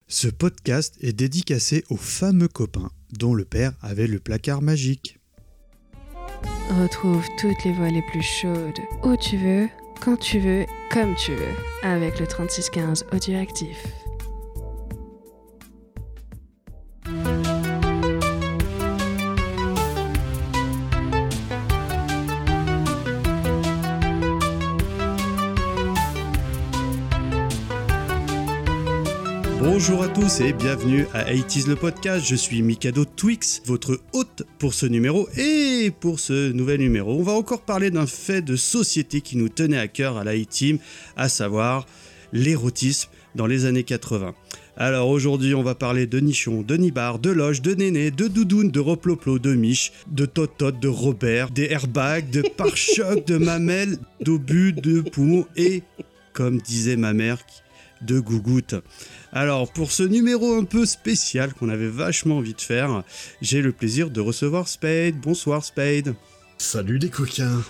Ce podcast est dédicacé aux fameux copains dont le père avait le placard magique. Retrouve toutes les voix les plus chaudes, où tu veux, quand tu veux, comme tu veux, avec le 3615 Audioactif. Bonjour à tous et bienvenue à 80s le podcast, je suis Mikado Twix, votre hôte pour ce numéro et pour ce nouvel numéro. On va encore parler d'un fait de société qui nous tenait à cœur à la A-Team, à savoir l'érotisme dans les années 80. Alors aujourd'hui on va parler de nichons, de nibards, de loges, de nénés, de doudounes, de reploplo, de miches, de tototes, de Robert, des airbags, de pare-chocs, de mamelles, d'obus, de poumons et, comme disait ma mère, de gougoutes. Alors pour ce numéro un peu spécial qu'on avait vachement envie de faire, j'ai le plaisir de recevoir Spade. Bonsoir Spade. Salut les coquins.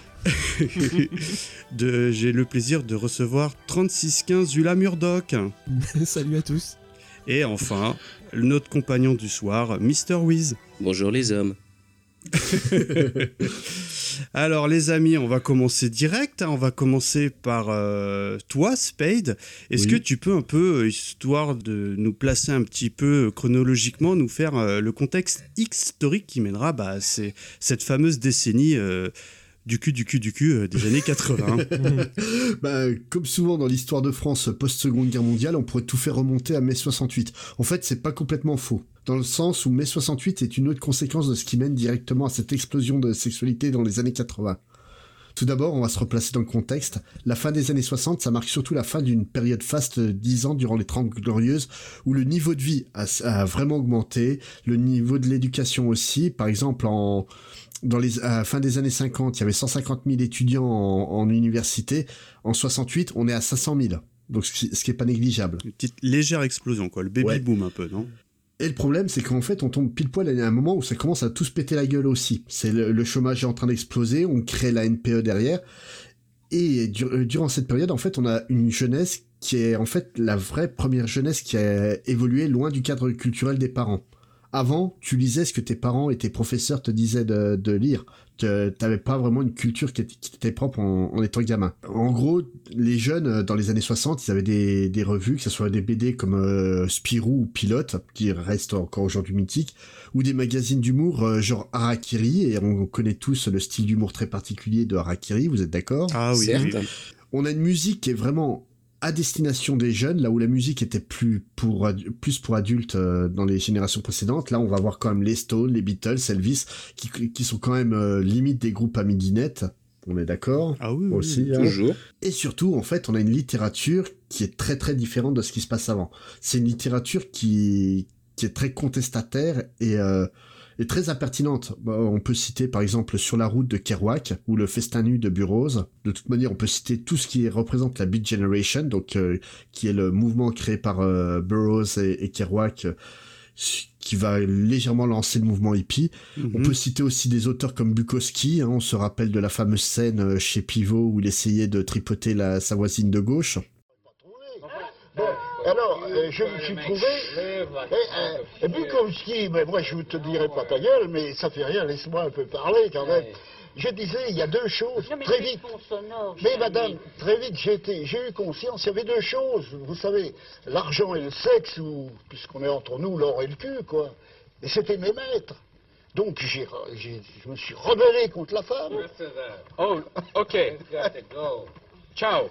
J'ai le plaisir de recevoir 3615 Ula Murdoch. Salut à tous. Et enfin, notre compagnon du soir, Mr. Wiz. Bonjour les hommes. Alors les amis, on va commencer direct, on va commencer par toi Spade. Est-ce que tu peux un peu, histoire de nous placer un petit peu chronologiquement, nous faire le contexte historique qui mènera c'est cette fameuse décennie du cul des années 80. Comme souvent dans l'histoire de France post-seconde guerre mondiale, on pourrait tout faire remonter à mai 68. En fait, c'est pas complètement faux. Dans le sens où mai 68 est une autre conséquence de ce qui mène directement à cette explosion de sexualité dans les années 80. Tout d'abord, on va se replacer dans le contexte. La fin des années 60, ça marque surtout la fin d'une période faste de 10 ans durant les 30 glorieuses, où le niveau de vie a vraiment augmenté, le niveau de l'éducation aussi. Par exemple, à la fin des années 50, il y avait 150 000 étudiants en université. En 68, on est à 500 000. Donc, ce qui est pas négligeable. Une petite légère explosion, quoi. Le baby-boom un peu, non ? Et le problème, c'est qu'en fait, on tombe pile poil à un moment où ça commence à tous péter la gueule aussi. C'est le chômage est en train d'exploser, on crée la NPE derrière. Et durant cette période, en fait, on a une jeunesse qui est en fait la vraie première jeunesse qui a évolué loin du cadre culturel des parents. Avant, tu lisais ce que tes parents et tes professeurs te disaient de lire. T'avais pas vraiment une culture qui était propre en étant gamin. En gros, les jeunes, dans les années 60, ils avaient des revues, que ce soit des BD comme Spirou ou Pilote, qui restent encore aujourd'hui mythiques, ou des magazines d'humour genre Harakiri, et on connaît tous le style d'humour très particulier de Harakiri, vous êtes d'accord ? Ah oui, certes. oui. On a une musique qui est vraiment à destination des jeunes, là où la musique était plus pour adultes dans les générations précédentes. Là, on va voir quand même les Stones, les Beatles, Elvis, qui sont quand même limite des groupes à midinette. On est d'accord ? Ah oui, aussi, oui. hein. Toujours. Et surtout, en fait, on a une littérature qui est très très différente de ce qui se passe avant. C'est une littérature qui est très contestataire et très impertinente. On peut citer par exemple Sur la route de Kerouac ou Le festin nu de Burroughs. De toute manière, on peut citer tout ce qui représente la Beat Generation, donc qui est le mouvement créé par Burroughs et Kerouac, qui va légèrement lancer le mouvement hippie. Mm-hmm. On peut citer aussi des auteurs comme Bukowski, on se rappelle de la fameuse scène chez Pivot où il essayait de tripoter sa voisine de gauche. Bon, alors, je me suis trouvé, Bukowski, mais moi je ne te dirai pas ta gueule, mais ça fait rien, laisse-moi un peu parler quand même. Je disais, il y a deux choses, très vite. Mais madame, très vite, j'ai eu conscience, il y avait deux choses, vous savez, l'argent et le sexe, ou, puisqu'on est entre nous, l'or et le cul, quoi. Et c'était mes maîtres. Donc je me suis rebellé contre la femme. Oh, ok. Ciao.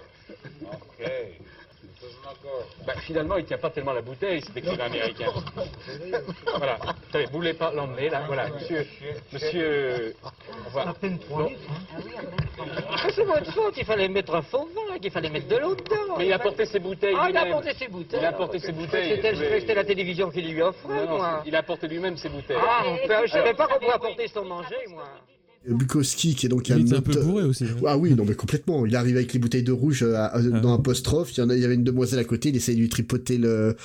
Finalement, il tient pas tellement la bouteille, cet écrivain américain. Voilà. Attendez, vous voulez pas l'emmener, là ? Voilà, monsieur... À peine 3 litres, C'est votre faute, il fallait mettre un faux vin, qu'il fallait mettre de l'eau dedans. Mais il a porté ses bouteilles il a lui-même. porté ses bouteilles. Il a porté ses bouteilles. C'était la télévision qui lui offrait, moi. Il a porté lui-même ses bouteilles. Je savais pas qu'on pouvait apporter son manger, moi. Bukowski qui est donc il était un peu bourré aussi. Ah oui, non mais complètement. Il arrive avec les bouteilles de rouge dans Apostrophe. Il y avait une demoiselle à côté. Il essayait de lui tripoter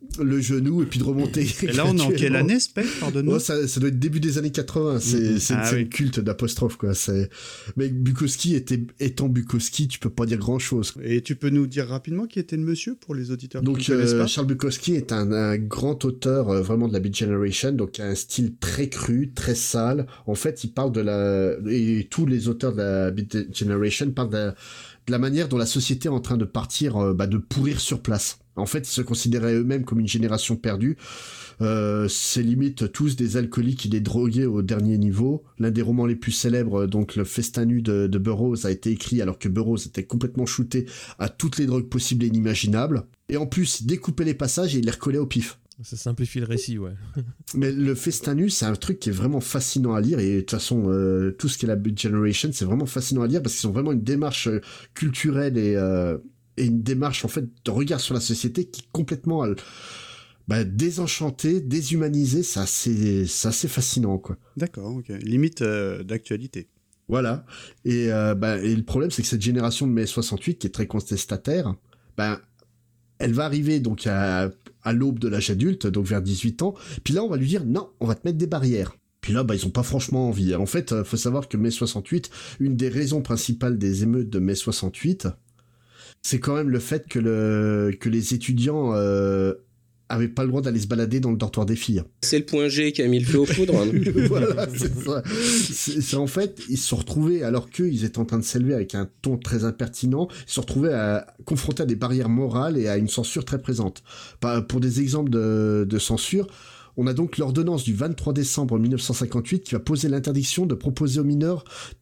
le genou et puis de remonter. Et là, on est en quelle année, Spec, pardonne-nous? Oh, ça doit être début des années 80. C'est une culte d'apostrophe, quoi. Mais Bukowski étant Bukowski, tu peux pas dire grand-chose. Et tu peux nous dire rapidement qui était le monsieur pour les auditeurs qui ne Donc, connaissent pas? Charles Bukowski est un grand auteur vraiment de la Beat Generation, donc un style très cru, très sale. En fait, il parle et tous les auteurs de la Beat Generation parlent de la manière dont la société est en train de partir, de pourrir sur place. En fait, ils se considéraient eux-mêmes comme une génération perdue. C'est limite tous des alcooliques et des drogués au dernier niveau. L'un des romans les plus célèbres, donc le Festin nu de Burroughs, a été écrit alors que Burroughs était complètement shooté à toutes les drogues possibles et inimaginables. Et en plus, il découpait les passages et il les recollait au pif. Ça simplifie le récit, ouais. Mais le Festin nu, c'est un truc qui est vraiment fascinant à lire, et de toute façon, tout ce qui est la Beat Generation, c'est vraiment fascinant à lire parce qu'ils ont vraiment une démarche culturelle et une démarche en fait de regard sur la société qui est complètement désenchantée, déshumanisée. C'est assez fascinant, quoi. D'accord, ok. Limite d'actualité. Voilà. Et le problème, c'est que cette génération de mai 68, qui est très contestataire, elle va arriver donc à l'aube de l'âge adulte, donc vers 18 ans. Puis là, on va lui dire non, on va te mettre des barrières. Puis là, ils ont pas franchement envie. En fait, faut savoir que mai 68, une des raisons principales des émeutes de mai 68, c'est quand même le fait que les étudiants avaient pas le droit d'aller se balader dans le dortoir des filles. C'est le point G qui a mis le feu aux foudres. Voilà, c'est ça. C'est en fait, ils se sont retrouvés, alors qu'ils étaient en train de s'élever avec un ton très impertinent, ils se sont retrouvés confrontés à des barrières morales et à une censure très présente. Pour des exemples de censure, on a donc l'ordonnance du 23 décembre 1958 qui va poser l'interdiction de proposer aux mineurs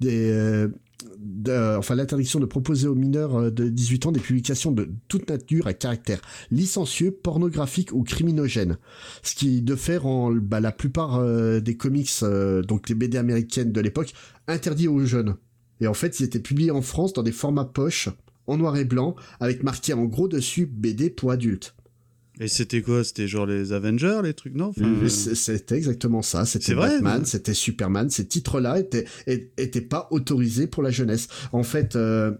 l'interdiction de proposer aux mineurs de 18 ans des publications de toute nature à caractère licencieux, pornographique ou criminogène. Ce qui, de fait, rend la plupart des comics, donc les BD américaines de l'époque, interdits aux jeunes. Et en fait, ils étaient publiés en France dans des formats poche, en noir et blanc, avec marqué en gros dessus BD pour adultes. Et c'était quoi? C'était genre les Avengers, les trucs, non? C'était exactement ça. C'était vrai, Batman, mais... c'était Superman. Ces titres-là étaient pas autorisés pour la jeunesse. En fait, on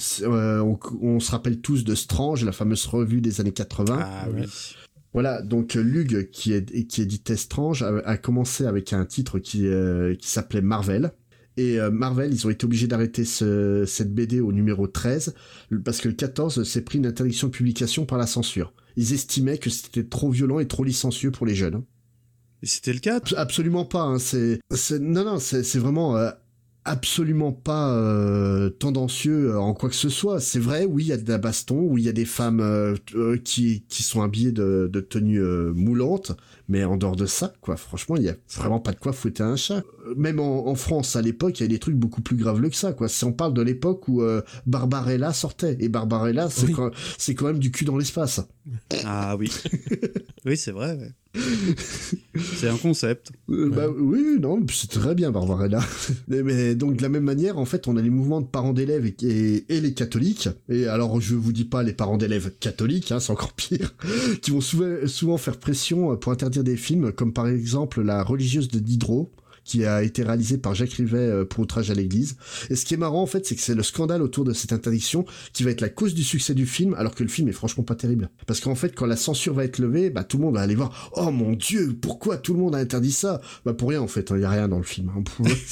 se rappelle tous de Strange, la fameuse revue des années 80. Ah oui. Voilà, donc Lug, qui éditait Strange, a commencé avec un titre qui s'appelait Marvel. Et Marvel, ils ont été obligés d'arrêter cette BD au numéro 13, parce que le 14 s'est pris une interdiction de publication par la censure. Ils estimaient que c'était trop violent et trop licencieux pour les jeunes. Et c'était le cas? Absolument pas. Hein. C'est vraiment absolument pas tendancieux en quoi que ce soit. C'est vrai, oui, il y a de la baston, oui, il y a des femmes qui sont habillées de tenues moulantes, mais en dehors de ça, quoi, franchement, il y a vraiment pas de quoi fouetter un chat. Même en France, à l'époque, il y a des trucs beaucoup plus graveleux que ça, quoi. Si on parle de l'époque où Barbarella sortait, et Barbarella, c'est quand même du cul dans l'espace. Ah oui. Oui, c'est vrai, ouais. C'est un concept. Oui, non, c'est très bien, Barbarella. Mais donc, de la même manière, en fait, on a les mouvements de parents d'élèves et les catholiques. Et alors, je vous dis pas les parents d'élèves catholiques, hein, c'est encore pire, qui vont souvent faire pression pour interdire des films, comme par exemple La religieuse de Diderot, qui a été réalisé par Jacques Rivet pour Outrage à l'église. Et ce qui est marrant, en fait, c'est que c'est le scandale autour de cette interdiction qui va être la cause du succès du film, alors que le film est franchement pas terrible. Parce qu'en fait, quand la censure va être levée, tout le monde va aller voir « Oh mon Dieu, pourquoi tout le monde a interdit ça ?» Pour rien, en fait, il y a rien dans le film. Hein.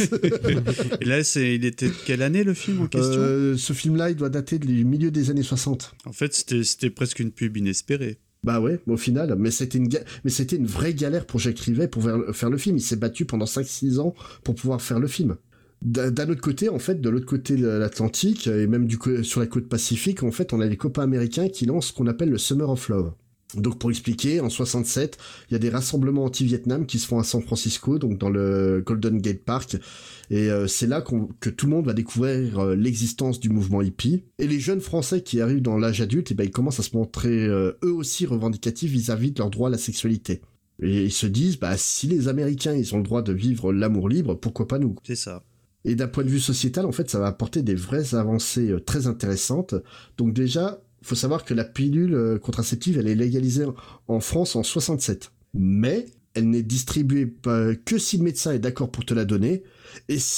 Et là, il était de quelle année, le film en question? Ce film-là, il doit dater du milieu des années 60. En fait, c'était presque une pub inespérée. Au final, mais c'était une vraie galère pour Jacques Rivet pour faire le film. Il s'est battu pendant 5-6 ans pour pouvoir faire le film. D'un autre côté, en fait, de l'autre côté de l'Atlantique, et même sur la côte Pacifique, en fait, on a les copains américains qui lancent ce qu'on appelle le Summer of Love. Donc, pour expliquer, en 67, il y a des rassemblements anti-Vietnam qui se font à San Francisco, donc dans le Golden Gate Park. Et c'est là que tout le monde va découvrir l'existence du mouvement hippie. Et les jeunes Français qui arrivent dans l'âge adulte, ils commencent à se montrer eux aussi revendicatifs vis-à-vis de leur droit à la sexualité. Et ils se disent, si les Américains, ils ont le droit de vivre l'amour libre, pourquoi pas nous? C'est ça. Et d'un point de vue sociétal, en fait, ça va apporter des vraies avancées très intéressantes. Donc déjà, faut savoir que la pilule contraceptive, elle est légalisée en France en 67. Mais elle n'est distribuée que si le médecin est d'accord pour te la donner. Et si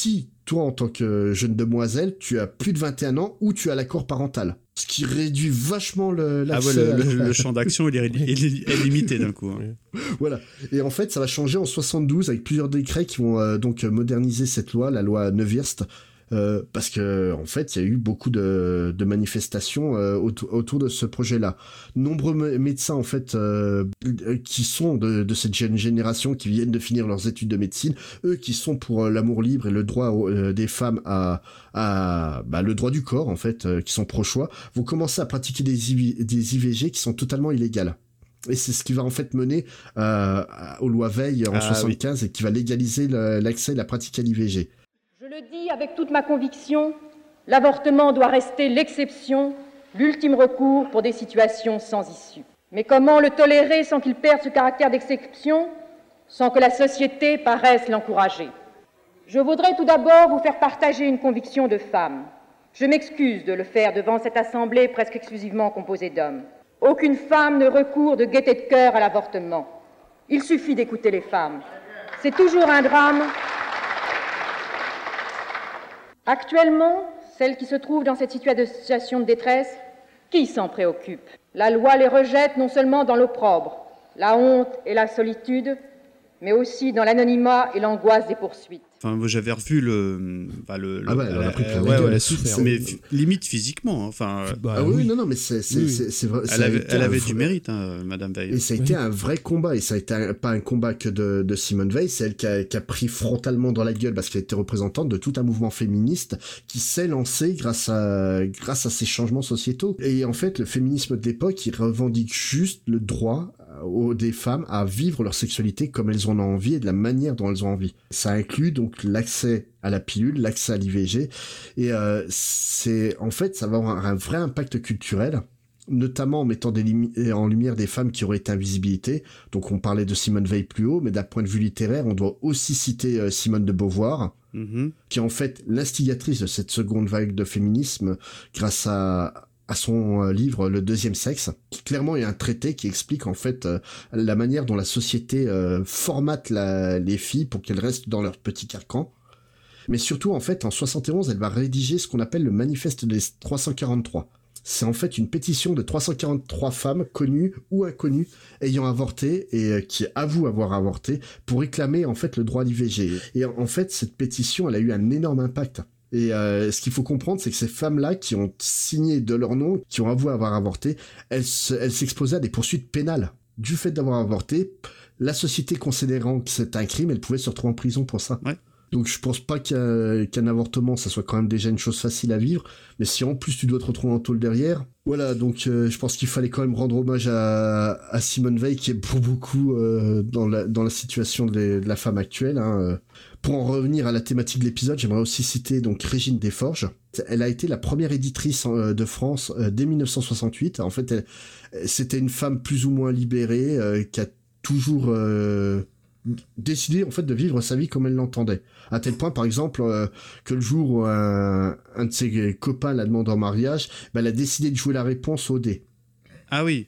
toi, en tant que jeune demoiselle, tu as plus de 21 ans ou tu as l'accord parental. Ce qui réduit vachement l'accès le champ d'action, il est limité d'un coup. Hein. Voilà. Et en fait, ça va changer en 72 avec plusieurs décrets qui vont donc moderniser cette loi, la loi Neuwirth. Parce que en fait, il y a eu beaucoup de manifestations autour de ce projet-là. Nombreux médecins en fait qui sont de cette jeune génération qui viennent de finir leurs études de médecine, eux qui sont pour l'amour libre et le droit des femmes à le droit du corps en fait, qui sont pro-choix, vont commencer à pratiquer des IVG qui sont totalement illégales. Et c'est ce qui va en fait mener aux lois Veil en 75 et qui va légaliser l'accès et la pratique à l'IVG. Je le dis avec toute ma conviction, l'avortement doit rester l'exception, l'ultime recours pour des situations sans issue. Mais comment le tolérer sans qu'il perde ce caractère d'exception, sans que la société paraisse l'encourager ? Je voudrais tout d'abord vous faire partager une conviction de femme. Je m'excuse de le faire devant cette assemblée presque exclusivement composée d'hommes. Aucune femme ne recourt de gaieté de cœur à l'avortement. Il suffit d'écouter les femmes. C'est toujours un drame. Actuellement, celles qui se trouvent dans cette situation de détresse, qui s'en préoccupe ? La loi les rejette non seulement dans l'opprobre, la honte et la solitude, mais aussi dans l'anonymat et l'angoisse des poursuites. Enfin, moi j'avais revu elle a pris plein de gueule. mais limite physiquement. Enfin, oui, non, mais c'est vrai. Elle avait du mérite, hein, Madame Veil. Et ça a été un vrai combat, et ça a été pas un combat que de Simone Veil, c'est elle qui a pris frontalement dans la gueule parce qu'elle était représentante de tout un mouvement féministe qui s'est lancé grâce à ces changements sociétaux. Et en fait, le féminisme de l'époque, il revendique juste le droit des femmes à vivre leur sexualité comme elles en ont envie et de la manière dont elles ont envie. Ça inclut donc l'accès à la pilule, l'accès à l'IVG, et ça va avoir un vrai impact culturel, notamment en mettant en lumière des femmes qui auraient été invisibilisées. Donc on parlait de Simone Veil plus haut, mais d'un point de vue littéraire, on doit aussi citer Simone de Beauvoir, qui est en fait l'instigatrice de cette seconde vague de féminisme grâce à son livre Le deuxième sexe, qui clairement est un traité qui explique en fait la manière dont la société formate les filles pour qu'elles restent dans leur petit carcan. Mais surtout en fait en 71 elle va rédiger ce qu'on appelle le manifeste des 343. C'est en fait une pétition de 343 femmes connues ou inconnues ayant avorté et qui avouent avoir avorté pour réclamer en fait le droit à l'IVG. Et en fait cette pétition elle a eu un énorme impact. Et ce qu'il faut comprendre, c'est que ces femmes-là qui ont signé de leur nom, qui ont avoué avoir avorté, elles s'exposaient à des poursuites pénales. Du fait d'avoir avorté, la société considérant que c'est un crime, elle pouvait se retrouver en prison pour ça. Ouais. Donc je pense pas qu'un avortement, ça soit quand même déjà une chose facile à vivre, mais si en plus tu dois te retrouver en tôle derrière, voilà, donc je pense qu'il fallait quand même rendre hommage à Simone Veil, qui est pour beaucoup dans la situation de la femme actuelle, hein. Pour en revenir à la thématique de l'épisode, j'aimerais aussi citer donc Régine Desforges. Elle a été la première éditrice de France dès 1968. En fait, c'était une femme plus ou moins libérée qui a toujours décidé en fait de vivre sa vie comme elle l'entendait. À tel point, par exemple, que le jour où un de ses copains la demande en mariage, elle a décidé de jouer la réponse au dé. Ah oui.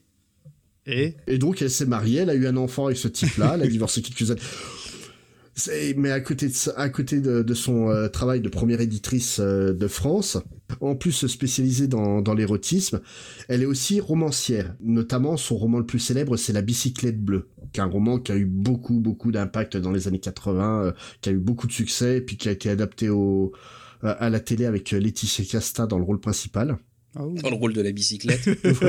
Et donc elle s'est mariée, elle a eu un enfant avec ce type-là, elle a divorcé quelques années. Mais à côté de son travail de première éditrice de France, en plus spécialisée dans l'érotisme, elle est aussi romancière. Notamment, son roman le plus célèbre, c'est La bicyclette bleue, qui est un roman qui a eu beaucoup d'impact dans les années 80, qui a eu beaucoup de succès, et puis qui a été adapté à la télé avec Laetitia Casta dans le rôle principal. Oh. Dans le rôle de la bicyclette.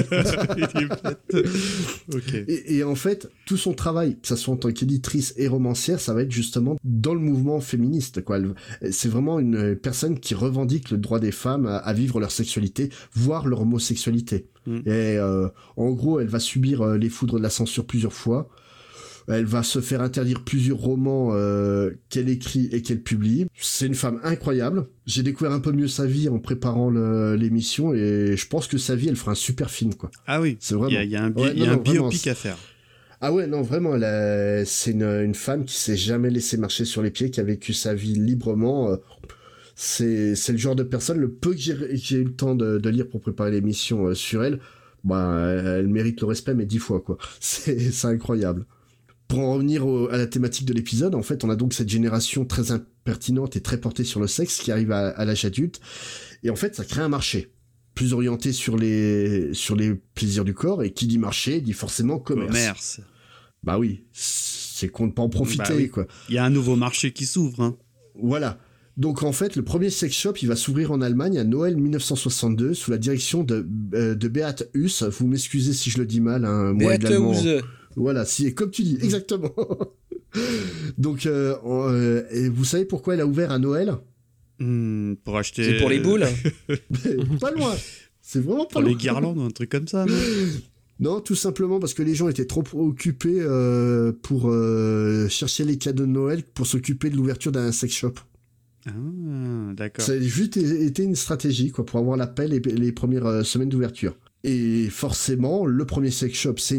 Okay. Et en fait, tout son travail, que ça soit en tant qu'éditrice et romancière, ça va être justement dans le mouvement féministe, quoi. C'est vraiment une personne qui revendique le droit des femmes à vivre leur sexualité, voire leur homosexualité. Et en gros, elle va subir les foudres de la censure plusieurs fois. Elle va se faire interdire plusieurs romans qu'elle écrit et qu'elle publie. C'est une femme incroyable. J'ai découvert un peu mieux sa vie en préparant l'émission et je pense que sa vie, elle fera un super film, quoi. Ah oui, c'est vraiment... il y a un biopic à faire. Ah ouais, non, vraiment, c'est une femme qui s'est jamais laissée marcher sur les pieds, qui a vécu sa vie librement. C'est le genre de personne, le peu que j'ai eu le temps de lire pour préparer l'émission sur elle, elle mérite le respect, mais 10 fois, quoi. C'est incroyable. Pour en revenir à la thématique de l'épisode, en fait, on a donc cette génération très impertinente et très portée sur le sexe qui arrive à l'âge adulte. Et en fait, ça crée un marché plus orienté sur les plaisirs du corps. Et qui dit marché, dit forcément commerce. Bah oui, c'est qu'on ne peut pas en profiter, oui. quoi. Il y a un nouveau marché qui s'ouvre, hein. Voilà. Donc en fait, le premier sex shop, il va s'ouvrir en Allemagne à Noël 1962 sous la direction de Beate Huss. Vous m'excusez si je le dis mal, hein, moi Beate Huss. Voilà, comme tu dis, exactement. Donc, et vous savez pourquoi elle a ouvert à Noël? Pour acheter... C'est pour les boules. Pas loin. C'est vraiment pas pour loin. les guirlandes, un truc comme ça, non? Non, tout simplement parce que les gens étaient trop occupés pour chercher les cadeaux de Noël pour s'occuper de l'ouverture d'un sex shop. Ah, d'accord. Ça a juste été une stratégie, quoi, pour avoir l'appel et les premières semaines d'ouverture. Et forcément, le premier sex shop, c'est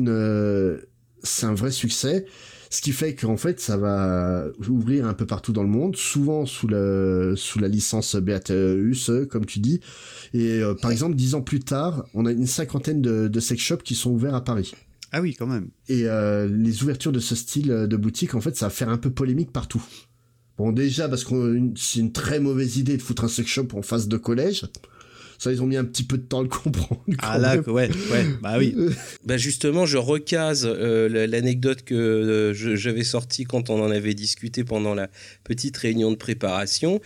un vrai succès. Ce qui fait qu'en fait, ça va ouvrir un peu partout dans le monde, souvent sous la licence Beate Huss, comme tu dis. Et par exemple, 10 ans plus tard, on a une 50aine de sex shops qui sont ouverts à Paris. Ah oui, quand même. Et les ouvertures de ce style de boutique, en fait, ça va faire un peu polémique partout. Bon, déjà, parce que c'est une très mauvaise idée de foutre un sex shop en face de collège. Ça, ils ont mis un petit peu de temps à le comprendre. Ah là, ouais, bah oui. Bah justement, je recase l'anecdote que j'avais sortie quand on en avait discuté pendant la petite réunion de préparation.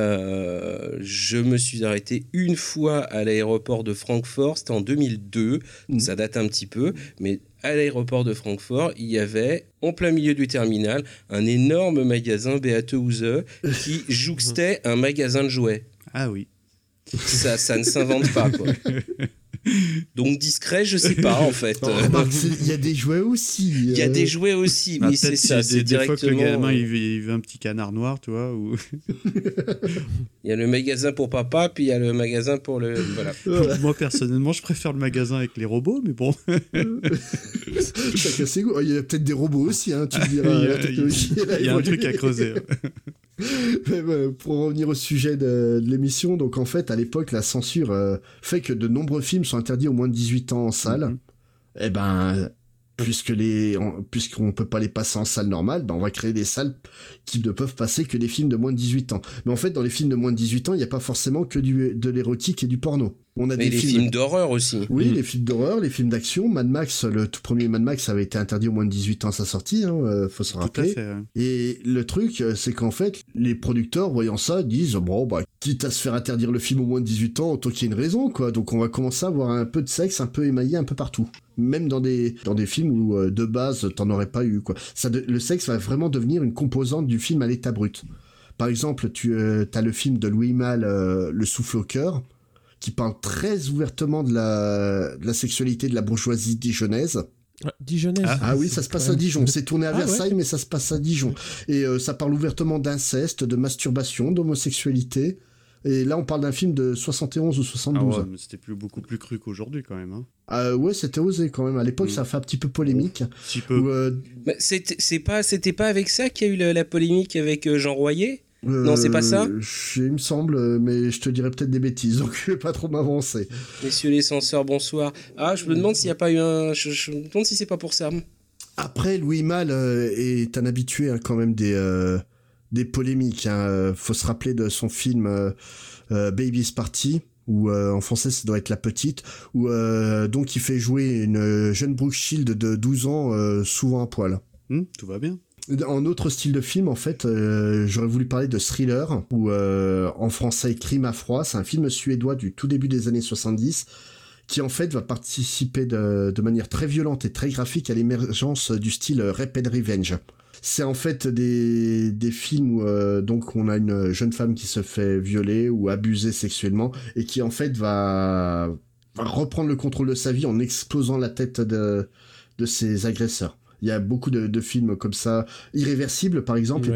Je me suis arrêté une fois à l'aéroport de Francfort, c'était en 2002, ça date un petit peu, mais à l'aéroport de Francfort, il y avait, en plein milieu du terminal, un énorme magasin Beate Huss qui jouxtait un magasin de jouets. Ah oui. Ça ne s'invente pas, quoi. Donc discret, je sais pas, en fait. Il y a des jouets aussi. Il y a des jouets aussi, Bah, oui, c'est ça. C'est des directement... fois que le gamin, il veut un petit canard noir, tu vois. Ou... Il y a le magasin pour papa, puis il y a le magasin pour le... Voilà. Moi, personnellement, je préfère le magasin avec les robots, mais bon. Chacun ses goûts. Il y a peut-être des robots aussi, hein, tu me diras. Il y a un truc à creuser. Pour revenir au sujet de l'émission, donc en fait, à l'époque, la censure fait que de nombreux films sont interdits aux moins de 18 ans en salle. Et ben, puisqu'on peut pas les passer en salle normale, ben on va créer des salles qui ne peuvent passer que des films de moins de 18 ans. Mais en fait, dans les films de moins de 18 ans, il n'y a pas forcément que de l'érotique et du porno. On a mais des films d'horreur aussi. Oui, les films d'horreur, les films d'action. Mad Max, le tout premier Mad Max avait été interdit aux moins de 18 ans à sa sortie, hein, faut se rappeler. Tout à fait, ouais. Et le truc, c'est qu'en fait, les producteurs, voyant ça, disent, bon, bah, quitte à se faire interdire le film aux moins de 18 ans, autant qu'il y ait une raison, quoi. Donc on va commencer à avoir un peu de sexe, un peu émaillé un peu partout. Même dans des films où, de base, t'en aurais pas eu, quoi. Le sexe va vraiment devenir une composante du film à l'état brut. Par exemple, t'as le film de Louis Malle, Le souffle au cœur, qui parle très ouvertement de la sexualité de la bourgeoisie dijonnaise. Dijonnaise. Ah oui, ça se passe à Dijon. C'est tourné à Versailles, ouais. Mais ça se passe à Dijon. Et ça parle ouvertement d'inceste, de masturbation, d'homosexualité. Et là, on parle d'un film de 71 ou 72. Ah ouais, mais c'était beaucoup plus cru qu'aujourd'hui, quand même. Hein. Ouais, c'était osé, quand même. À l'époque, ça a fait un petit peu polémique. Un petit peu. Mais c'était pas avec ça qu'il y a eu la polémique avec Jean Royer ? Non, c'est pas ça ? Il me semble, mais je te dirais peut-être des bêtises, donc je vais pas trop m'avancer. Messieurs les censeurs, bonsoir. Ah, je me demande s'il n'y a pas eu un... Je me demande si c'est pas pour ça. Après, Louis Malle est un habitué, hein, quand même des polémiques. Hein. Faut se rappeler de son film Baby's Party, où en français ça doit être La Petite, où donc il fait jouer une jeune Brooke Shield de 12 ans, souvent à poil. Tout va bien. En autre style de film, en fait, j'aurais voulu parler de Thriller, ou en français Crime à froid. C'est un film suédois du tout début des années 70, qui en fait va participer de manière très violente et très graphique à l'émergence du style Rape and Revenge. C'est en fait des films où donc on a une jeune femme qui se fait violer ou abuser sexuellement, et qui en fait va reprendre le contrôle de sa vie en explosant la tête de ses agresseurs. Il y a beaucoup de films comme ça. Irréversible, par exemple,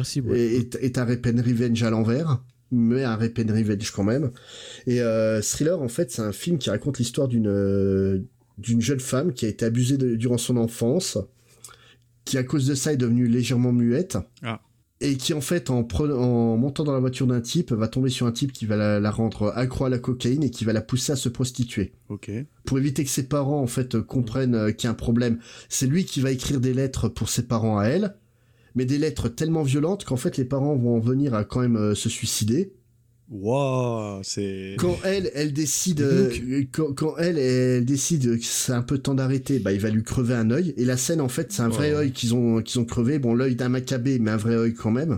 est un Rape and Revenge à l'envers, mais un Rape and Revenge quand même. Et Thriller, en fait, c'est un film qui raconte l'histoire d'une jeune femme qui a été abusée durant son enfance, qui, à cause de ça, est devenue légèrement muette. Ah. et qui en fait en montant dans la voiture d'un type va tomber sur un type qui va la rendre accro à la cocaïne et qui va la pousser à se prostituer. Ok. Pour éviter que ses parents en fait comprennent qu'il y a un problème, c'est lui qui va écrire des lettres pour ses parents à elle, mais des lettres tellement violentes qu'en fait les parents vont en venir à quand même se suicider. Waouh, c'est... Quand elle décide, quand elle décide que c'est un peu temps d'arrêter, bah il va lui crever un œil. Et la scène en fait, c'est un vrai œil qu'ils ont crevé. Bon, l'œil d'un Maccabée, mais un vrai œil quand même.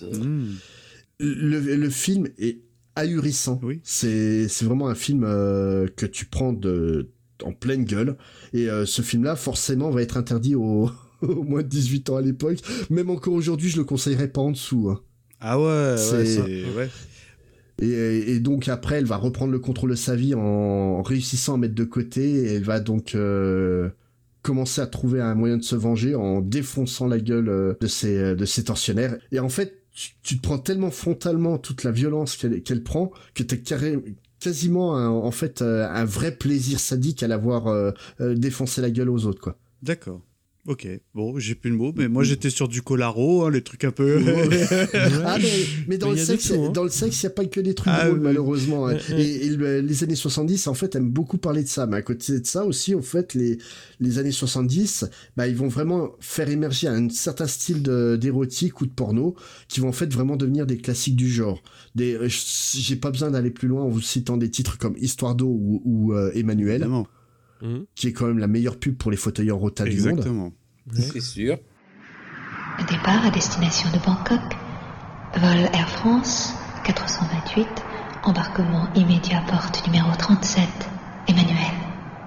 Le film est ahurissant. Oui. C'est vraiment un film que tu prends en pleine gueule. Et ce film-là, forcément, va être interdit aux moins de 18 ans à l'époque. Même encore aujourd'hui, je le conseillerais pas en dessous. Hein. Ah ouais, ouais. Et donc après, elle va reprendre le contrôle de sa vie en réussissant à mettre de côté. Et elle va donc commencer à trouver un moyen de se venger en défonçant la gueule de ses tortionnaires. Et en fait, tu te prends tellement frontalement toute la violence qu'elle prend que t'as quasiment un vrai plaisir sadique à la voir défoncer la gueule aux autres, quoi. D'accord. Ok, bon, j'ai plus le mot, mais moi j'étais sur du Colaro, hein, les trucs un peu... Ah mais dans le sexe, il n'y a pas que des trucs drôles, malheureusement. Et les années 70, en fait, aiment beaucoup parler de ça. Mais à côté de ça aussi, en fait, les années 70, bah, ils vont vraiment faire émerger un certain style d'érotique ou de porno qui vont en fait vraiment devenir des classiques du genre. J'ai pas besoin d'aller plus loin en vous citant des titres comme Histoire d'eau ou Emmanuel. Évidemment. Qui est quand même la meilleure pub pour les fauteuils en rota du monde. Exactement. C'est sûr. Départ à destination de Bangkok. Vol Air France 428. Embarquement immédiat porte numéro 37. Emmanuel.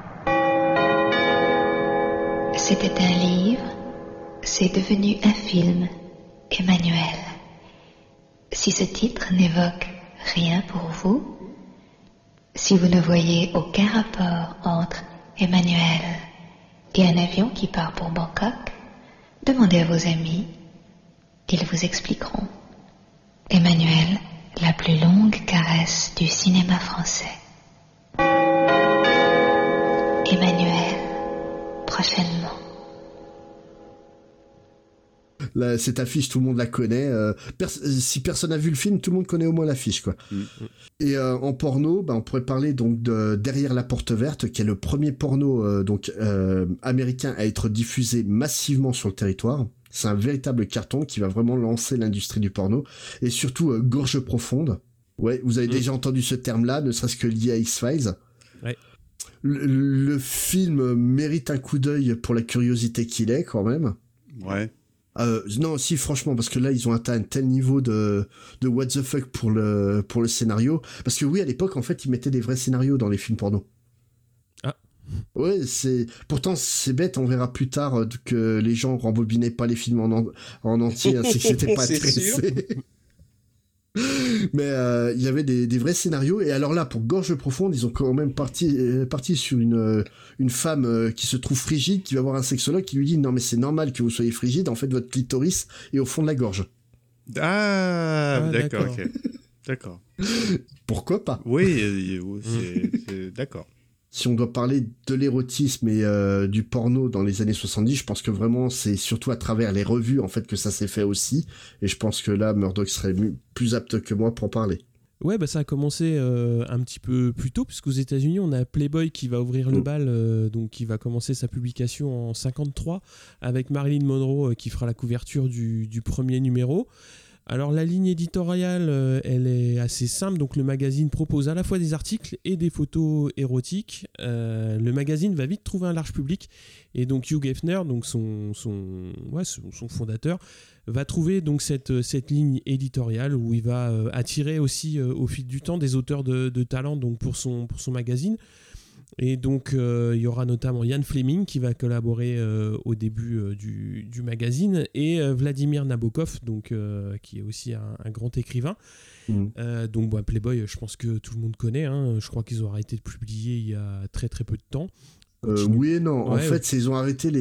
C'était un livre. C'est devenu un film. Emmanuel. Si ce titre n'évoque rien pour vous, si vous ne voyez aucun rapport entre Emmanuel et un avion qui part pour Bangkok, demandez à vos amis, ils vous expliqueront. Emmanuel, la plus longue caresse du cinéma français. Emmanuel, prochainement. Là, cette affiche, tout le monde la connaît. Si personne n'a vu le film, tout le monde connaît au moins l'affiche, quoi. Et en porno, on pourrait parler donc de Derrière la porte verte, qui est le premier porno américain à être diffusé massivement sur le territoire. C'est un véritable carton qui va vraiment lancer l'industrie du porno. Et surtout, Gorge profonde. Ouais, vous avez déjà entendu ce terme-là, ne serait-ce que lié à X-Files. Ouais. Le film mérite un coup d'œil pour la curiosité qu'il est, quand même. Ouais. Non, si, franchement, parce que là, ils ont atteint un tel niveau de what the fuck pour le scénario. Parce que oui, à l'époque, en fait, ils mettaient des vrais scénarios dans les films porno. Ah. Ouais, pourtant, c'est bête, on verra plus tard que les gens rembobinaient pas les films en entier, ainsi que c'était pas intéressé. Mais il y avait des vrais scénarios. Et alors là, pour Gorge profonde, ils ont quand même parti sur une femme qui se trouve frigide, qui va voir un sexologue qui lui dit non mais c'est normal que vous soyez frigide, en fait votre clitoris est au fond de la gorge. D'accord, ok. D'accord. Pourquoi pas? Oui, c'est d'accord. Si on doit parler de l'érotisme et du porno dans les années 70, je pense que vraiment c'est surtout à travers les revues en fait que ça s'est fait aussi, et je pense que là Murdoch serait plus apte que moi pour en parler. Ouais, ça a commencé un petit peu plus tôt, puisqu'aux États-Unis on a Playboy qui va ouvrir le bal, donc qui va commencer sa publication en 53 avec Marilyn Monroe qui fera la couverture du premier numéro. Alors la ligne éditoriale, elle est assez simple, donc le magazine propose à la fois des articles et des photos érotiques. Le magazine va vite trouver un large public, et donc Hugh Hefner, donc son fondateur, va trouver donc cette ligne éditoriale où il va attirer aussi au fil du temps des auteurs de talent donc pour son magazine. Et donc il y aura notamment Ian Fleming qui va collaborer au début du magazine, et Vladimir Nabokov, donc qui est aussi un grand écrivain. Donc Playboy, je pense que tout le monde connaît, hein. Je crois qu'ils ont arrêté de publier il y a très très peu de temps. Oui et non, en fait ils ont arrêté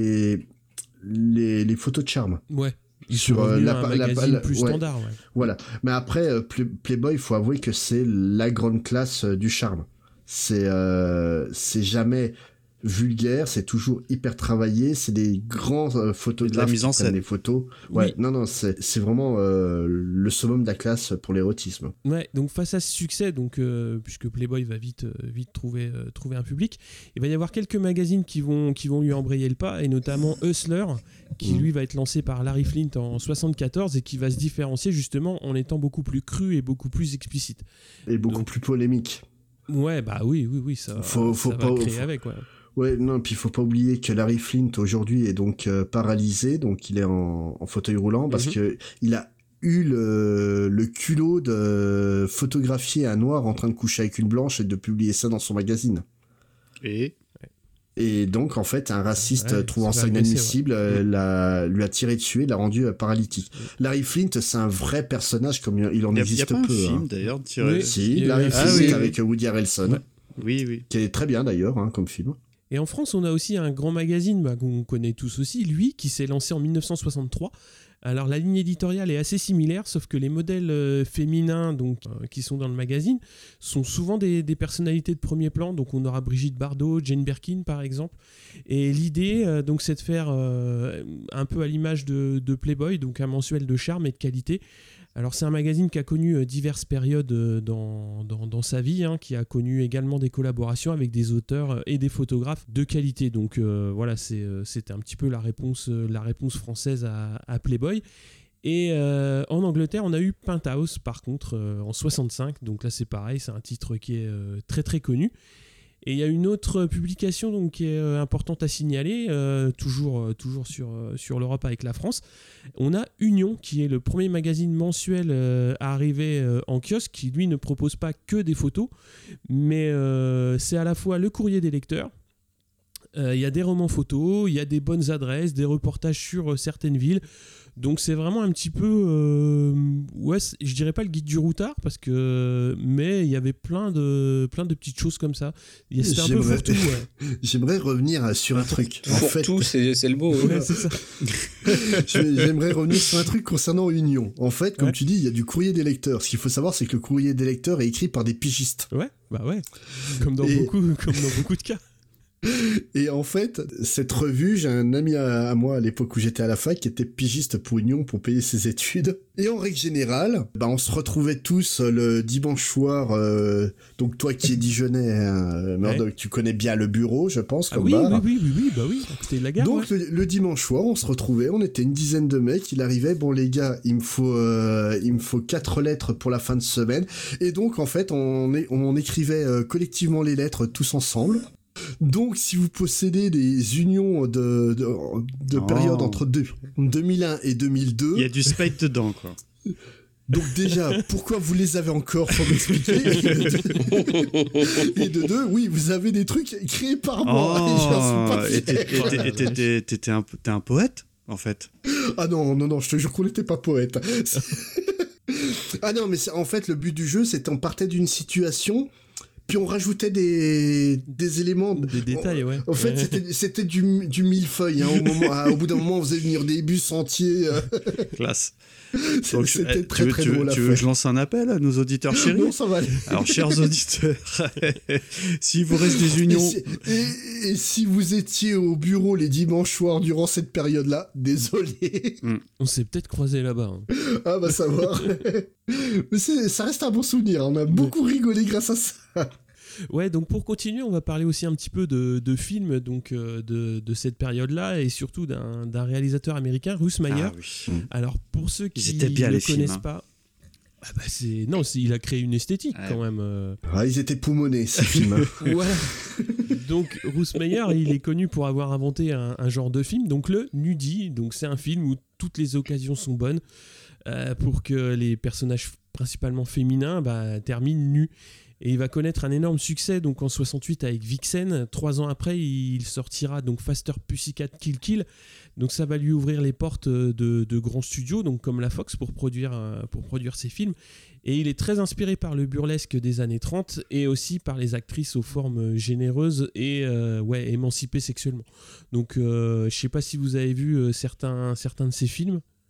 les photos de charme. Ouais. Sur un magazine plus standard. Ouais. Voilà. Mais après Playboy, il faut avouer que c'est la grande classe du charme. C'est jamais vulgaire, c'est toujours hyper travaillé, c'est des grands photographes la mise en qui prennent scène. des photos. Ouais, Oui. non, c'est vraiment le summum de la classe pour l'érotisme. Ouais, donc face à ce succès, donc, puisque Playboy va vite trouver un public, il va y avoir quelques magazines qui vont lui embrayer le pas, et notamment Hustler, qui lui va être lancé par Larry Flint en 74 et qui va se différencier justement en étant beaucoup plus cru et beaucoup plus explicite. Et beaucoup plus polémique. Ouais, bah oui, ça, Faut ça pas- va créer faut- avec, ouais. Ouais, non, puis il faut pas oublier que Larry Flint aujourd'hui est donc paralysé, donc il est en fauteuil roulant parce que il a eu le culot de photographier un noir en train de coucher avec une blanche et de publier ça dans son magazine. Et donc, en fait, un raciste trouvant ça inadmissible lui a tiré dessus et l'a rendu paralytique. Larry Flint, c'est un vrai personnage comme il en existe peu. Il y a pas un film hein. d'ailleurs tiré. Oui. Si, Il y a Larry eu un Flint film. avec Woody Harrelson, Ouais. Oui. qui est très bien d'ailleurs comme film. Et en France, on a aussi un grand magazine qu'on connaît tous aussi, lui, qui s'est lancé en 1963. Alors la ligne éditoriale est assez similaire, sauf que les modèles féminins donc, qui sont dans le magazine sont souvent des personnalités de premier plan. Donc on aura Brigitte Bardot, Jane Birkin par exemple. Et l'idée, donc, c'est de faire un peu à l'image de Playboy, donc un mensuel de charme et de qualité. Alors c'est un magazine qui a connu diverses périodes dans sa vie, qui a connu également des collaborations avec des auteurs et des photographes de qualité. Donc voilà, c'était un petit peu la réponse française à Playboy. Et en Angleterre, on a eu Penthouse par contre en 65. Donc là c'est pareil, c'est un titre qui est très très connu. Et il y a une autre publication donc, qui est importante à signaler, toujours sur l'Europe avec la France. On a Union, qui est le premier magazine mensuel à arriver en kiosque, qui lui ne propose pas que des photos, mais c'est à la fois le courrier des lecteurs. Il y a des romans photos, il y a des bonnes adresses, des reportages sur certaines villes. Donc c'est vraiment un petit peu, je dirais pas le guide du routard mais il y avait plein de petites choses comme ça. C'était un peu fourre-tout. Ouais. J'aimerais revenir sur un truc. Fourre-tout, c'est le mot. Ouais, c'est ça. J'aimerais revenir sur un truc concernant Union. En fait, comme tu dis, il y a du courrier des lecteurs. Ce qu'il faut savoir, c'est que le courrier des lecteurs est écrit par des pigistes. Ouais, bah ouais. Comme dans beaucoup de cas. Et en fait, cette revue, j'ai un ami à moi à l'époque où j'étais à la fac qui était pigiste pour Union pour payer ses études. Et en règle générale, on se retrouvait tous le dimanche soir. Donc toi qui es Dijonnais, Murdoch, tu connais bien le bureau, je pense, comme bar. Oui, bah oui, à côté de la gare. Donc le dimanche soir, on se retrouvait, on était une dizaine de mecs. Il arrivait, bon les gars, il me faut 4 lettres pour la fin de semaine. Et donc en fait, on écrivait collectivement les lettres tous ensemble. Donc, si vous possédez des unions de période entre 2001 et 2002... Il y a du spite dedans, quoi. Donc déjà, pourquoi vous les avez encore, faut m'expliquer. Et de deux, oui, vous avez des trucs créés par moi. T'es un poète, en fait. Ah non, je te jure qu'on n'était pas poète. Ah non, mais en fait, le but du jeu, c'est qu'on partait d'une situation... Puis on rajoutait des éléments... Des détails, ouais. En fait, c'était du millefeuille. Au bout d'un moment, on faisait venir des bus entiers. Classe. Donc, c'était très drôle. Tu veux que je lance un appel à nos auditeurs chéris? Non, ça va aller. Alors, chers auditeurs, s'il vous reste des unions... Et si vous étiez au bureau les dimanches soirs durant cette période-là, désolé. On s'est peut-être croisés là-bas. Ah bah savoir. Mais ça reste un bon souvenir. On a beaucoup rigolé grâce à ça. Ouais, donc pour continuer, on va parler aussi un petit peu de films donc, de cette période-là et surtout d'un réalisateur américain, Russ Meyer. Ah, oui. Alors pour ceux qui bien, ne les connaissent films, pas, il a créé une esthétique quand même. Ah, ils étaient poumonnés ces films. Voilà. Donc Russ Meyer, il est connu pour avoir inventé un genre de film, donc le nudie. Donc c'est un film où toutes les occasions sont bonnes pour que les personnages principalement féminins terminent nus. Et il va connaître un énorme succès donc en 68 avec Vixen. 3 ans après, il sortira donc Faster Pussycat Kill Kill. Donc ça va lui ouvrir les portes de grands studios, donc comme la Fox, pour produire ses films. Et il est très inspiré par le burlesque des années 30 et aussi par les actrices aux formes généreuses et émancipées sexuellement. Donc je sais pas si vous avez vu certains de ses films.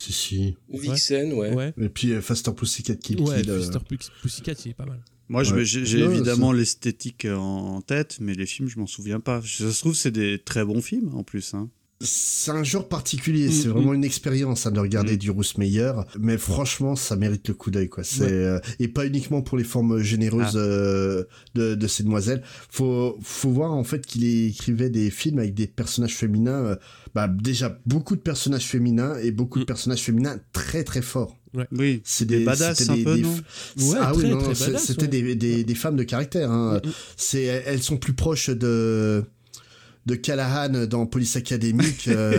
Si. Vixen, ouais. Et puis Faster Pussycat Kill Ouais, Kill. Faster Pussycat, c'est pas mal. Moi, Ouais. j'ai Non, évidemment l'esthétique en tête, mais les films, je m'en souviens pas. Ça se trouve, c'est des très bons films, en plus. Hein. C'est un genre particulier, c'est vraiment une expérience de regarder du Russ Meyer, mais franchement, ça mérite le coup d'œil, quoi. C'est et pas uniquement pour les formes généreuses de ces demoiselles. Faut voir en fait qu'il écrivait des films avec des personnages féminins, déjà beaucoup de personnages féminins et beaucoup de personnages féminins très très forts. Ouais. Oui, c'est des badass un peu, non? Ouais, ah oui, non, très badass, c'était des femmes de caractère. Hein. Elles sont plus proches de Callahan dans Police Academy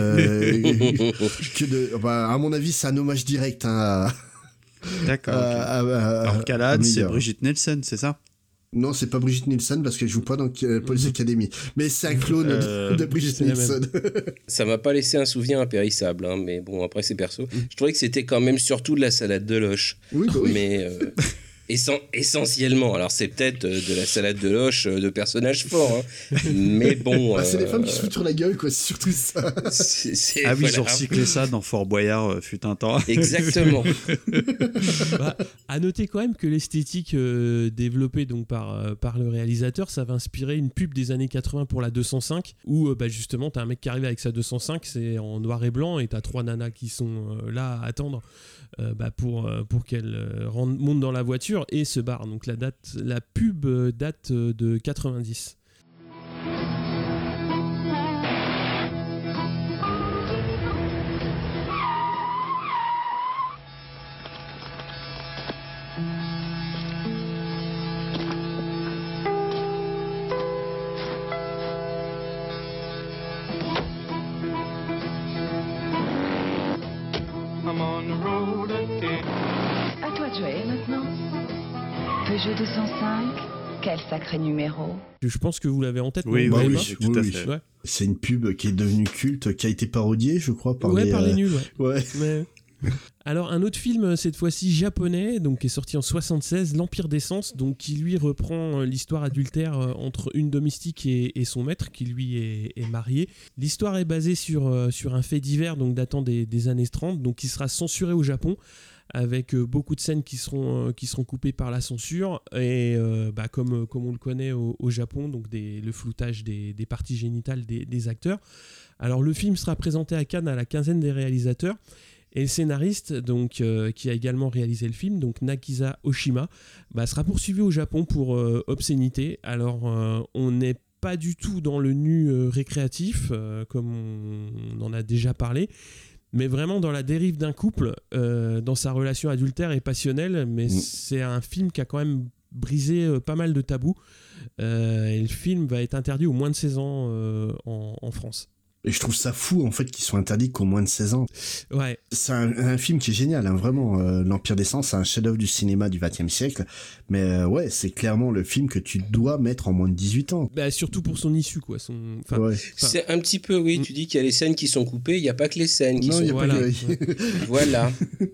que de... à mon avis, c'est un hommage direct. Hein, D'accord. Alors Callahan, c'est Brigitte Nielsen, c'est ça? Non, c'est pas Brigitte Nielsen parce qu'elle joue pas dans Police Academy. Mais c'est un clone de Brigitte Nielsen. Ça m'a pas laissé un souvenir impérissable, hein, mais bon, après c'est perso. Je trouvais que c'était quand même surtout de la salade de loche. Oui, bah oui. Mais essentiellement, alors c'est peut-être de la salade de loche de personnages forts, hein, mais bon. C'est des femmes qui se foutent sur la gueule, quoi, c'est surtout ça. Ils ont recyclé ça dans Fort Boyard, fut un temps. Exactement. À noter quand même que l'esthétique développée donc par le réalisateur, ça va inspirer une pub des années 80 pour la 205, où justement t'as un mec qui arrive avec sa 205, c'est en noir et blanc, et t'as 3 nanas qui sont là à attendre pour qu'elle monte dans la voiture et se barre. Donc la pub date de 90. À toi de jouer maintenant. Peugeot 205, quel sacré numéro. Je pense que vous l'avez en tête. Oui, oui, tout à fait. Ouais. C'est une pub qui est devenue culte, qui a été parodiée, je crois, par les nuls. Ouais. Mais... Alors un autre film, cette fois-ci japonais, donc qui est sorti en 76, L'Empire d'Essence, donc qui lui reprend l'histoire adultère entre une domestique et son maître, qui lui est marié. L'histoire est basée sur un fait divers, donc datant des années 30, donc qui sera censuré au Japon, avec beaucoup de scènes qui seront coupées par la censure, et comme on le connaît au Japon, donc le floutage des parties génitales des acteurs. Alors le film sera présenté à Cannes à la quinzaine des réalisateurs, et le scénariste, donc, qui a également réalisé le film, donc Nakisa Oshima, sera poursuivi au Japon pour obscénité. Alors on n'est pas du tout dans le nu récréatif, comme on en a déjà parlé, mais vraiment dans la dérive d'un couple, dans sa relation adultère et passionnelle. Mais c'est un film qui a quand même brisé pas mal de tabous, et le film va être interdit aux moins de 16 ans en France. Et je trouve ça fou, en fait, qu'ils soient interdits qu'aux moins de 16 ans. Ouais. C'est un film qui est génial, hein, vraiment. L'Empire d'Essence, c'est un chef-d'œuvre du cinéma du XXe siècle. Mais ouais, c'est clairement le film que tu dois mettre en moins de 18 ans. Surtout pour son issue, quoi. C'est un petit peu, oui. Tu dis qu'il y a les scènes qui sont coupées, il n'y a pas que les scènes qui sont coupées. Voilà.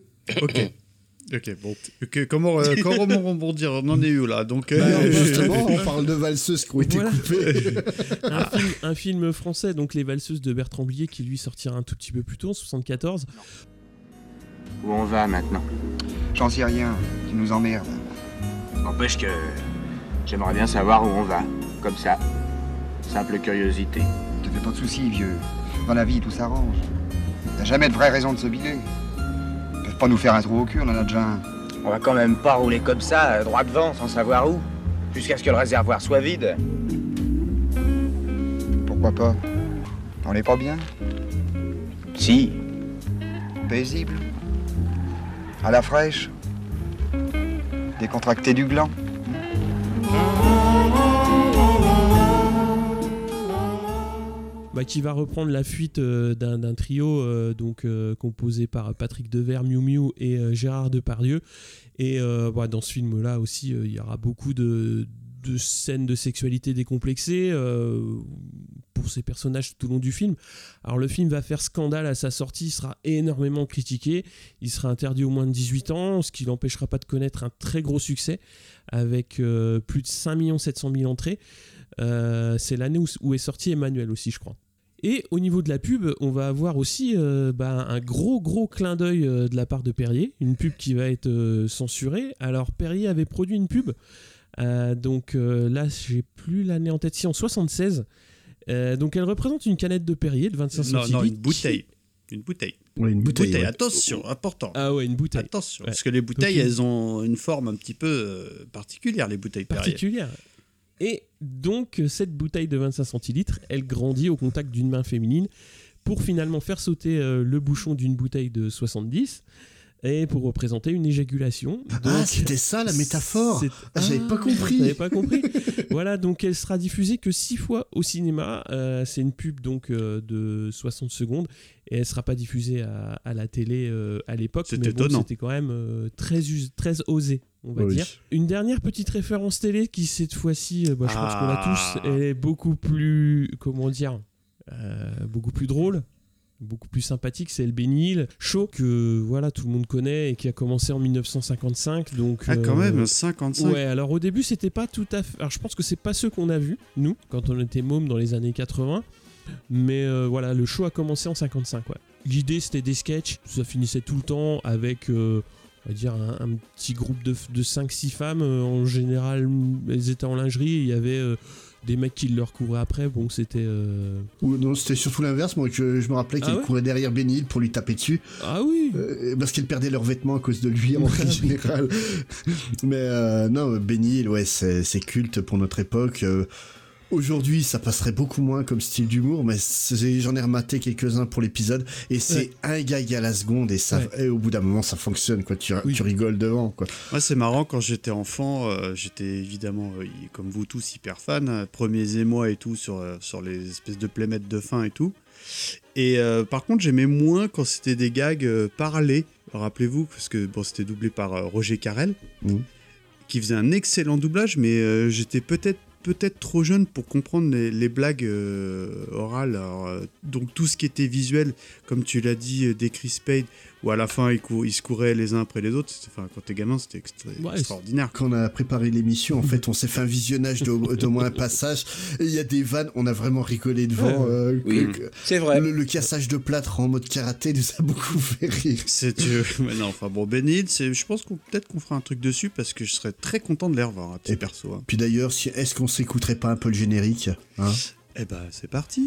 Ok, bon. Comment rebondir? On en est où là? Donc, justement, on parle de valseuses qui ont été coupées. un film français, donc Les Valseuses de Bertrand Blier, qui lui sortira un tout petit peu plus tôt, en 74. Où on va maintenant? J'en sais rien, tu nous emmerdes. N'empêche que j'aimerais bien savoir où on va, comme ça. Simple curiosité. Te fais pas de soucis, vieux. Dans la vie, tout s'arrange. T'as jamais de vraie raison de se biler. Ils peuvent pas nous faire un trou au cul, on en a déjà un. On va quand même pas rouler comme ça, droit devant, sans savoir où. Jusqu'à ce que le réservoir soit vide. Pourquoi pas? On n'est pas bien? Si. Paisible. À la fraîche. Décontracté du gland. Qui va reprendre la fuite d'un trio composé par Patrick Devers, Miu Miu et Gérard Depardieu. Et dans ce film-là aussi, il y aura beaucoup de scènes de sexualité décomplexées pour ces personnages tout au long du film. Alors le film va faire scandale à sa sortie, il sera énormément critiqué, il sera interdit aux moins de 18 ans, ce qui l'empêchera pas de connaître un très gros succès avec plus de 5 700 000 entrées. C'est l'année où est sorti Emmanuel aussi, je crois. Et au niveau de la pub, on va avoir aussi un gros clin d'œil de la part de Perrier, une pub qui va être censurée. Alors Perrier avait produit une pub, là j'ai plus l'année en tête, si en 76. Donc elle représente une canette de Perrier de 25 centilitres. Non, une bouteille. Une bouteille. Oui, une bouteille. Ouais. Attention, important. Ah ouais, une bouteille. Attention, ouais. Parce que les bouteilles, elles ont une forme un petit peu particulière, les bouteilles Perrier. Particulière. Et donc, cette bouteille de 25 centilitres, elle grandit au contact d'une main féminine pour finalement faire sauter le bouchon d'une bouteille de 70 et pour représenter une éjaculation. Donc, c'était ça la métaphore. J'avais pas compris. T'avais pas compris. Voilà, donc elle sera diffusée que 6 fois au cinéma. C'est une pub donc de 60 secondes et elle sera pas diffusée à la télé à l'époque. C'était étonnant. C'était quand même très osé, on va dire. Une dernière petite référence télé qui cette fois-ci, je pense qu'on l'a tous, elle est beaucoup plus, beaucoup plus drôle. Beaucoup plus sympathique, c'est le Benny Hill Show que voilà tout le monde connaît et qui a commencé en 1955. Donc quand même 55. Ouais, alors au début c'était pas tout à fait. Alors je pense que c'est pas ceux qu'on a vus nous quand on était mômes dans les années 80, mais voilà le show a commencé en 55. Ouais. L'idée c'était des sketchs, ça finissait tout le temps avec on va dire un petit groupe de 5-6 femmes. En général elles étaient en lingerie et il y avait des mecs qui leur couraient après, bon c'était... Non, c'était surtout l'inverse, moi je me rappelais qu'ils couraient derrière Benny Hill pour lui taper dessus. Ah oui parce qu'ils perdaient leurs vêtements à cause de lui en général. Mais non, Benny Hill, ouais, c'est culte pour notre époque. Aujourd'hui, ça passerait beaucoup moins comme style d'humour, mais j'en ai rematé quelques-uns pour l'épisode, et c'est un gag à la seconde, et au bout d'un moment, ça fonctionne, quoi. Tu rigoles devant, quoi. Moi, c'est marrant, quand j'étais enfant, j'étais évidemment, comme vous tous, hyper fan, premiers émois et tout, sur les espèces de playmates de fin et tout. Et par contre, j'aimais moins quand c'était des gags parlés. Rappelez-vous, parce que c'était doublé par Roger Carrel, qui faisait un excellent doublage, mais j'étais peut-être trop jeune pour comprendre les blagues orales. Alors, donc tout ce qui était visuel, comme tu l'as dit, des Chris Spade, où à la fin ils se couraient les uns après les autres, quand t'es gamin c'était extraordinaire. Quand on a préparé l'émission, en fait on s'est fait un visionnage d'au moins un passage, et il y a des vannes, on a vraiment rigolé devant. C'est vrai. Le cassage de plâtre en mode karaté nous a beaucoup fait rire. Mais non, enfin bon, Benny Hill, je pense peut-être qu'on fera un truc dessus, parce que je serais très content de les revoir, petit perso. Hein. Puis d'ailleurs, est-ce qu'on s'écouterait pas un peu le générique, hein? Eh ben, c'est parti.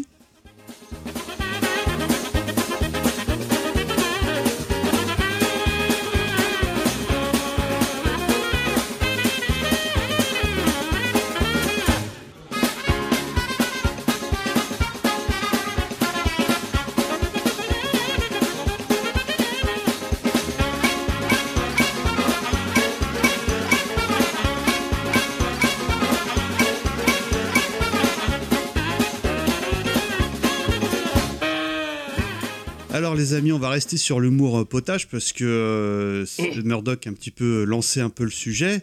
Alors les amis, on va rester sur l'humour potage parce que Murdoch a un petit peu lancé un peu le sujet.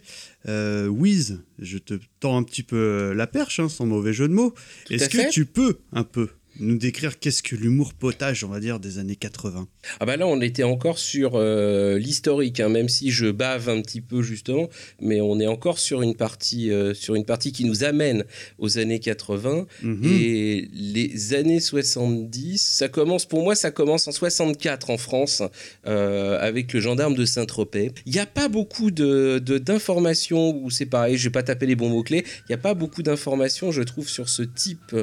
Wiz, je te tends un petit peu la perche, sans mauvais jeu de mots. Est-ce que tu peux un peu nous décrire qu'est-ce que l'humour potage, on va dire, des années 80? Ah bah là, on était encore sur l'historique, même si je bave un petit peu justement, mais on est encore sur une partie qui nous amène aux années 80 et les années 70. Pour moi, ça commence en 64 en France avec le gendarme de Saint-Tropez. Il n'y a pas beaucoup d'informations, ou c'est pareil, je vais pas taper les bons mots-clés, il n'y a pas beaucoup d'informations, je trouve, sur ce type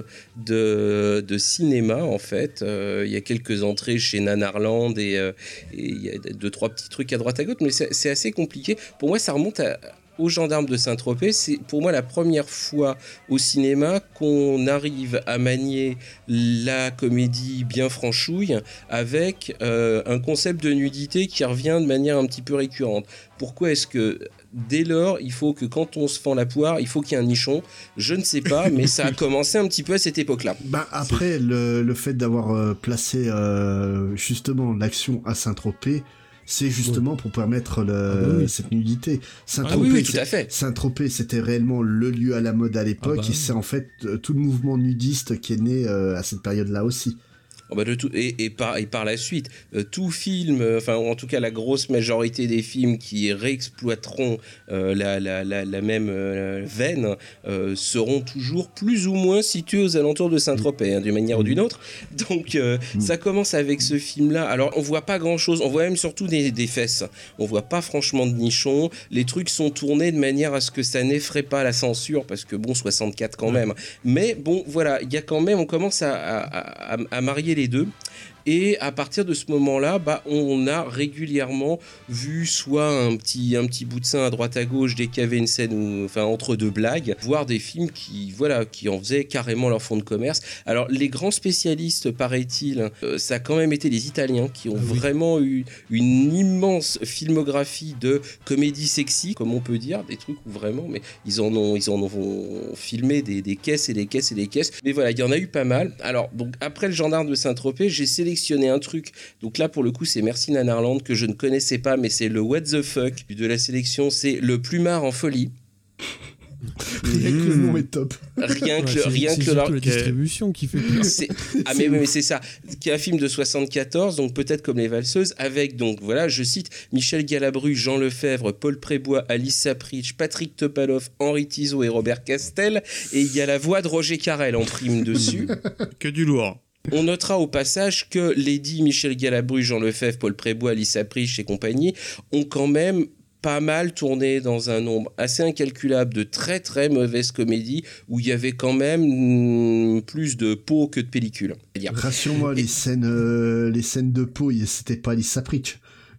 de cinéma, en fait. Il y a quelques entrées chez Nanarland et il y a 2-3 petits trucs à droite à gauche, mais c'est assez compliqué. Pour moi, ça remonte aux gendarmes de Saint-Tropez. C'est pour moi la première fois au cinéma qu'on arrive à manier la comédie bien franchouille avec un concept de nudité qui revient de manière un petit peu récurrente. Pourquoi est-ce que dès lors, il faut que quand on se fend la poire, il faut qu'il y ait un nichon? Je ne sais pas, mais ça a commencé un petit peu à cette époque-là. Après, le fait d'avoir placé justement l'action à Saint-Tropez, c'est justement pour permettre cette nudité. Saint-Tropez, tout à fait. Saint-Tropez, c'était réellement le lieu à la mode à l'époque, et c'est en fait tout le mouvement nudiste qui est né à cette période-là aussi. Et par la suite, tout film, enfin en tout cas la grosse majorité des films qui réexploiteront la même veine seront toujours plus ou moins situés aux alentours de Saint-Tropez, d'une manière ou d'une autre. Donc ça commence avec ce film-là. Alors on voit pas grand-chose, on voit même surtout des fesses. On voit pas franchement de nichons. Les trucs sont tournés de manière à ce que ça n'effraie pas la censure, parce que bon, 64 quand même. Mais bon, voilà, il y a quand même, on commence à marier les deux. Et à partir de ce moment-là, on a régulièrement vu soit un petit bout de sein à droite à gauche dès qu'il y avait une scène entre deux blagues, voire des films qui en faisaient carrément leur fond de commerce. Alors les grands spécialistes, paraît-il, ça a quand même été les Italiens qui ont vraiment eu une immense filmographie de comédie sexy, comme on peut dire, des trucs où vraiment, mais ils en ont filmé des caisses et des caisses et des caisses. Mais voilà, il y en a eu pas mal. Alors donc après Le Gendarme de Saint-Tropez, j'ai sélectionné un truc, donc là pour le coup c'est Merci Nanarland que je ne connaissais pas, mais c'est le what the fuck de la sélection, c'est Le Plumard en folie. Rien que le nom est top. Rien que la distribution qui fait peur. Mais c'est ça, qui est un film de 74, donc peut-être comme Les Valseuses, avec donc voilà, je cite Michel Galabru, Jean Lefebvre, Paul Prébois, Alice Sapritch, Patrick Topalov, Henri Tizot et Robert Castel, et il y a la voix de Roger Carrel en prime dessus. Que du lourd. On notera au passage que Lady, Michel Galabru, Jean Lefebvre, Paul Prébois, Alice Sapritch et compagnie ont quand même pas mal tourné dans un nombre assez incalculable de très très mauvaises comédies où il y avait quand même plus de peau que de pellicule. Rassure-moi, les scènes de peau, c'était pas Alice Sapritch.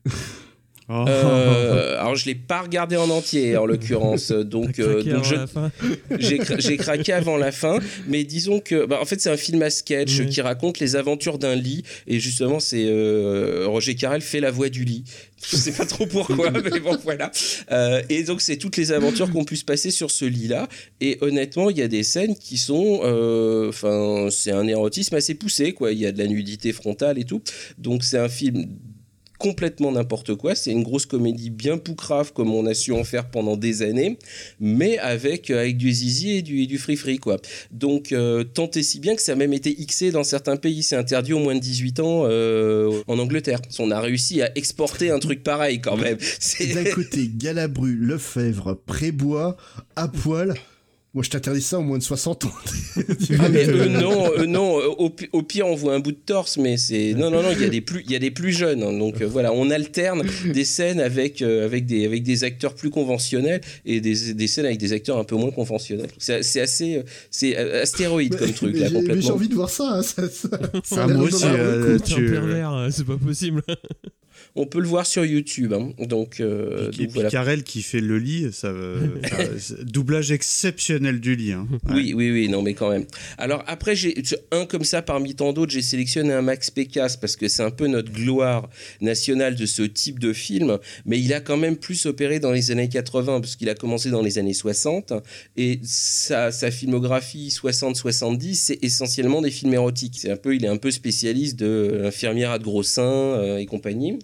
Alors je l'ai pas regardé en entier en l'occurrence, donc j'ai craqué avant la fin, mais disons que en fait c'est un film à sketch qui raconte les aventures d'un lit, et justement c'est Roger Carrel fait la voix du lit. Je sais pas trop pourquoi, mais bon voilà. Et donc c'est toutes les aventures qu'on puisse passer sur ce lit-là. Et honnêtement, il y a des scènes qui sont, c'est un érotisme assez poussé, quoi. Il y a de la nudité frontale et tout. Donc c'est un film complètement n'importe quoi, c'est une grosse comédie bien poucrave comme on a su en faire pendant des années, mais avec du zizi et du free quoi. Donc tant et si bien que ça a même été xé dans certains pays, c'est interdit aux moins de 18 ans en Angleterre. On a réussi à exporter un truc pareil quand même. D'un côté Galabru, Lefebvre, Prébois, à poil. Moi, je t'interdis ça au moins de 60 ans. Mais non. Au pire, on voit un bout de torse, mais c'est non. Il y a des plus jeunes. Hein, donc voilà, on alterne des scènes avec des acteurs plus conventionnels et des scènes avec des acteurs un peu moins conventionnels. C'est assez astéroïde comme truc là complètement. Mais j'ai envie de voir ça. Moi aussi, tu es un pervers, c'est pas possible. On peut le voir sur YouTube. Hein. Donc voilà. Carrel qui fait le lit, doublage exceptionnel du lit. Hein. Ouais. Oui, non mais quand même. Alors après, j'ai un comme ça parmi tant d'autres, j'ai sélectionné un Max Pécasse parce que c'est un peu notre gloire nationale de ce type de film, mais il a quand même plus opéré dans les années 80 parce qu'il a commencé dans les années 60 et sa filmographie 60-70, c'est essentiellement des films érotiques. Il est un peu spécialiste de l'infirmière à de gros seins et compagnie.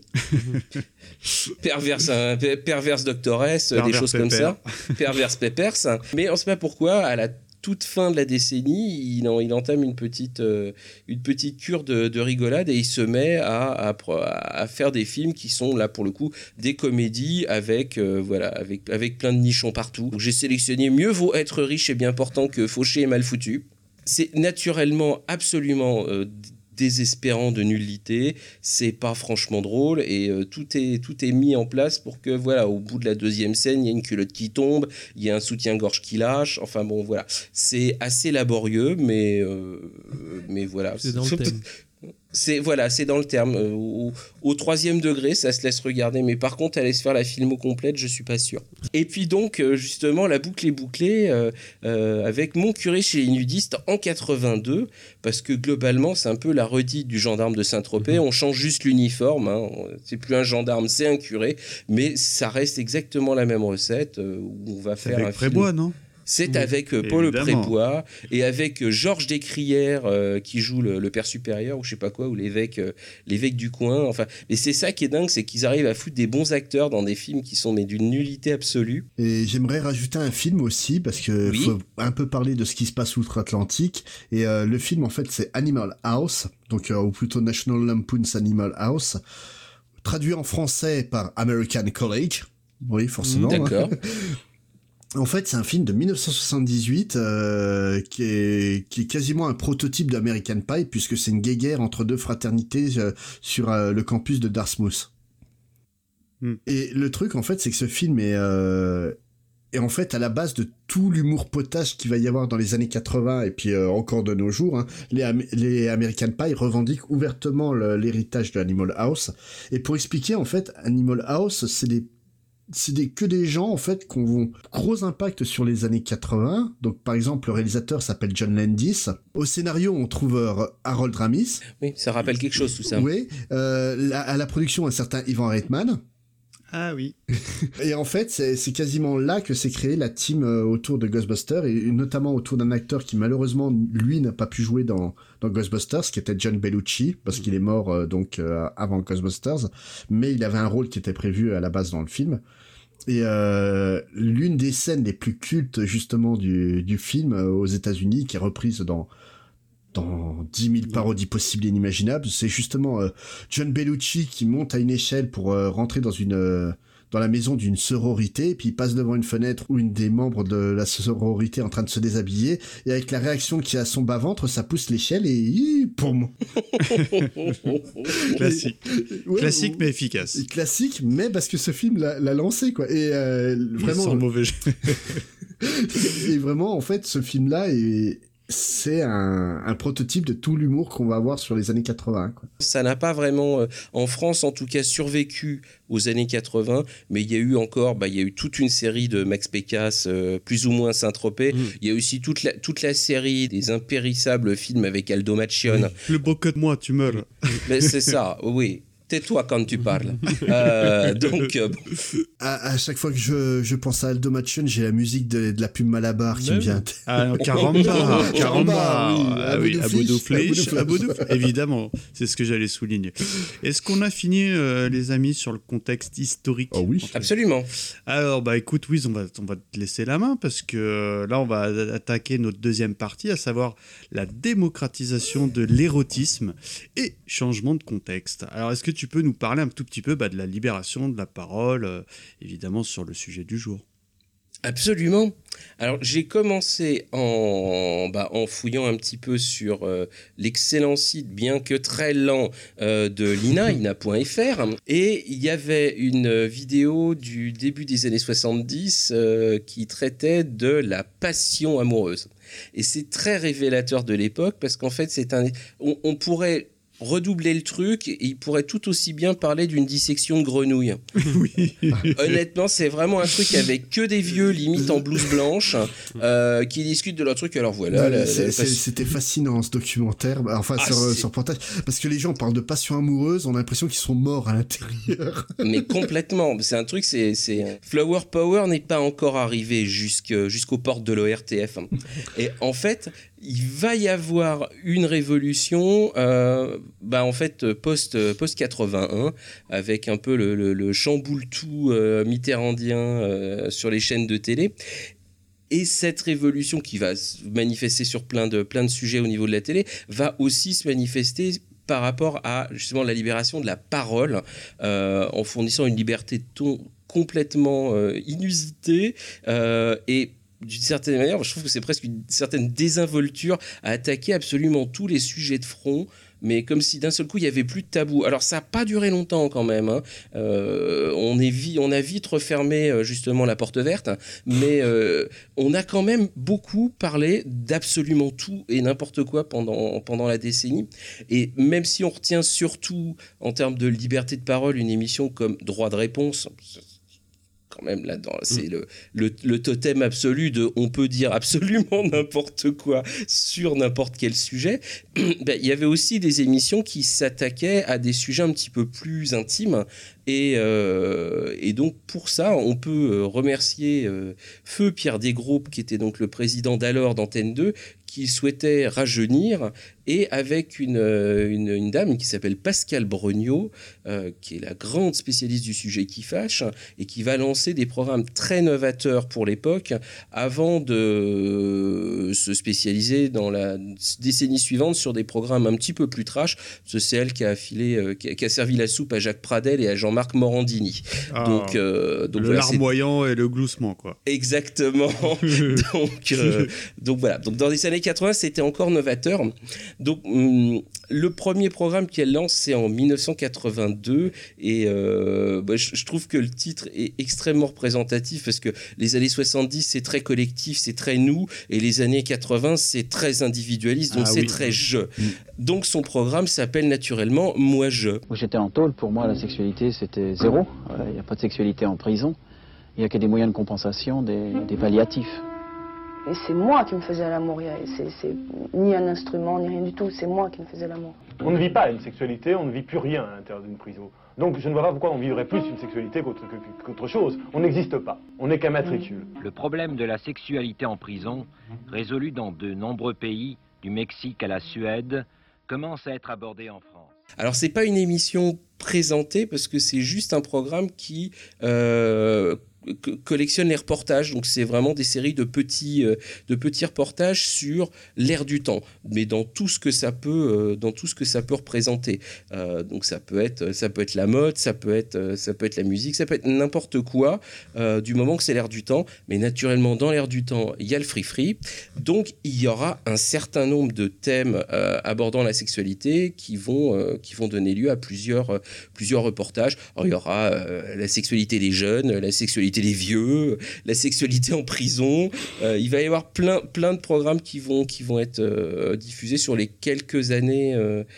Perverse doctoresse, des choses comme ça. Perverse Peppers. Mais on ne sait pas pourquoi, à la toute fin de la décennie, il entame une petite cure de rigolade et il se met à faire des films qui sont là pour le coup des comédies avec plein de nichons partout. Donc, j'ai sélectionné Mieux vaut être riche et bien portant que fauché et mal foutu. C'est naturellement absolument désespérant de nullité, c'est pas franchement drôle et tout est mis en place pour que au bout de la deuxième scène, il y a une culotte qui tombe, il y a un soutien-gorge qui lâche, enfin bon voilà, c'est assez laborieux mais voilà. C'est dans le thème. C'est dans le terme. Au troisième degré, ça se laisse regarder, mais par contre, aller se faire la filmo complète, je suis pas sûr. Et puis donc, justement, la boucle est bouclée avec Mon curé chez les nudistes en 82, parce que globalement, c'est un peu la redite du Gendarme de Saint-Tropez. On change juste l'uniforme, hein. C'est plus un gendarme, c'est un curé, mais ça reste exactement la même recette où on va faire un Prébois, film. Non ? C'est avec Paul Prébois et avec Georges Descrières qui joue le père supérieur ou je sais pas quoi, ou l'évêque du coin. Enfin, mais c'est ça qui est dingue, c'est qu'ils arrivent à foutre des bons acteurs dans des films qui sont mais d'une nullité absolue. Et j'aimerais rajouter un film aussi parce que faut un peu parler de ce qui se passe outre-Atlantique. Et le film en fait c'est Animal House, donc ou plutôt National Lampoon's Animal House, traduit en français par American College. Oui, forcément. D'accord. En fait, c'est un film de 1978 qui est quasiment un prototype d'American Pie puisque c'est une guéguerre entre deux fraternités sur le campus de Dartmouth. Et le truc, en fait, c'est que ce film est en fait à la base de tout l'humour potache qu'il va y avoir dans les années 80 et puis encore de nos jours. Hein, les American Pie revendiquent ouvertement l'héritage de Animal House. Et pour expliquer, en fait, Animal House, c'est que des gens, en fait, qui ont gros impact sur les années 80. Donc, par exemple, le réalisateur s'appelle John Landis. Au scénario, on trouve Harold Ramis. Oui, ça rappelle quelque chose, tout ça. Oui. À la production, un certain Ivan Reitman. Ah oui. Et en fait, c'est quasiment là que s'est créée la team autour de Ghostbusters, et notamment autour d'un acteur qui, malheureusement, lui, n'a pas pu jouer dans Ghostbusters, qui était John Bellucci, parce qu'il est mort avant Ghostbusters, mais il avait un rôle qui était prévu à la base dans le film. Et l'une des scènes les plus cultes justement du film aux États-Unis, qui est reprise dans 10 000 parodies possibles et inimaginables, c'est justement John Bellucci qui monte à une échelle pour rentrer dans la maison d'une sororité, et puis il passe devant une fenêtre où une des membres de la sororité est en train de se déshabiller, et avec la réaction qu'il a à son bas-ventre, ça pousse l'échelle et poum. Classique. Ouais, classique mais efficace. Classique, mais parce que ce film l'a lancé, quoi. Et vraiment. Sans mauvais jeu. Et vraiment, en fait, ce film-là c'est un prototype de tout l'humour qu'on va avoir sur les années 80, quoi. Ça n'a pas vraiment, en France en tout cas, survécu aux années 80, mais il y a eu toute une série de Max Pécasse, plus ou moins Saint-Tropez. Il y a aussi toute la série des impérissables films avec Aldo Macione. Le beau que de moi, tu meurs. Mais c'est ça, oui. Tais-toi quand tu parles. À chaque fois que je pense à Aldo Macione, j'ai la musique de la pub Malabar qui me vient. Ah, Caramba, oui, Aboudou, évidemment, c'est ce que j'allais souligner. Est-ce qu'on a fini, les amis, sur le contexte historique? Oh oui. Absolument. Alors, écoute, Wiz, on va te laisser la main, parce que là, on va attaquer notre deuxième partie, à savoir la démocratisation de l'érotisme et changement de contexte. Alors, est-ce que tu peux nous parler un tout petit peu de la libération de la parole, évidemment, sur le sujet du jour? Absolument. Alors, j'ai commencé en fouillant un petit peu sur l'excellent site, bien que très lent, de l'INA, ina.fr, et il y avait une vidéo du début des années 70 qui traitait de la passion amoureuse. Et c'est très révélateur de l'époque, parce qu'en fait, on pourrait redoubler le truc, et il pourrait tout aussi bien parler d'une dissection de grenouille. Oui. Honnêtement, c'est vraiment un truc avec que des vieux, limite en blouse blanche, qui discutent de leur truc. Alors voilà. C'était fascinant, ce documentaire, sur Portage, parce que les gens parlent de passion amoureuse, on a l'impression qu'ils sont morts à l'intérieur. Mais complètement. C'est un truc, c'est Flower Power n'est pas encore arrivé jusqu'aux portes de l'ORTF. Et en fait, il va y avoir une révolution en fait post 81, avec un peu le chamboule-tout mitterrandien sur les chaînes de télé. Et cette révolution qui va se manifester sur plein de sujets au niveau de la télé va aussi se manifester par rapport à justement la libération de la parole, en fournissant une liberté de ton complètement inusitée, et d'une certaine manière, je trouve que c'est presque une certaine désinvolture à attaquer absolument tous les sujets de front, mais comme si d'un seul coup il n'y avait plus de tabou. Alors ça n'a pas duré longtemps quand même, hein. On a vite refermé justement la porte verte, mais on a quand même beaucoup parlé d'absolument tout et n'importe quoi pendant la décennie. Et même si on retient surtout en termes de liberté de parole une émission comme Droit de réponse, quand même là-dedans. C'est le totem absolu de on peut dire absolument n'importe quoi sur n'importe quel sujet. Il y avait aussi des émissions qui s'attaquaient à des sujets un petit peu plus intimes. Et donc pour ça, on peut remercier Feu Pierre Desgroupes, qui était donc le président d'alors d'Antenne 2, qui souhaitait rajeunir, et avec une dame qui s'appelle Pascale Brognaud, qui est la grande spécialiste du sujet qui fâche, et qui va lancer des programmes très novateurs pour l'époque, avant de se spécialiser dans la décennie suivante sur des programmes un petit peu plus trash. C'est elle qui a servi la soupe à Jacques Pradel et à Jean-Marc Morandini. Donc le voilà, larmoyant et le gloussement, quoi. Exactement. donc voilà. Donc dans les années 80, c'était encore novateur. Donc le premier programme qu'elle lance, c'est en 1982, et je trouve que le titre est extrêmement représentatif, parce que les années 70, c'est très collectif, c'est très nous, et les années 80, c'est très individualiste, donc très je. Donc son programme s'appelle naturellement Moi je. Moi j'étais en tôle, pour moi la sexualité c'était zéro, il n'y a pas de sexualité en prison, il n'y a que des moyens de compensation, des palliatifs. Et c'est moi qui me faisais l'amour, c'est ni un instrument, ni rien du tout, c'est moi qui me faisais l'amour. On ne vit pas une sexualité, on ne vit plus rien à l'intérieur d'une prison. Donc je ne vois pas pourquoi on vivrait plus une sexualité qu'autre chose. On n'existe pas, on n'est qu'un matricule. Le problème de la sexualité en prison, résolu dans de nombreux pays, du Mexique à la Suède, commence à être abordé en France. Alors c'est pas une émission présentée, parce que c'est juste un programme qui collectionne les reportages. Donc c'est vraiment des séries de petits reportages sur l'ère du temps, mais dans tout ce que ça peut représenter. Donc ça peut être la mode, ça peut être la musique, ça peut être n'importe quoi, du moment que c'est l'ère du temps. Mais naturellement, dans l'ère du temps, il y a le free. Donc il y aura un certain nombre de thèmes abordant la sexualité qui vont donner lieu à plusieurs reportages. Alors il y aura la sexualité des jeunes, la sexualité des vieux, la sexualité en prison. Il va y avoir plein de programmes qui vont être diffusés sur les quelques années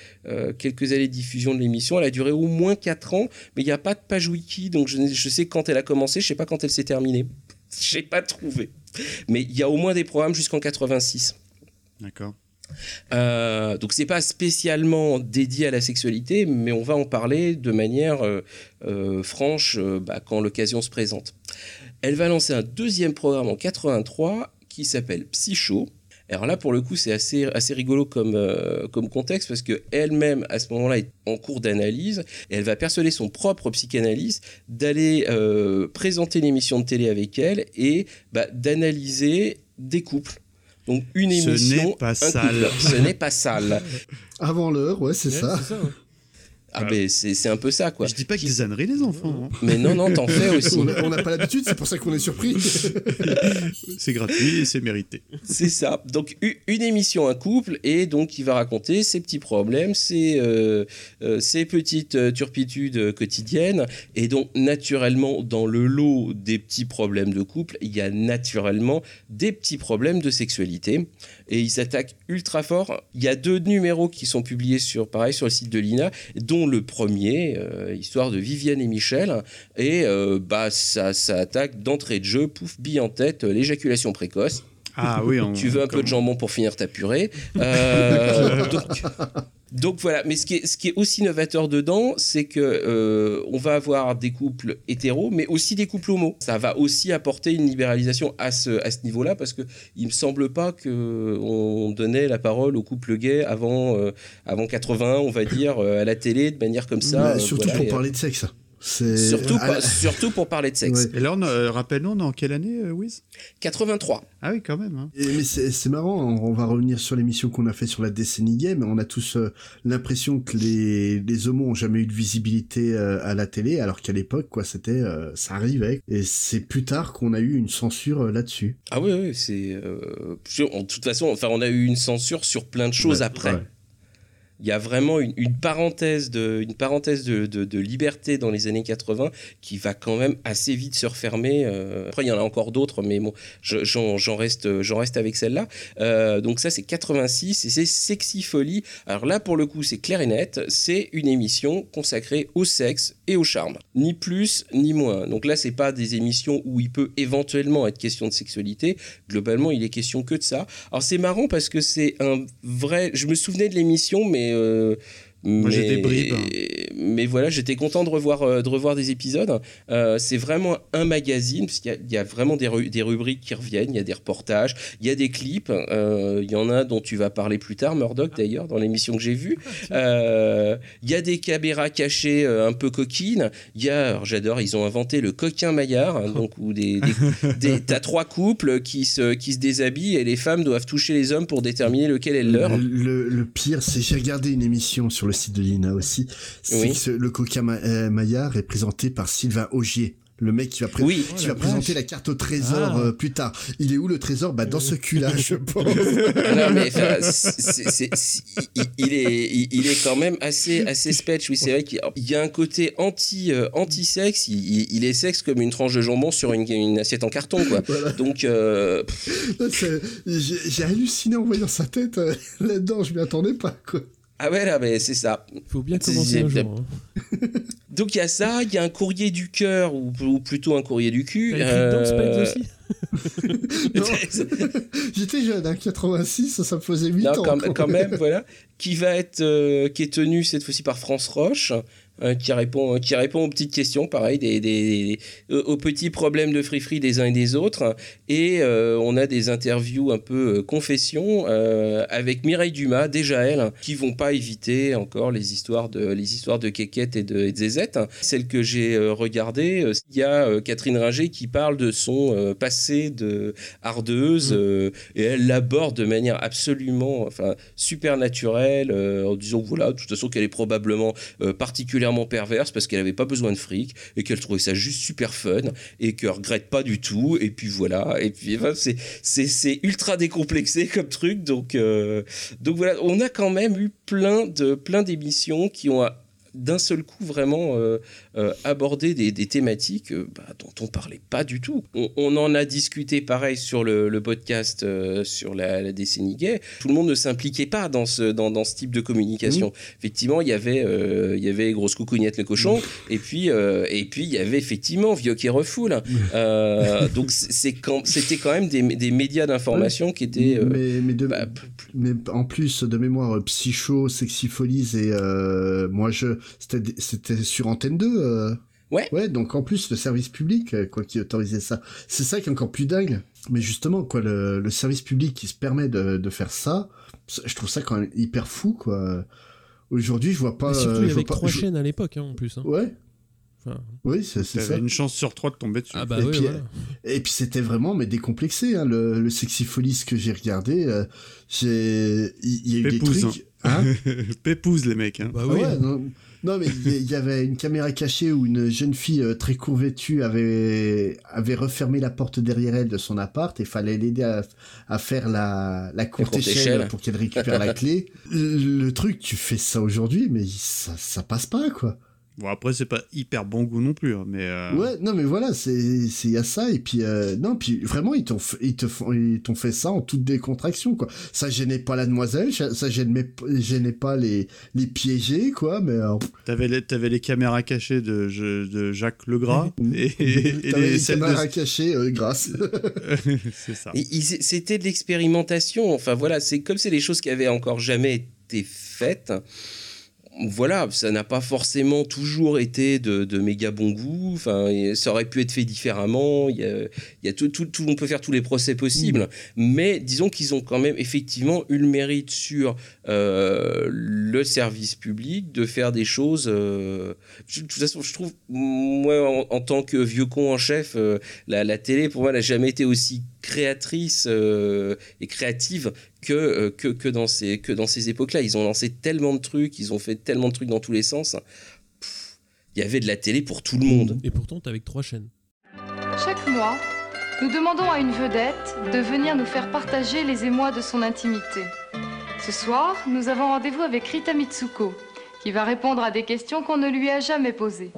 de diffusion de l'émission. Elle a duré au moins 4 ans, mais il n'y a pas de page wiki, donc je sais quand elle a commencé, je ne sais pas quand elle s'est terminée. Je n'ai pas trouvé. Mais il y a au moins des programmes jusqu'en 86. D'accord. Donc c'est pas spécialement dédié à la sexualité, mais on va en parler de manière franche quand l'occasion se présente. Elle va lancer un deuxième programme en 83 qui s'appelle Psycho. Alors là, pour le coup, c'est assez rigolo comme contexte, parce qu'elle-même, à ce moment-là, est en cours d'analyse, et elle va persuader son propre psychanalyste d'aller présenter une émission de télé avec elle, et d'analyser des couples. Donc une émission... Ce n'est pas sale. Ce n'est pas sale. Avant l'heure, ouais, c'est ça. C'est ça. Ah ben c'est un peu ça, quoi. Je dis pas que des âneries, les enfants. Hein. Mais non, t'en fais aussi. On n'a pas l'habitude, c'est pour ça qu'on est surpris. C'est gratuit et c'est mérité. C'est ça. Donc une émission, un couple, et donc il va raconter ses petits problèmes, ses petites turpitudes quotidiennes, et donc naturellement dans le lot des petits problèmes de couple, il y a naturellement des petits problèmes de sexualité, et il s'attaque ultra fort. Il y a 2 numéros qui sont publiés sur le site de l'INA, dont le premier, histoire de Viviane et Michel, et ça attaque d'entrée de jeu, pouf, bille en tête, l'éjaculation précoce. Ah oui, tu veux un peu de jambon pour finir ta purée. Donc voilà, mais ce qui est aussi novateur dedans, c'est que on va avoir des couples hétéros, mais aussi des couples homos. Ça va aussi apporter une libéralisation à ce niveau-là, parce que il me semble pas que on donnait la parole aux couples gays avant 80, on va dire, à la télé de manière comme ça. Surtout pour parler de sexe. Surtout pour parler de sexe. Ouais. Et là, rappelle-nous, dans quelle année, Wiz ? 83. Ah oui, quand même. Hein. Mais c'est marrant, on va revenir sur l'émission qu'on a fait sur la décennie gay, mais on a tous l'impression que les homos ont jamais eu de visibilité à la télé, alors qu'à l'époque, ça arrivait. Et c'est plus tard qu'on a eu une censure là-dessus. Ah oui, c'est... de toute façon, on a eu une censure sur plein de choses après. Ouais. Il y a vraiment une parenthèse de liberté dans les années 80 qui va quand même assez vite se refermer. Après, il y en a encore d'autres, mais bon, j'en reste avec celle-là. Donc ça, c'est 86 et c'est Sexy Folie. Alors là, pour le coup, c'est clair et net. C'est une émission consacrée au sexe et au charme. Ni plus, ni moins. Donc là, c'est pas des émissions où il peut éventuellement être question de sexualité. Globalement, il est question que de ça. Alors c'est marrant parce que c'est un vrai... Je me souvenais de l'émission, mais Moi, j'ai des bribes. Mais voilà, j'étais content de revoir des épisodes. C'est vraiment un magazine, parce qu'il y a vraiment des rubriques qui reviennent, il y a des reportages, il y a des clips. Il y en a dont tu vas parler plus tard, Murdoch d'ailleurs, dans l'émission que j'ai vue. Il y a des caméras cachées un peu coquines. Alors, j'adore, ils ont inventé le coquin maillard, hein, donc où t'as 3 couples qui se déshabillent et les femmes doivent toucher les hommes pour déterminer lequel est leur. Le pire, c'est j'ai regardé une émission sur le site de l'INA aussi. C'est que le coquin maillard est présenté par Sylvain Augier. Le mec qui va, présenter la carte au trésor plus tard. Il est où le trésor ? Dans ce cul-là, je pense. Non, mais il est quand même assez sketch. Oui, c'est vrai qu'il y a un côté anti-sexe. Il est sexe comme une tranche de jambon sur une assiette en carton, quoi. Voilà. Donc, j'ai halluciné en voyant sa tête là-dedans. Je m'y attendais pas, quoi. Ah ouais, là, mais c'est ça. Faut bien commencer un jour. Hein. Donc il y a ça, il y a un courrier du cœur, ou plutôt un courrier du cul. Dans Spades aussi. Non, j'étais jeune, hein, 86, ça me faisait 8 ans. Quand même, voilà. Qui est tenu cette fois-ci par France Roche. Qui répond aux petites questions, pareil, aux petits problèmes de free-free des uns et des autres. Et on a des interviews un peu confessions avec Mireille Dumas, déjà elle, qui vont pas éviter encore les histoires de Kékette et de Zézette. Celle que j'ai regardée, il y a Catherine Ringer qui parle de son passé de hardeuse et elle l'aborde de manière absolument super naturelle en disant voilà, de toute façon qu'elle est probablement particulièrement perverse parce qu'elle avait pas besoin de fric et qu'elle trouvait ça juste super fun et qu'elle regrette pas du tout et puis voilà et puis c'est ultra décomplexé comme truc donc voilà, on a quand même eu plein d'émissions qui ont d'un seul coup vraiment abordé des thématiques dont on parlait pas du tout. On en a discuté pareil sur le podcast sur la décennie gay. Tout le monde ne s'impliquait pas dans ce type de communication. Effectivement, il y avait Grosse Coucougnette le cochon et puis il y avait effectivement Vioc et Refoule. Donc c'était quand même des médias d'information qui étaient mais en plus de mémoire Psycho, Sexy Folies et moi c'était sur Antenne 2 ouais, donc en plus le service public qui autorisait ça. C'est ça qui est encore plus dingue. Mais justement le service public qui se permet de faire ça, je trouve ça quand même hyper fou quoi. Aujourd'hui, je vois pas. Mais surtout, il y avait 3 chaînes à l'époque, en plus. Hein. Ouais. Oui, c'est ça. T'avais une chance sur 3 de tomber dessus. Ah bah oui, voilà. Et puis c'était vraiment décomplexé. Hein, le Sexy Folies que j'ai regardé, il y a eu des trucs. Hein Pépouze les mecs. Hein. Bah oui. Ouais, non, mais il y avait une caméra cachée où une jeune fille très court vêtue avait refermé la porte derrière elle de son appart et fallait l'aider à faire la courte échelle pour qu'elle récupère la clé. Le truc, tu fais ça aujourd'hui, mais ça passe pas, quoi. Bon, après, c'est pas hyper bon goût non plus, hein, mais... Ouais, non, mais voilà, il y a ça, et puis, non, puis vraiment, ils t'ont fait ça en toute décontraction, quoi. Ça gênait pas la demoiselle, ça gênait pas les piégés, quoi, mais... T'avais les caméras cachées de Jacques Legras, et t'avais les caméras cachées, grâce. C'est ça. C'était de l'expérimentation, enfin, voilà, c'est comme c'est des choses qui avaient encore jamais été faites... Voilà, ça n'a pas forcément toujours été de méga bon goût. Enfin, ça aurait pu être fait différemment. Il y a tout, on peut faire tous les procès possibles. Mais disons qu'ils ont quand même effectivement eu le mérite sur le service public de faire des choses. De toute façon, je trouve, moi, en tant que vieux con en chef, la télé, pour moi, n'a jamais été aussi créatrice et créative que dans ces époques-là. Ils ont lancé tellement de trucs, ils ont fait tellement de trucs dans tous les sens. Il y avait de la télé pour tout le monde. Et pourtant, t'es avec 3 chaînes. Chaque mois, nous demandons à une vedette de venir nous faire partager les émois de son intimité. Ce soir, nous avons rendez-vous avec Rita Mitsuko, qui va répondre à des questions qu'on ne lui a jamais posées.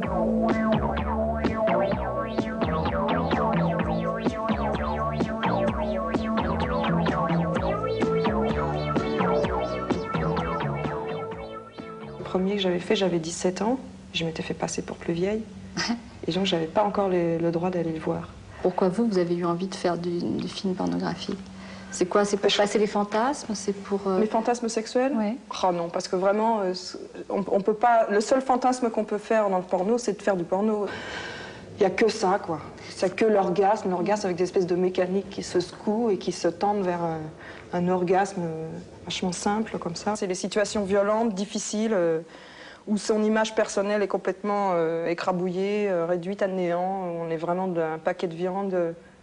Le premier que j'avais fait, j'avais 17 ans. Je m'étais fait passer pour plus vieille. Et donc, j'avais pas encore le droit d'aller le voir. Pourquoi vous avez eu envie de faire du film pornographique? C'est quoi? C'est pour passer les fantasmes? C'est pour... Les fantasmes sexuels? Oui. Oh non, parce que vraiment, on peut pas... Le seul fantasme qu'on peut faire dans le porno, c'est de faire du porno. Il y a que ça, quoi. C'est que l'orgasme avec des espèces de mécaniques qui se secouent et qui se tendent vers un orgasme vachement simple, comme ça. C'est des situations violentes, difficiles, où son image personnelle est complètement écrabouillée, réduite à néant. On est vraiment d'un paquet de viande...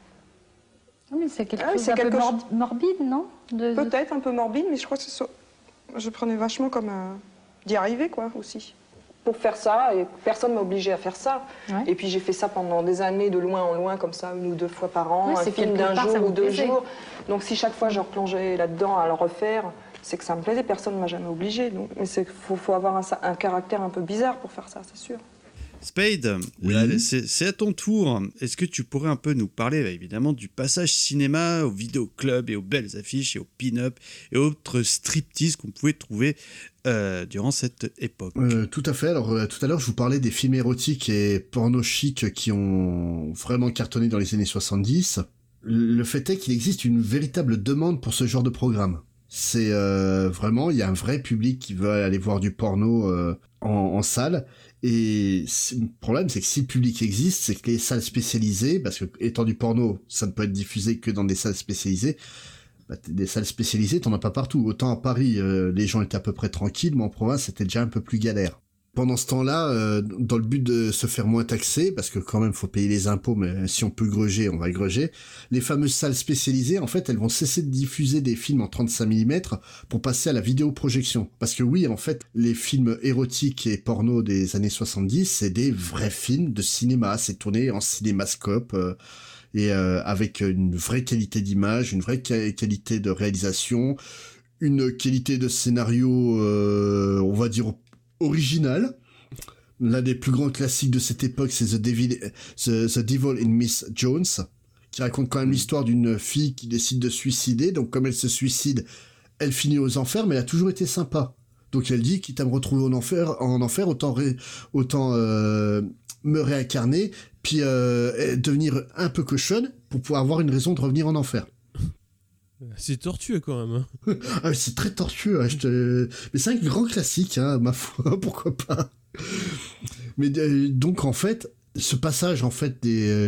Mais c'est quelque chose d'un peu morbide, non? Peut-être un peu morbide, mais je crois que je prenais vachement comme d'y arriver, quoi, aussi. Pour faire ça, et personne m'a obligée à faire ça. Ouais. Et puis j'ai fait ça pendant des années, de loin en loin, comme ça, 1 ou 2 fois par an, un film d'un jour ou 2 jours. Donc si chaque fois je replongeais là-dedans à le refaire, c'est que ça me plaisait, personne ne m'a jamais obligée. Donc, mais il faut avoir un caractère un peu bizarre pour faire ça, c'est sûr. Spade, oui. C'est à ton tour. Est-ce que tu pourrais un peu nous parler évidemment du passage cinéma au vidéoclub et aux belles affiches et aux pin-up et autres striptease qu'on pouvait trouver durant cette époque? Tout à fait. Alors tout à l'heure je vous parlais des films érotiques et porno chic qui ont vraiment cartonné dans les années 70. Le fait est qu'il existe une véritable demande pour ce genre de programme. C'est vraiment, il y a un vrai public qui veut aller voir du porno en salle. Et le problème, c'est que si le public existe, c'est que les salles spécialisées, parce que étant du porno, ça ne peut être diffusé que dans des salles spécialisées, des salles spécialisées, t'en as pas partout. Autant à Paris, les gens étaient à peu près tranquilles, mais en province, c'était déjà un peu plus galère. Pendant ce temps-là, dans le but de se faire moins taxer, parce que quand même, faut payer les impôts, mais si on peut gruger, on va gruger, les fameuses salles spécialisées, en fait, elles vont cesser de diffuser des films en 35 mm pour passer à la vidéoprojection. Parce que oui, en fait, les films érotiques et porno des années 70, c'est des vrais films de cinéma. C'est tourné en cinémascope, et avec une vraie qualité d'image, une vraie qualité de réalisation, une qualité de scénario, on va dire, original. L'un des plus grands classiques de cette époque, c'est The Devil in Miss Jones, qui raconte quand même l'histoire d'une fille qui décide de se suicider. Donc comme elle se suicide, elle finit aux enfers, mais elle a toujours été sympa. Donc elle dit, quitte à me retrouver en enfer, autant me réincarner, puis devenir un peu cochonne pour pouvoir avoir une raison de revenir en enfer. C'est tortueux quand même. Ah, c'est très tortueux. Mais c'est un grand classique, hein, ma foi, pourquoi pas. Mais donc en fait, ce passage en fait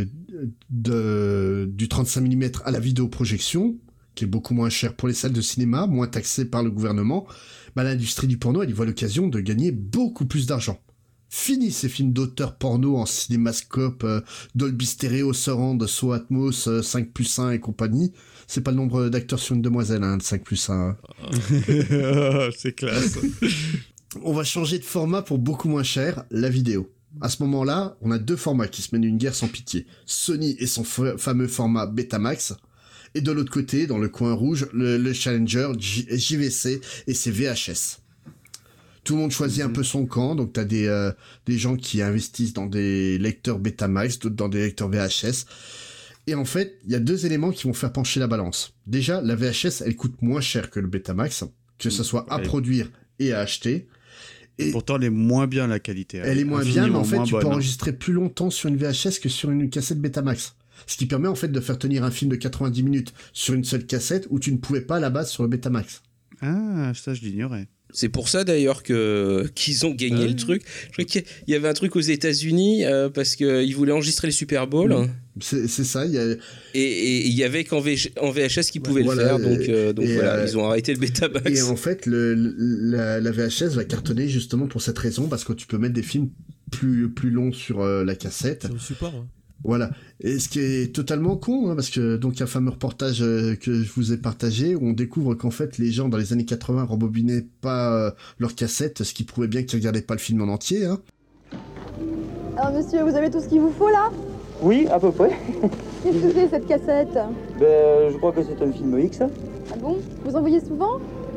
du 35 mm à la vidéoprojection, qui est beaucoup moins cher pour les salles de cinéma, moins taxé par le gouvernement, l'industrie du porno, elle y voit l'occasion de gagner beaucoup plus d'argent. Fini ces films d'auteurs porno en cinémascope, Dolby Stereo, Surround, So Atmos, 5+1 et compagnie. C'est pas le nombre d'acteurs sur une demoiselle, hein, 5+1. C'est classe. On va changer de format pour beaucoup moins cher, la vidéo. À ce moment-là, on a 2 formats qui se mènent une guerre sans pitié. Sony et son fameux format Betamax. Et de l'autre côté, dans le coin rouge, le Challenger, JVC et ses VHS. Tout le monde choisit un peu son camp, donc t'as des gens qui investissent dans des lecteurs Betamax, d'autres dans des lecteurs VHS. Et en fait, il y a 2 éléments qui vont faire pencher la balance. Déjà, la VHS, elle coûte moins cher que le Betamax, que ce soit à produire et à acheter. Et pourtant, elle est moins bien la qualité. Elle est moins bien, mais en fait, tu peux enregistrer plus longtemps sur une VHS que sur une cassette Betamax. Ce qui permet en fait de faire tenir un film de 90 minutes sur une seule cassette où tu ne pouvais pas à la base sur le Betamax. Ah, ça je l'ignorais. C'est pour ça d'ailleurs qu'ils ont gagné le truc. Je crois qu'il y avait un truc aux États-Unis parce qu'ils voulaient enregistrer le Super Bowl. C'est ça. Et il y avait qu'en VHS qui pouvaient le faire. Donc voilà, ils ont arrêté le Betamax. Et en fait, la VHS va cartonner justement pour cette raison, parce que tu peux mettre des films plus longs sur la cassette. Sur le support, hein. Voilà. Et ce qui est totalement con, hein, parce que donc il y a un fameux reportage que je vous ai partagé où on découvre qu'en fait les gens dans les années 80 rembobinaient pas leurs cassettes, ce qui prouvait bien qu'ils regardaient pas le film en entier. Hein. Alors monsieur, vous avez tout ce qu'il vous faut là? Oui, à peu près. Qu'est-ce que c'est cette cassette? Je crois que c'est un film X. Ah bon? Vous en voyez souvent?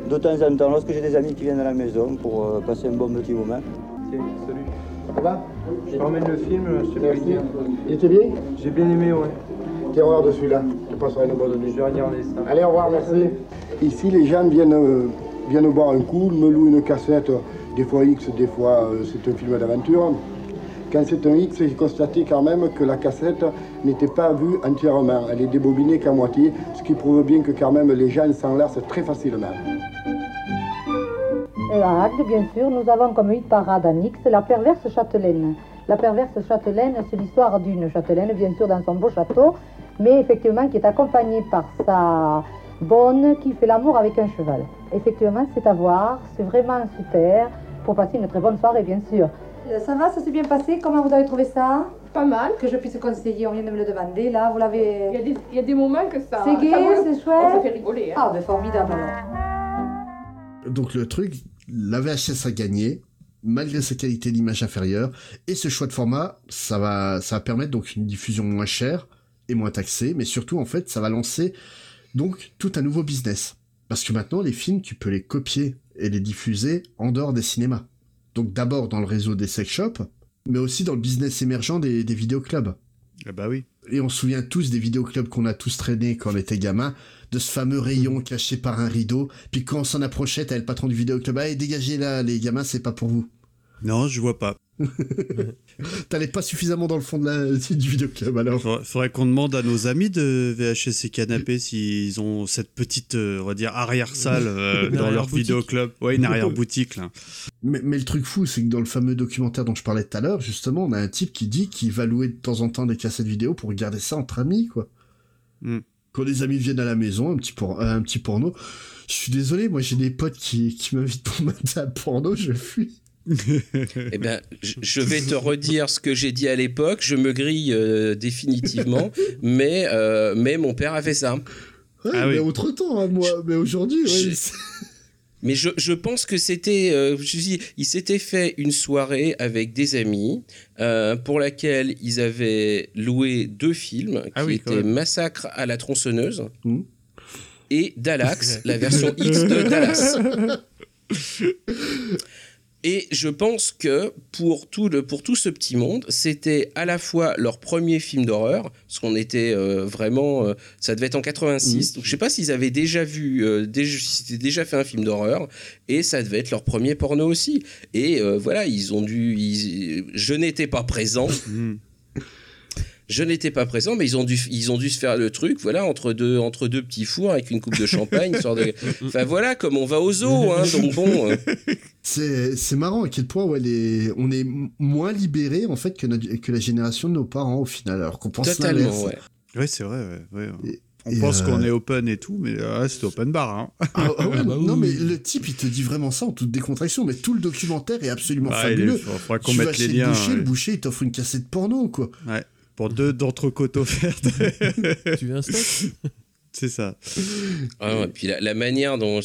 de temps en temps, lorsque j'ai des amis qui viennent à la maison pour passer un bon petit moment. Tiens, salut. Ça va? Je ramène le film, je te bien. Il était bien? J'ai bien aimé, ouais. Terreur de celui-là. Je passerai une bonne nuit. Je vais regarder ça. Allez, au revoir, merci. Ici, les gens viennent boire un coup, me louent une cassette, des fois X, des fois c'est un film d'aventure. Quand c'est un X, j'ai constaté quand même que la cassette n'était pas vue entièrement. Elle est débobinée qu'à moitié, ce qui prouve bien que quand même les gens s'enlacent très facilement. Et en Agde, bien sûr, nous avons comme hit parade en X la perverse châtelaine. La perverse châtelaine, c'est l'histoire d'une châtelaine, bien sûr, dans son beau château, mais effectivement qui est accompagnée par sa bonne qui fait l'amour avec un cheval. Effectivement, c'est à voir, c'est vraiment super, pour passer une très bonne soirée, bien sûr. Ça va, ça s'est bien passé? Comment vous avez trouvé ça? Pas mal. Que je puisse conseiller, on vient de me le demander, là, vous l'avez... Il y a des moments que ça... C'est gai, c'est chouette. Ça fait rigoler. Hein. Ah, ben formidable alors. Donc le truc, la VHS a gagné, malgré sa qualité d'image inférieure, et ce choix de format, ça va permettre donc une diffusion moins chère et moins taxée, mais surtout en fait, ça va lancer donc tout un nouveau business. Parce que maintenant, les films, tu peux les copier et les diffuser en dehors des cinémas. Donc d'abord dans le réseau des sex shops, mais aussi dans le business émergent des vidéoclubs. Ah bah oui. Et on se souvient tous des vidéoclubs qu'on a tous traînés quand on était gamin, de ce fameux rayon caché par un rideau, puis quand on s'en approchait, t'avais le patron du vidéoclub, allez dégagez là, les gamins, c'est pas pour vous. Non, je vois pas. T'allais pas suffisamment dans le fond du vidéoclub alors. Faudrait qu'on demande à nos amis de VHS et Canapé s'ils ont cette petite, on va dire, arrière-salle dans leur vidéoclub. Ouais, une arrière-boutique là. Mais le truc fou, c'est que dans le fameux documentaire dont je parlais tout à l'heure, justement, on a un type qui dit qu'il va louer de temps en temps des cassettes vidéo pour regarder ça entre amis, quoi. Quand les amis viennent à la maison, un petit porno. Je suis désolé, moi j'ai des potes qui m'invitent pour mater un porno, je fuis. Eh ben, je vais te redire ce que j'ai dit à l'époque. Je me grille définitivement, mais mon père a fait ça. Ouais, ah mais oui. Autre temps, hein, moi. Mais aujourd'hui, ouais, mais je pense que c'était, il s'était fait une soirée avec des amis pour laquelle ils avaient loué 2 films qui étaient Massacre à la tronçonneuse et Dallas, la version X de Dallas. Et je pense que pour tout ce petit monde, c'était à la fois leur premier film d'horreur, parce qu'on était vraiment... ça devait être en 86, donc je sais pas s'ils avaient déjà vu, s'ils déjà fait un film d'horreur, et ça devait être leur premier porno aussi. Et voilà, je n'étais pas présent. Je n'étais pas présent, mais ils ont dû se faire le truc, voilà, entre deux petits fours avec une coupe de champagne, enfin voilà, comme on va au zoo, hein, donc bon. C'est marrant à quel point on est moins libérés en fait que la génération de nos parents au final, alors qu'on pense l'inverse. Ouais. Ouais, c'est vrai. Ouais. On pense qu'on est open et tout, mais c'est open bar. Hein. Non, mais le type, il te dit vraiment ça en toute décontraction, mais tout le documentaire est absolument fabuleux. Il faudra qu'on mette les liens. Le boucher, il t'offre une cassette porno, quoi. Ouais. Pour 2 d'entrecôte offertes. Tu veux un steak? C'est ça. Et puis la manière dont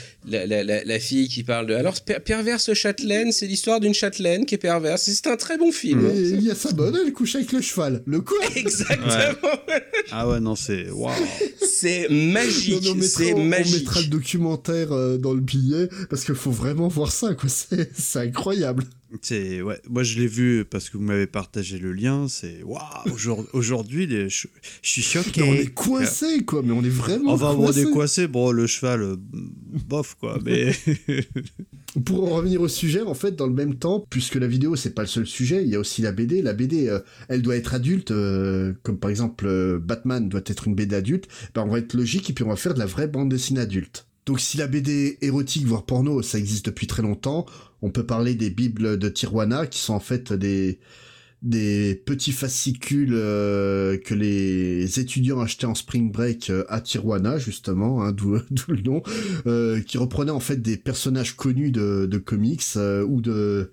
la fille qui parle de... Alors, Perverse châtelaine, c'est l'histoire d'une châtelaine qui est perverse. C'est un très bon film. Et il y a sa bonne, elle couche avec le cheval. Le quoi? Exactement. Ouais. Ah ouais, non, c'est... Waouh. C'est magique. On mettra le documentaire dans le billet, parce qu'il faut vraiment voir ça, quoi. C'est incroyable. Ouais, moi je l'ai vu parce que vous m'avez partagé le lien, c'est waouh, aujourd'hui je suis choqué. On est coincé quoi, mais on est vraiment on est coincé, bon le cheval bof quoi, mais pour en revenir au sujet, en fait, dans le même temps, puisque la vidéo c'est pas le seul sujet, il y a aussi la BD. La BD, elle doit être adulte, comme par exemple Batman doit être une BD adulte. Ben on va être logique et puis on va faire de la vraie bande dessinée adulte. Donc si la BD érotique, voire porno, ça existe depuis très longtemps, on peut parler des bibles de Tijuana, qui sont en fait des petits fascicules que les étudiants achetaient en spring break à Tijuana, justement, hein, d'où le nom, qui reprenaient en fait des personnages connus de comics ou de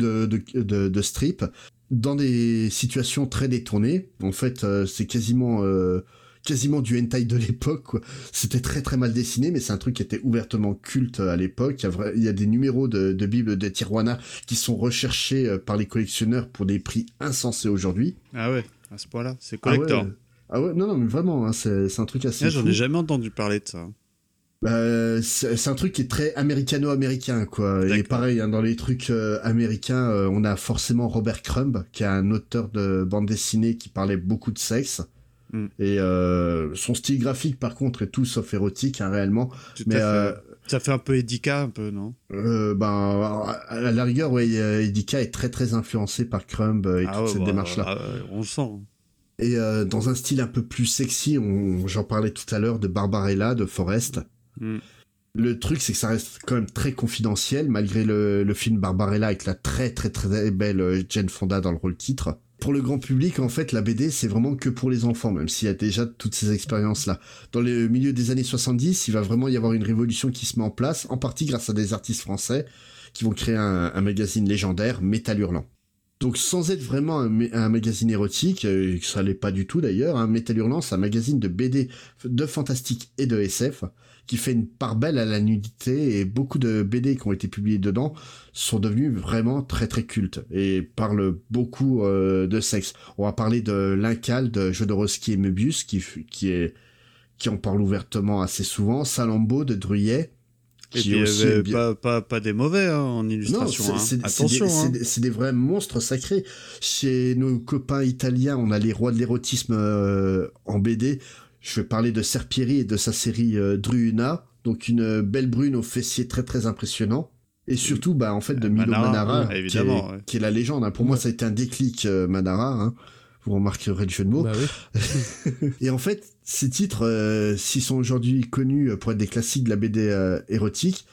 strip, dans des situations très détournées. En fait, c'est quasiment du hentai de l'époque, quoi. C'était très très mal dessiné, mais c'est un truc qui était ouvertement culte à l'époque. Il y a des numéros de Bible de Tijuana qui sont recherchés par les collectionneurs pour des prix insensés aujourd'hui. Ah ouais, à ce point-là, c'est collector. Ah ouais, non, mais vraiment, hein, c'est un truc assez fou. J'en ai jamais entendu parler de ça. C'est un truc qui est très américano-américain, quoi. D'accord. Et pareil, hein, dans les trucs américains, on a forcément Robert Crumb, qui est un auteur de bande dessinée qui parlait beaucoup de sexe. Et son style graphique, par contre, est tout sauf érotique, hein, réellement. Mais ça fait un peu Edica, un peu, non? À la rigueur, ouais, Edica est très très influencé par Crumb et toute cette démarche-là. On le sent. Et dans un style un peu plus sexy, j'en parlais tout à l'heure de Barbarella, de Forrest. Le truc, c'est que ça reste quand même très confidentiel, malgré le film Barbarella avec la très très très belle Jane Fonda dans le rôle titre. Pour le grand public, en fait, la BD, c'est vraiment que pour les enfants, même s'il y a déjà toutes ces expériences-là. Dans le milieu des années 70, il va vraiment y avoir une révolution qui se met en place, en partie grâce à des artistes français qui vont créer un magazine légendaire, Métal Hurlant. Donc sans être vraiment un magazine érotique, ça l'est pas du tout d'ailleurs, hein, Métal Hurlant, c'est un magazine de BD, de fantastique et de SF, qui fait une part belle à la nudité, et beaucoup de BD qui ont été publiés dedans sont devenus vraiment très très cultes, et parlent beaucoup de sexe. On va parler de L'Incal, de Jodorowsky et Möbius, qui en parle ouvertement assez souvent, Salammbô de Druillet, et puis, pas des mauvais en illustration. Non, attention. C'est des vrais monstres sacrés. Chez nos copains italiens, on a les rois de l'érotisme en BD. Je vais parler de Serpieri et de sa série Druuna, donc une belle brune aux fessiers très très impressionnant. Et surtout, en fait, de Milo Manara, qui est la légende. Hein. Pour moi, ça a été un déclic, Manara. Hein. Vous remarquerez le jeu de mots. Bah oui. Et en fait, ces titres, s'ils sont aujourd'hui connus pour être des classiques de la BD érotique,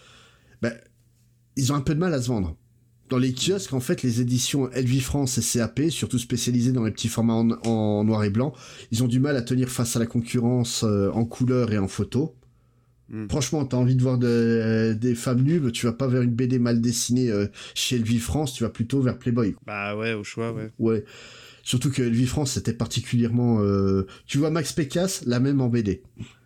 ils ont un peu de mal à se vendre. Dans les kiosques, en fait, les éditions LV France et CAP, surtout spécialisées dans les petits formats en noir et blanc, ils ont du mal à tenir face à la concurrence en couleur et en photo. Franchement, t'as envie de voir des femmes nues, tu vas pas vers une BD mal dessinée chez LV France, tu vas plutôt vers Playboy. Bah ouais, au choix, ouais. Ouais. Surtout que LV France, c'était particulièrement... Tu vois Max Pécasse, la même en BD.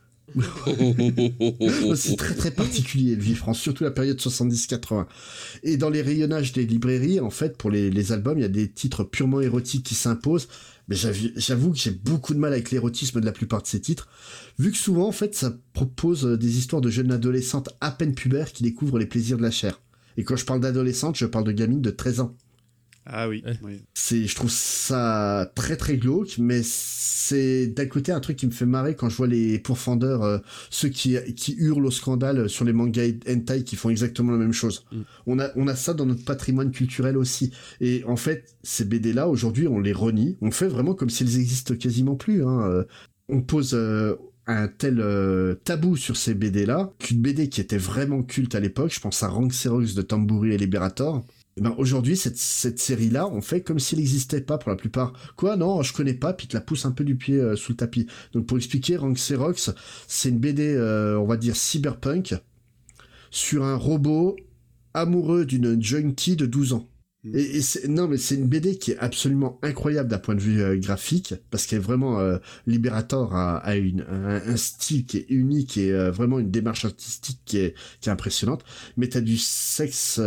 C'est très très particulier, LV France, surtout la période 70-80. Et dans les rayonnages des librairies, en fait, pour les albums, il y a des titres purement érotiques qui s'imposent. Mais j'avoue que j'ai beaucoup de mal avec l'érotisme de la plupart de ces titres, vu que souvent, en fait, ça propose des histoires de jeunes adolescentes à peine pubères qui découvrent les plaisirs de la chair. Et quand je parle d'adolescentes, je parle de gamines de 13 ans. Ah oui. Oui. Je trouve ça très très glauque, mais c'est d'un côté un truc qui me fait marrer quand je vois les pourfendeurs, ceux qui hurlent au scandale sur les mangas hentai qui font exactement la même chose. On a ça dans notre patrimoine culturel aussi. Et en fait, ces BD là, aujourd'hui, on les renie. On fait vraiment comme s'ils existent quasiment plus. Hein. On pose un tel tabou sur ces BD là, qu'une BD qui était vraiment culte à l'époque, je pense à Rank Xerox de Tamburi et Liberator. Aujourd'hui, cette série-là, on fait comme s'il n'existait pas pour la plupart. Quoi? Non, je connais pas, puis te la pousse un peu du pied sous le tapis. Donc pour expliquer, Rank Xerox, c'est une BD, on va dire cyberpunk, sur un robot amoureux d'une junkie de 12 ans. Et c'est une BD qui est absolument incroyable d'un point de vue graphique, parce qu'elle est vraiment Liberator a un style qui est unique et vraiment une démarche artistique qui est impressionnante. Mais t'as du sexe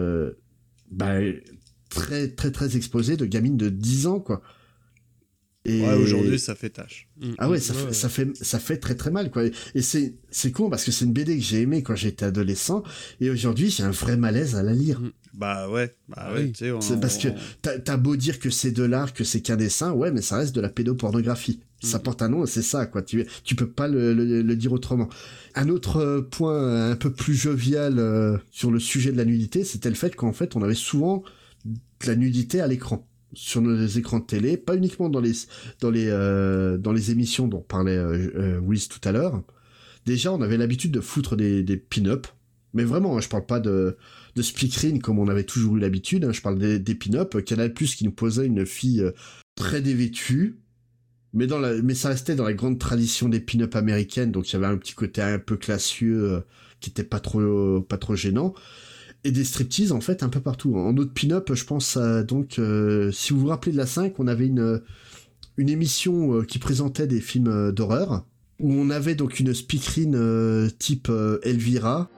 très très très exposé de gamines de 10 ans, quoi. Et ouais, aujourd'hui ça fait tâche. Ah ouais, ça fait très très mal, quoi. Et c'est con parce que c'est une BD que j'ai aimée quand j'étais adolescent, et aujourd'hui j'ai un vrai malaise à la lire. Bah ouais, tu sais, c'est parce que t'as beau dire que c'est de l'art, que c'est qu'un dessin, ouais, mais ça reste de la pédopornographie. Ça porte un nom, c'est ça, quoi. Tu peux pas le dire autrement. Un autre point un peu plus jovial sur le sujet de la nudité, c'était le fait qu'en fait, on avait souvent de la nudité à l'écran, sur nos écrans de télé, pas uniquement dans les émissions dont parlait Wiz tout à l'heure. Déjà, on avait l'habitude de foutre des pin-up, mais vraiment, hein, je parle pas de split screen comme on avait toujours eu l'habitude, hein, je parle des pin-up, Canal+ qui nous posait une fille très dévêtue, mais ça restait dans la grande tradition des pin-up américaines, donc il y avait un petit côté un peu classieux qui était pas trop gênant. Et des striptease en fait un peu partout. En autre pin-up, je pense donc si vous vous rappelez de la 5, on avait une émission qui présentait des films d'horreur où on avait donc une speakerine type Elvira.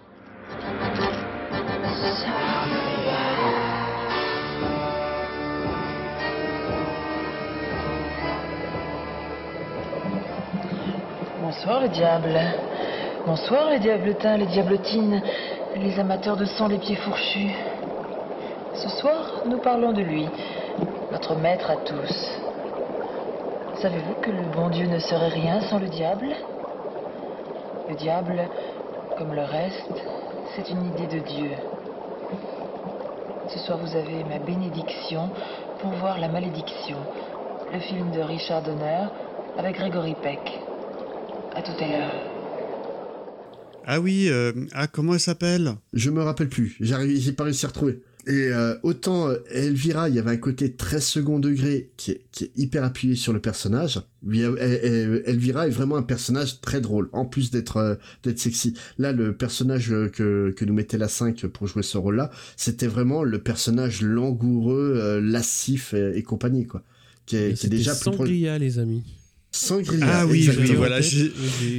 Bonsoir le diable. Bonsoir les diabletins, les diablotines, les amateurs de sang, les pieds fourchus. Ce soir, nous parlons de lui, notre maître à tous. Savez-vous que le bon Dieu ne serait rien sans le diable ? Le diable, comme le reste, c'est une idée de Dieu. Ce soir, vous avez ma bénédiction pour voir La Malédiction, le film de Richard Donner avec Gregory Peck. À tout à l'heure. Ah oui, comment elle s'appelle ? Je me rappelle plus, j'ai pas réussi à retrouver. Et autant Elvira, il y avait un côté très second degré qui est hyper appuyé sur le personnage. Elvira est vraiment un personnage très drôle, en plus d'être sexy. Là, le personnage que nous mettait la 5 pour jouer ce rôle-là, c'était vraiment le personnage langoureux, lascif et compagnie, quoi. Qui est déjà plus Sangria, les amis. Sangria. Ah oui, voilà. J'ai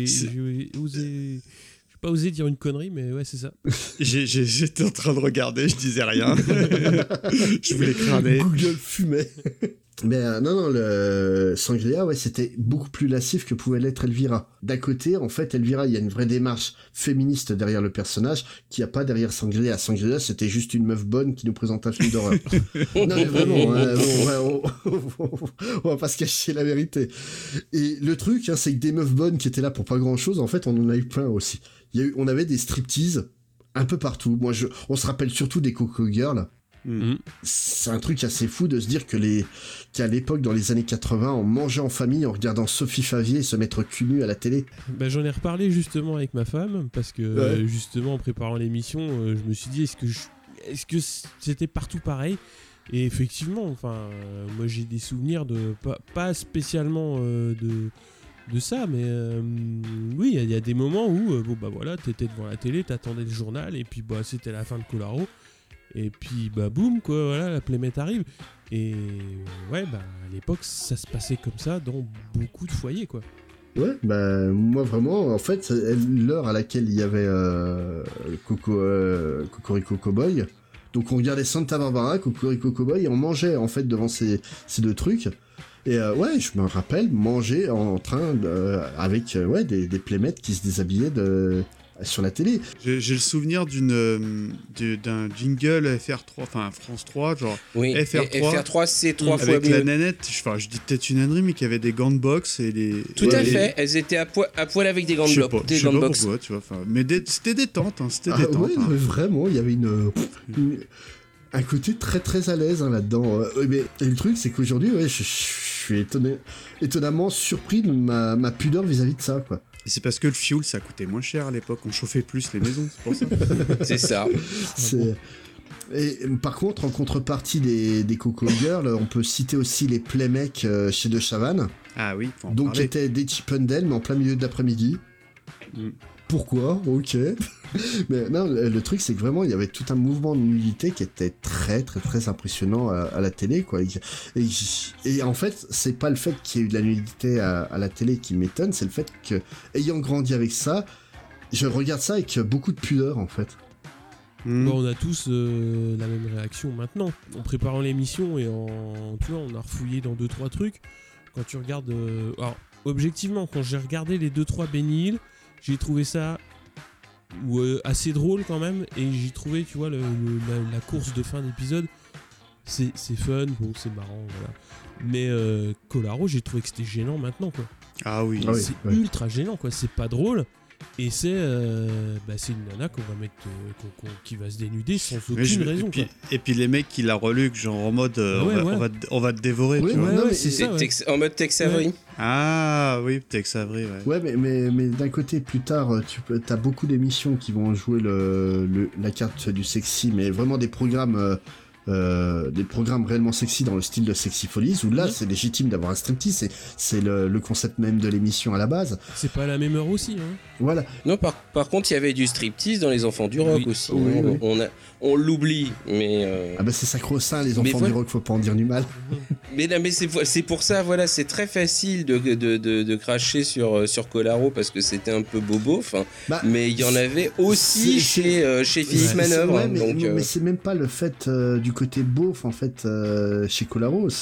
pas osé dire une connerie, mais ouais, c'est ça. J'étais en train de regarder, je disais rien. Je voulais crâner. Google fumait. Mais non, le Sangria, ouais, c'était beaucoup plus lascif que pouvait l'être Elvira. D'un côté, en fait, Elvira, il y a une vraie démarche féministe derrière le personnage qu'il n'y a pas derrière Sangria. Sangria, c'était juste une meuf bonne qui nous présente un film d'horreur. Non, mais vraiment, on va pas se cacher la vérité. Et le truc, c'est que des meufs bonnes qui étaient là pour pas grand-chose, en fait, on en a eu plein aussi. On avait des striptease un peu partout. On se rappelle surtout des Coco Girls. Mm-hmm. C'est un truc assez fou de se dire qu'à l'époque, dans les années 80, on mangeait en famille en regardant Sophie Favier se mettre cul nu à la télé. J'en ai reparlé justement avec ma femme parce que justement en préparant l'émission, je me suis dit est-ce que c'était partout pareil ? Et effectivement, moi j'ai des souvenirs de pas spécialement de ça, mais oui, il y a des moments où t'étais devant la télé, t'attendais le journal et puis c'était la fin de Colaro. Et puis boum quoi, voilà, la Playmate arrive. Et ouais, à l'époque ça se passait comme ça dans beaucoup de foyers quoi. Ouais, moi vraiment, en fait, l'heure à laquelle il y avait Cocorico Cowboy, donc on regardait Santa Barbara, Cocorico Cowboy, et on mangeait en fait devant ces deux trucs. Et ouais, je me rappelle manger en train avec des playmates qui se déshabillaient sur la télé. J'ai le souvenir d'un jingle FR3, enfin France 3, genre oui, FR3 c'est 3 fois avec mieux. La nanette, je dis peut-être une ânnerie, mais qui avait des gants de boxe et des... Tout à fait, elles étaient à poil avec des gants de boxe. Je sais pas pourquoi, tu vois, mais c'était détente, détente. Ouais, vraiment, il y avait un côté très très à l'aise là-dedans. Et le truc, c'est qu'aujourd'hui, je suis étonnamment surpris de ma pudeur vis-à-vis de ça, quoi. Et c'est parce que le fioul, ça coûtait moins cher à l'époque. On chauffait plus les maisons, c'est pour ça. C'est ça. Et par contre, en contrepartie des Coco Girls, on peut citer aussi les Playmecs chez De Chavannes. Ah oui, faut en donc parler. Qui étaient des Chippendales, mais en plein milieu de l'après-midi. Pourquoi ? Ok. Mais non, le truc, c'est que vraiment, il y avait tout un mouvement de nudité qui était très, très, très impressionnant à la télé, quoi. Et en fait, c'est pas le fait qu'il y ait eu de la nudité à la télé qui m'étonne, c'est le fait que, ayant grandi avec ça, je regarde ça avec beaucoup de pudeur, en fait. On a tous la même réaction maintenant. En préparant l'émission et tu vois, on a refouillé dans 2-3 trucs. Quand tu regardes... alors, objectivement, quand j'ai regardé les 2-3 Benny Hill, j'ai trouvé ça assez drôle quand même, et j'ai trouvé, tu vois, la course de fin d'épisode, c'est fun, bon, c'est marrant, voilà. Mais Colaro, j'ai trouvé que c'était gênant maintenant, quoi. Ah oui. C'est ultra gênant, quoi. C'est pas drôle. Et c'est une nana qu'on va mettre qui va se dénuder sans aucune raison. Et puis les mecs qui la reluquent, genre en mode on va te dévorer. Oui, tu vois. non, mais c'est ça, en mode Tex Avery. Ouais. Ah oui, Tex Avery, ouais. Ouais, mais d'un côté, plus tard, t'as beaucoup d'émissions qui vont jouer la carte du sexy, mais vraiment des programmes réellement sexy dans le style de Sexy Follies, où là c'est légitime d'avoir un striptease, c'est le concept même de l'émission à la base. C'est pas à la même heure aussi, hein. Voilà. Non, par contre, il y avait du striptease dans Les Enfants du Rock aussi. Oui. On l'oublie, mais... Ah bah c'est sacro-saint, Les Enfants du Rock, faut pas en dire du mal. Mais c'est pour ça, voilà, c'est très facile de cracher sur Colaro parce que c'était un peu bobo, mais il y en avait aussi chez Philippe Manœuvre. Mais c'est même pas le fait du côté beauf, en fait, chez Colaro.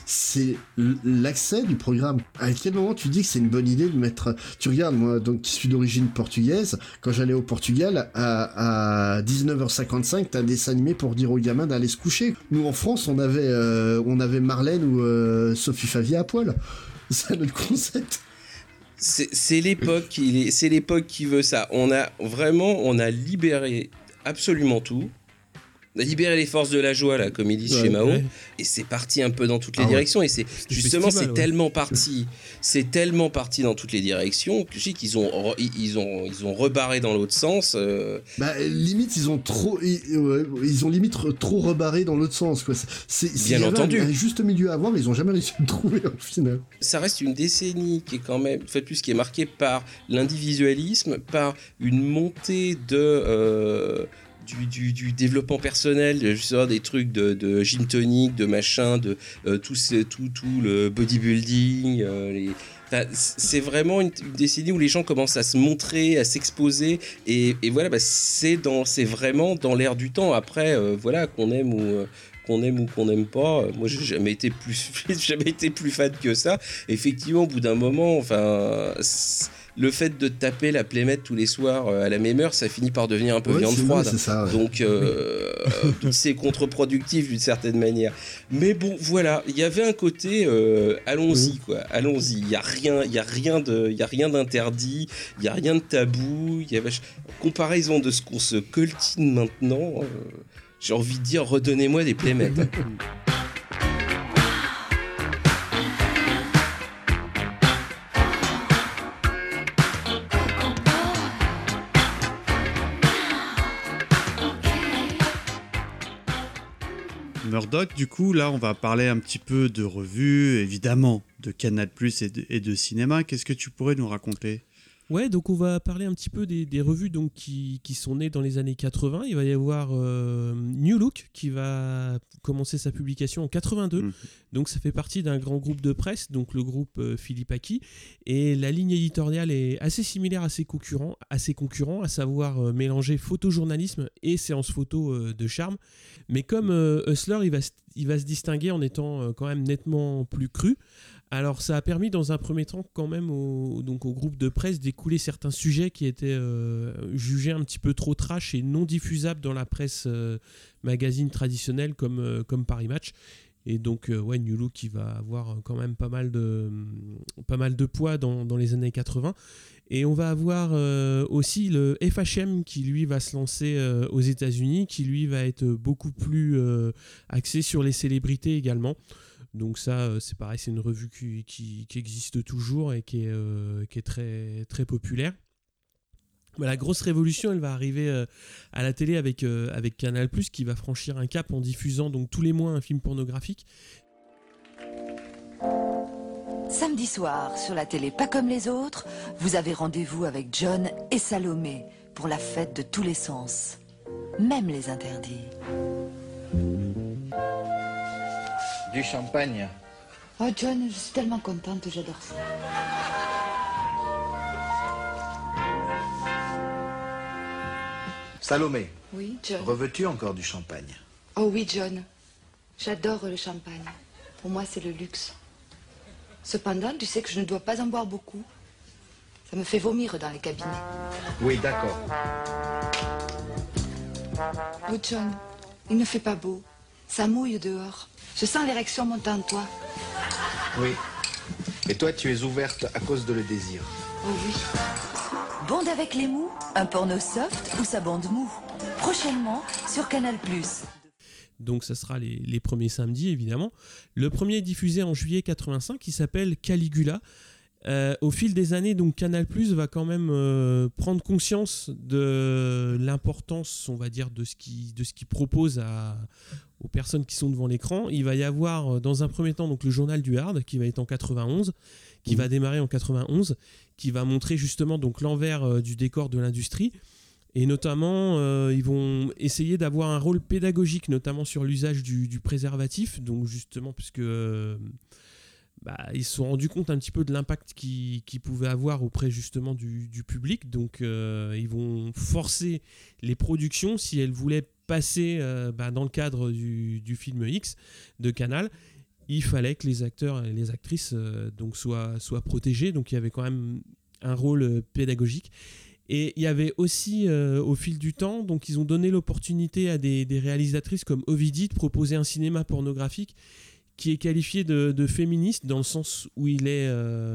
c'est l'accès du programme. À quel moment tu dis que c'est une bonne idée de mettre... Tu regardes, moi, donc, qui suis d'origine portugaise, quand j'allais au Portugal, à 19h55, t'as un dessin animé pour dire aux gamins d'aller se coucher. Nous, en France, on avait Marlène ou Sophie Favia à poil. C'est notre concept. C'est l'époque qui veut ça. On a libéré absolument tout. On a libéré les forces de la joie, là, comme ils disent chez Mao, et c'est parti un peu dans toutes les directions. Et c'est justement, tellement parti dans toutes les directions que je dis qu'ils ont rebarré dans l'autre sens. Limite, ils ont limite trop rebarré dans l'autre sens, quoi. Bien entendu. Un juste milieu à avoir, mais ils ont jamais réussi à le trouver au final. Ça reste une décennie qui est quand même, qui est marquée par l'individualisme, par une montée du développement personnel, justement des trucs de gym tonic, de machin, de tout le bodybuilding, c'est vraiment une décennie où les gens commencent à se montrer, à s'exposer, et voilà, c'est vraiment dans l'air du temps. Après, voilà, qu'on aime ou qu'on n'aime pas, moi j'ai jamais été plus fan que ça. Effectivement, au bout d'un moment, le fait de taper la Playmate tous les soirs à la même heure, ça finit par devenir un peu viande froide. C'est ça, ouais. Donc c'est contre-productif d'une certaine manière. Mais bon, voilà, il y avait un côté allons-y quoi, allons-y. Il y a rien d'interdit, il y a rien de tabou. Comparaison de ce qu'on se coltine maintenant. J'ai envie de dire, redonnez-moi des Playmates. Murdoch, du coup, là, on va parler un petit peu de revues, évidemment, de Canal+ et de cinéma. Qu'est-ce que tu pourrais nous raconter ? Ouais, donc on va parler un petit peu des revues donc, qui sont nées dans les années 80. Il va y avoir New Look qui va commencer sa publication en 82. Donc ça fait partie d'un grand groupe de presse, donc le groupe Philippe Aki. Et la ligne éditoriale est assez similaire à ses concurrents, à savoir mélanger photojournalisme et séance photo de charme. Mais comme Hustler, il va se distinguer en étant quand même nettement plus cru. Alors ça a permis dans un premier temps quand même au groupe de presse d'écouler certains sujets qui étaient jugés un petit peu trop trash et non diffusables dans la presse magazine traditionnelle comme Paris Match. Et donc New Look qui va avoir quand même pas mal de poids dans les années 80. Et on va avoir aussi le FHM qui lui va se lancer aux États-Unis, qui lui va être beaucoup plus axé sur les célébrités également. Donc ça, c'est pareil, c'est une revue qui existe toujours et qui est très, très populaire. Mais la grosse révolution, elle va arriver à la télé avec Canal+, qui va franchir un cap en diffusant donc tous les mois un film pornographique. Samedi soir, sur la télé pas comme les autres, vous avez rendez-vous avec John et Salomé pour la fête de tous les sens, même les interdits. Du champagne. Oh John, je suis tellement contente, j'adore ça. Salomé. Oui, John. Reveux-tu encore du champagne? Oh oui, John. J'adore le champagne. Pour moi, c'est le luxe. Cependant, tu sais que je ne dois pas en boire beaucoup. Ça me fait vomir dans les cabinets. Oui, d'accord. Oh John, il ne fait pas beau. Ça mouille dehors. Je sens l'érection monter en toi. Oui. Et toi, tu es ouverte à cause de le désir. Oh oui. Bande avec les mous, un porno soft ou sa bande mou. Prochainement sur Canal+. Donc ça sera les premiers samedis évidemment. Le premier est diffusé en juillet 85, qui s'appelle Caligula. Au fil des années, donc Canal+ va quand même prendre conscience de l'importance, on va dire, de ce qu'il propose aux personnes qui sont devant l'écran. Il va y avoir dans un premier temps donc le journal du Hard qui va être en 91, qui va démarrer en 91, qui va montrer justement donc l'envers du décor de l'industrie. Et notamment, ils vont essayer d'avoir un rôle pédagogique, notamment sur l'usage du préservatif. Donc justement, puisque ils se sont rendus compte un petit peu de l'impact qu'ils pouvaient avoir auprès justement du public. Donc ils vont forcer les productions, si elles voulaient passer dans le cadre du film X de Canal, il fallait que les acteurs et les actrices donc soient protégés. Donc il y avait quand même un rôle pédagogique. Et il y avait aussi, au fil du temps, donc ils ont donné l'opportunité à des réalisatrices comme Ovidie de proposer un cinéma pornographique qui est qualifié de féministe, dans le sens où il est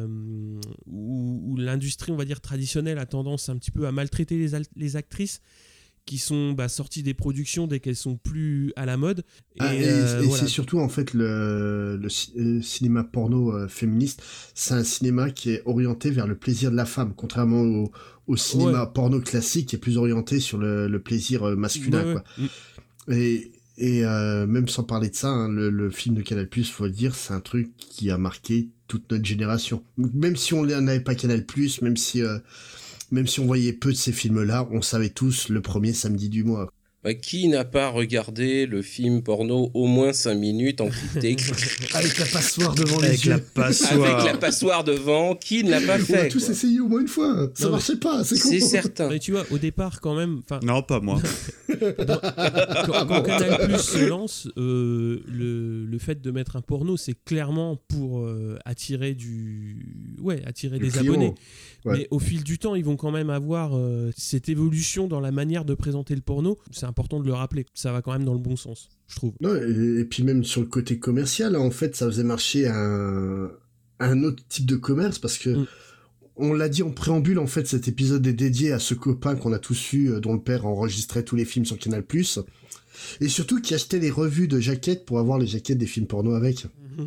où l'industrie, on va dire, traditionnelle a tendance un petit peu à maltraiter les actrices qui sont sorties des productions dès qu'elles sont plus à la mode. Et c'est surtout en fait le cinéma porno féministe, c'est un cinéma qui est orienté vers le plaisir de la femme, contrairement au cinéma porno classique qui est plus orienté sur le plaisir masculin. Quoi. Et même sans parler de ça, hein, le film de Canal+, faut le dire, c'est un truc qui a marqué toute notre génération. Même si on n'avait pas Canal+, même si on voyait peu de ces films-là, on savait tous le premier samedi du mois. Qui n'a pas regardé le film porno au moins 5 minutes en crypté avec la passoire devant les yeux. Avec la passoire devant, qui ne l'a pas fait? On a tous essayé au moins une fois, ça marchait pas, c'est con. C'est certain. Mais tu vois, au départ quand même... Non, pas moi. Quand Canal+ se lance, le fait de mettre un porno, c'est clairement pour attirer des abonnés. Ouais. Mais au fil du temps, ils vont quand même avoir cette évolution dans la manière de présenter le porno. C'est important de le rappeler. Ça va quand même dans le bon sens, je trouve. Non, et puis même sur le côté commercial, en fait, ça faisait marcher un autre type de commerce, parce que on l'a dit en préambule, en fait, cet épisode est dédié à ce copain qu'on a tous eu, dont le père enregistrait tous les films sur Canal+, et surtout qui achetait les revues de jaquettes pour avoir les jaquettes des films porno avec.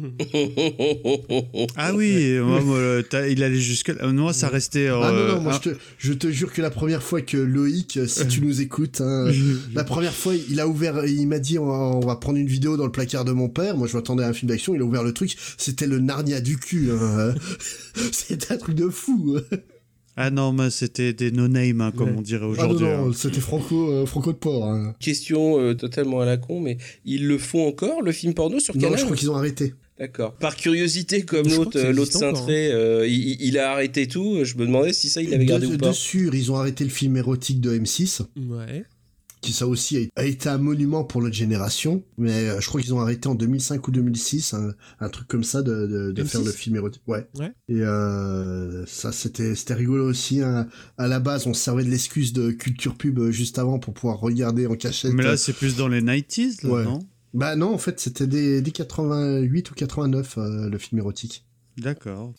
Ah oui, il allait jusque là. Moi, ça restait. Moi, je te jure que la première fois que Loïc, si tu nous écoutes, hein, la première fois, il m'a dit on va prendre une vidéo dans le placard de mon père. Moi, je m'attendais à un film d'action. Il a ouvert le truc, c'était le Narnia du cul. Hein. C'était un truc de fou. Ah non, mais c'était des no-name, comme on dirait aujourd'hui. Ah non, c'était Franco de Port. Hein. Question totalement à la con, mais ils le font encore, le film porno sur Canal? Non, je crois qu'ils ont arrêté. D'accord. Par curiosité, comme l'autre cintré, il a arrêté tout. Je me demandais si ça, il avait gardé ou pas. De sûr, ils ont arrêté le film érotique de M6. Ouais. Qui ça aussi a été un monument pour notre génération, mais je crois qu'ils ont arrêté en 2005 ou 2006, un truc comme ça de faire le film érotique. Ouais. Et ça c'était rigolo aussi. Hein. À la base, on se servait de l'excuse de culture pub juste avant pour pouvoir regarder en cachette. Mais là, c'est plus dans les 90s, là, non? Bah non, en fait, c'était dès 88 ou 89 le film érotique. D'accord.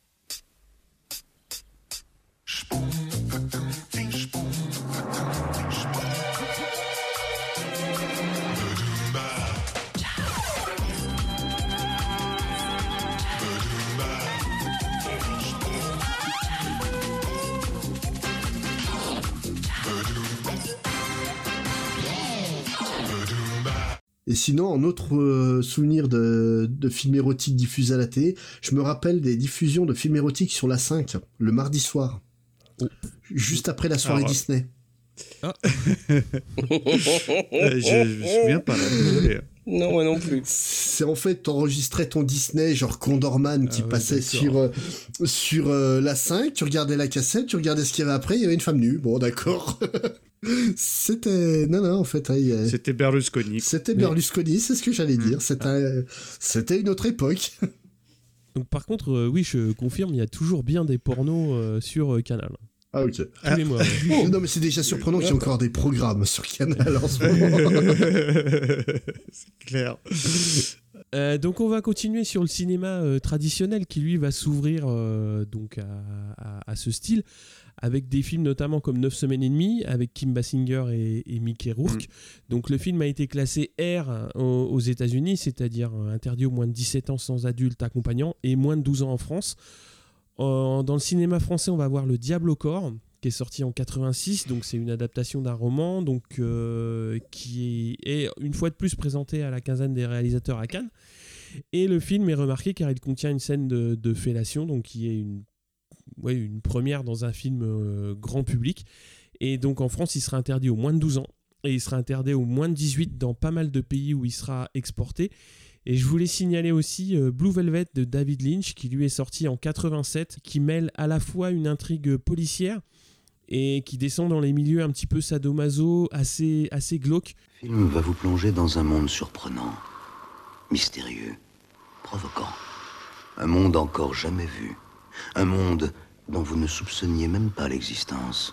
Et sinon, en autre souvenir de films érotiques diffusés à la télé, je me rappelle des diffusions de films érotiques sur la 5, le mardi soir. Juste après la soirée Disney. Ah. Je me souviens pas, là, désolé. Non, moi non plus. C'est en fait, t'enregistrais ton Disney, genre Condorman, qui passait sur la 5, tu regardais la cassette, tu regardais ce qu'il y avait après, il y avait une femme nue. Bon, d'accord. C'était... Non, en fait... C'était Berlusconi. C'était Berlusconi, c'est ce que j'allais dire. C'était une autre époque. Donc, par contre, oui, je confirme, il y a toujours bien des pornos sur Canal. Ah, ok. Tous les mois. Non, mais c'est déjà surprenant qu'il y ait encore des programmes sur Canal en ce moment. C'est clair. Donc on va continuer sur le cinéma traditionnel qui lui va s'ouvrir donc à ce style, avec des films notamment comme 9 semaines et demie avec Kim Basinger et Mickey Rourke. Donc le film a été classé R aux États-Unis, c'est-à-dire interdit aux moins de 17 ans sans adulte accompagnant et moins de 12 ans en France. Dans le cinéma français, on va voir Le Diable au corps, qui est sorti en 86, donc c'est une adaptation d'un roman, donc qui est une fois de plus présenté à la quinzaine des réalisateurs à Cannes. Et le film est remarqué car il contient une scène de fellation, donc qui est une première dans un film grand public. Et donc en France, il sera interdit aux moins de 12 ans et il sera interdit aux moins de 18 dans pas mal de pays où il sera exporté. Et je voulais signaler aussi Blue Velvet de David Lynch, qui lui est sorti en 87, qui mêle à la fois une intrigue policière et qui descend dans les milieux un petit peu sadomaso, assez glauques. Le film va vous plonger dans un monde surprenant, mystérieux, provoquant. Un monde encore jamais vu. Un monde dont vous ne soupçonniez même pas l'existence.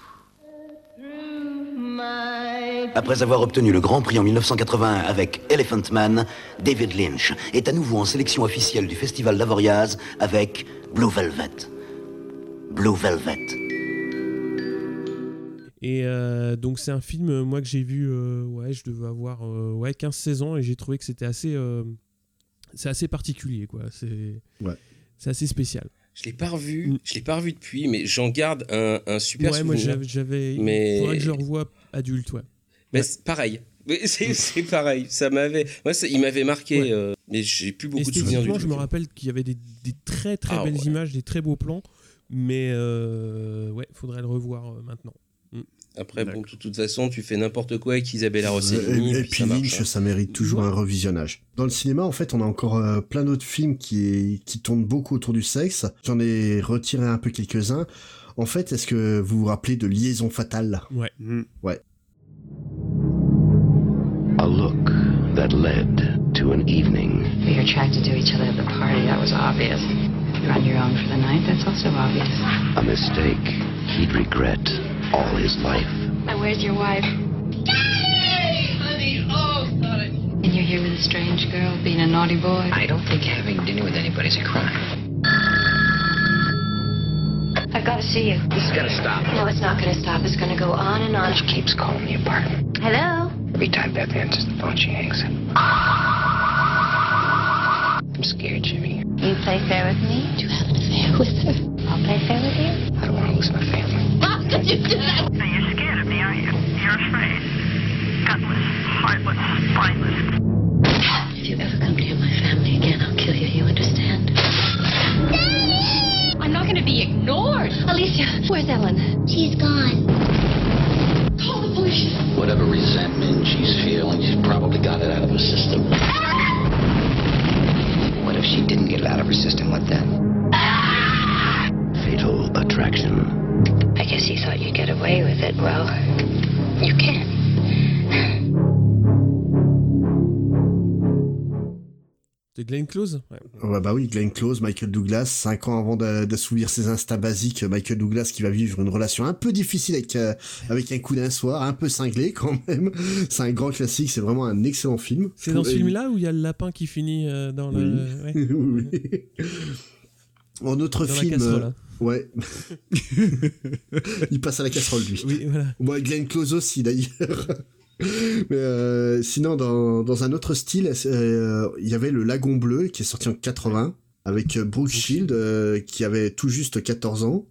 Après avoir obtenu le Grand Prix en 1981 avec Elephant Man, David Lynch est à nouveau en sélection officielle du Festival d'Avoriaz avec Blue Velvet. Blue Velvet. Et donc c'est un film, moi, que j'ai vu, je devais avoir 15-16 ans, et j'ai trouvé que c'était assez... c'est assez particulier, quoi. C'est assez spécial. Je l'ai pas revu depuis, mais j'en garde un super souvenir. Moi il faudrait que je le revoie adulte, Mais c'est pareil. C'est pareil. Il m'avait marqué, mais j'ai plus beaucoup de souvenirs du tout. Je me rappelle qu'il y avait des très très belles images, des très beaux plans, mais faudrait le revoir maintenant. Après, bon, de toute façon, tu fais n'importe quoi avec Isabella Rossellini. Et puis Lynch, ça mérite toujours un revisionnage. Dans le cinéma, en fait, on a encore plein d'autres films qui tournent beaucoup autour du sexe. J'en ai retiré un peu quelques-uns. En fait, est-ce que vous vous rappelez de Liaison fatale ? Ouais. Ouais. A look that led to an evening. You're attracted to each other at the party, that was obvious. You're on your own for the night, that's also obvious. A mistake he'd regret all his life. Now where's your wife? Hey, honey, And you're here with a strange girl, being a naughty boy. I don't think having dinner with anybody's a crime. I've got to see you. This is gonna stop. No, it's not gonna stop. It's gonna go on and on. She keeps calling the apartment. Hello? Every time Beth answers the phone, she hangs up. I'm scared, Jimmy. You play fair with me? Do you have an affair with her? I'll play fair with you. I don't want to lose my family. How could you do that? So you're scared of me, aren't you? You're afraid. Gutless, heartless, spineless. If you ever come near my family again, I'll kill you. You understand? I'm not going to be ignored. Alicia, where's Ellen? She's gone. Call the police. Whatever resentment she's feeling, she's probably got it out of her system. What if she didn't get it out of her system? What then? Fatal attraction. I guess you thought you'd get away with it. Well, you can't. De Glenn Close ? Bah oui, Glenn Close, Michael Douglas, 5 ans avant d'assouvir ses instincts basiques, Michael Douglas qui va vivre une relation un peu difficile avec un coup d'un soir, un peu cinglé quand même. C'est un grand classique, c'est vraiment un excellent film. C'est dans ce film-là où il y a le lapin qui finit dans le... Oui. Oui. En autre film... La casserole, hein. Ouais. Il passe à la casserole, lui. Oui, voilà. Moi, Glenn Close aussi, d'ailleurs. Mais sinon, dans un autre style, il y avait Le Lagon Bleu qui est sorti en 80 avec Brooke Shield qui avait tout juste 14 ans.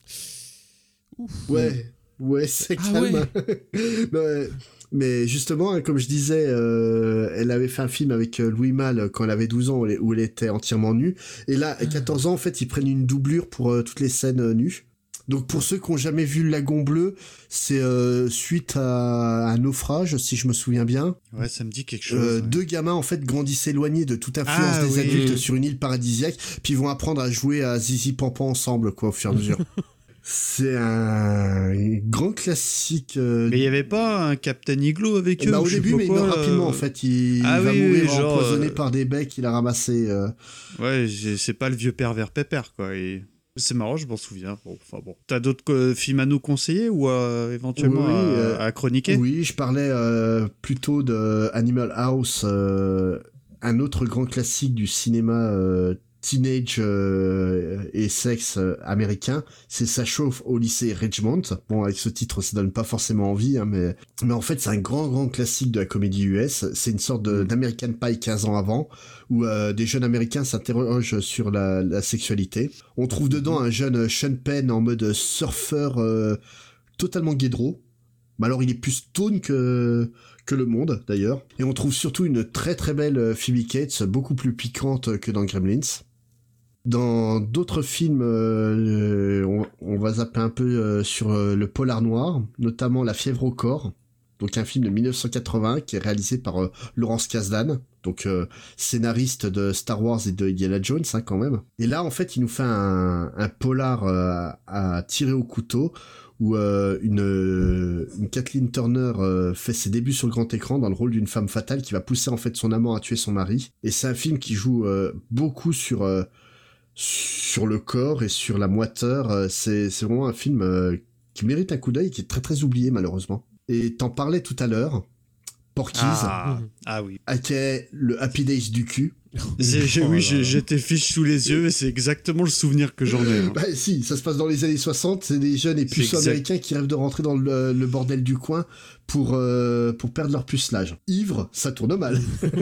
Ouf. Ouais, c'est calme. Ouais. Mais justement, comme je disais, elle avait fait un film avec Louis Malle quand elle avait 12 ans où elle était entièrement nue. Et là, à 14 ans, en fait, ils prennent une doublure pour toutes les scènes nues. Donc pour ceux qui n'ont jamais vu Le Lagon Bleu, c'est suite à un naufrage, si je me souviens bien. Ouais, ça me dit quelque chose. Deux gamins en fait grandissent éloignés de toute influence des adultes sur une île paradisiaque, puis ils vont apprendre à jouer à Zizi Pampan ensemble, quoi, au fur et à mesure. C'est un grand classique. Mais il n'y avait pas un Captain Igloo avec eux? Au début, mais il meurt rapidement en fait. Il va mourir empoisonné par des becs qu'il a ramassés. Ouais, c'est pas le vieux pervers pépère, quoi. C'est marrant, je m'en souviens. Bon. T'as d'autres films à nous conseiller ou éventuellement à chroniquer? Oui, je parlais plutôt de Animal House, un autre grand classique du cinéma teenage et sexe américain. C'est Ça chauffe au lycée Ridgemont. Bon, avec ce titre, ça donne pas forcément envie, hein, mais en fait, c'est un grand classique de la comédie US. C'est une sorte d'American Pie 15 ans avant, où des jeunes américains s'interrogent sur la sexualité. On trouve dedans un jeune Sean Penn en mode surfeur totalement guédro. Mais alors il est plus stone que le monde d'ailleurs. Et on trouve surtout une très très belle Phoebe Cates, beaucoup plus piquante que dans Gremlins. Dans d'autres films, on va zapper un peu sur le polar noir, notamment La fièvre au corps. Donc un film de 1980 qui est réalisé par Lawrence Kasdan, donc scénariste de Star Wars et de Indiana Jones, quand même. Et là, en fait, il nous fait un polar à tirer au couteau, où une Kathleen Turner fait ses débuts sur le grand écran dans le rôle d'une femme fatale qui va pousser en fait son amant à tuer son mari. Et c'est un film qui joue beaucoup sur le corps et sur la moiteur. C'est vraiment un film qui mérite un coup d'œil, qui est très très oublié malheureusement. Et t'en parlais tout à l'heure, Porky's. Ah oui. Qui est le Happy Days du cul. J'ai tes fiches sous les yeux et c'est exactement le souvenir que j'en ai. Bah si, ça se passe dans les années 60, c'est des jeunes et puceaux américains qui rêvent de rentrer dans le bordel du coin pour perdre leur pucelage. Ivre, ça tourne mal.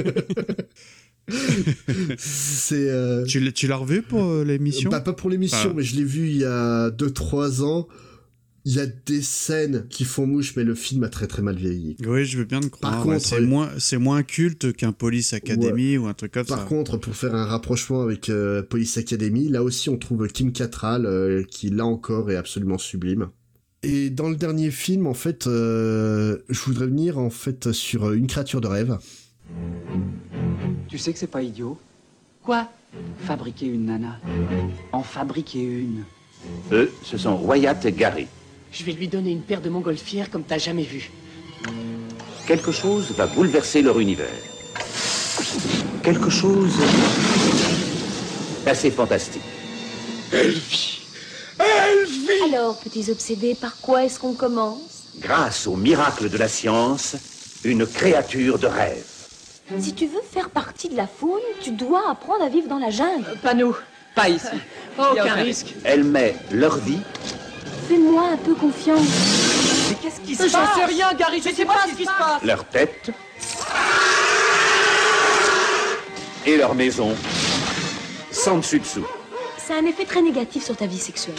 Tu l'as revu pour l'émission? Pas pour l'émission, mais je l'ai vu il y a 2-3 ans. Il y a des scènes qui font mouche, mais le film a très très mal vieilli. Oui, je veux bien te croire. Par contre, c'est moins culte qu'un Police Academy ou un truc comme ça. Par contre, pour faire un rapprochement avec Police Academy, là aussi on trouve Kim Cattrall, qui là encore est absolument sublime. Et dans le dernier film, en fait, je voudrais venir en fait sur Une créature de rêve. Tu sais que c'est pas idiot. Quoi? Fabriquer une nana. En fabriquer une. Eux, ce sont Wyatt et Gary. Je vais lui donner une paire de montgolfières comme t'as jamais vu. Quelque chose va bouleverser leur univers. Quelque chose d'assez fantastique. Elfie! Alors, petits obsédés, par quoi est-ce qu'on commence? Grâce au miracle de la science, une créature de rêve. Si tu veux faire partie de la faune, tu dois apprendre à vivre dans la jungle. Pas nous, pas ici. Aucun risque. Elle met leur vie. Fais-moi un peu confiance. Mais qu'est-ce qui se passe? J'en sais rien, Gary, je sais pas ce qui se passe. Leur tête. Et leur maison. Sans dessus-dessous. Ça a un effet très négatif sur ta vie sexuelle.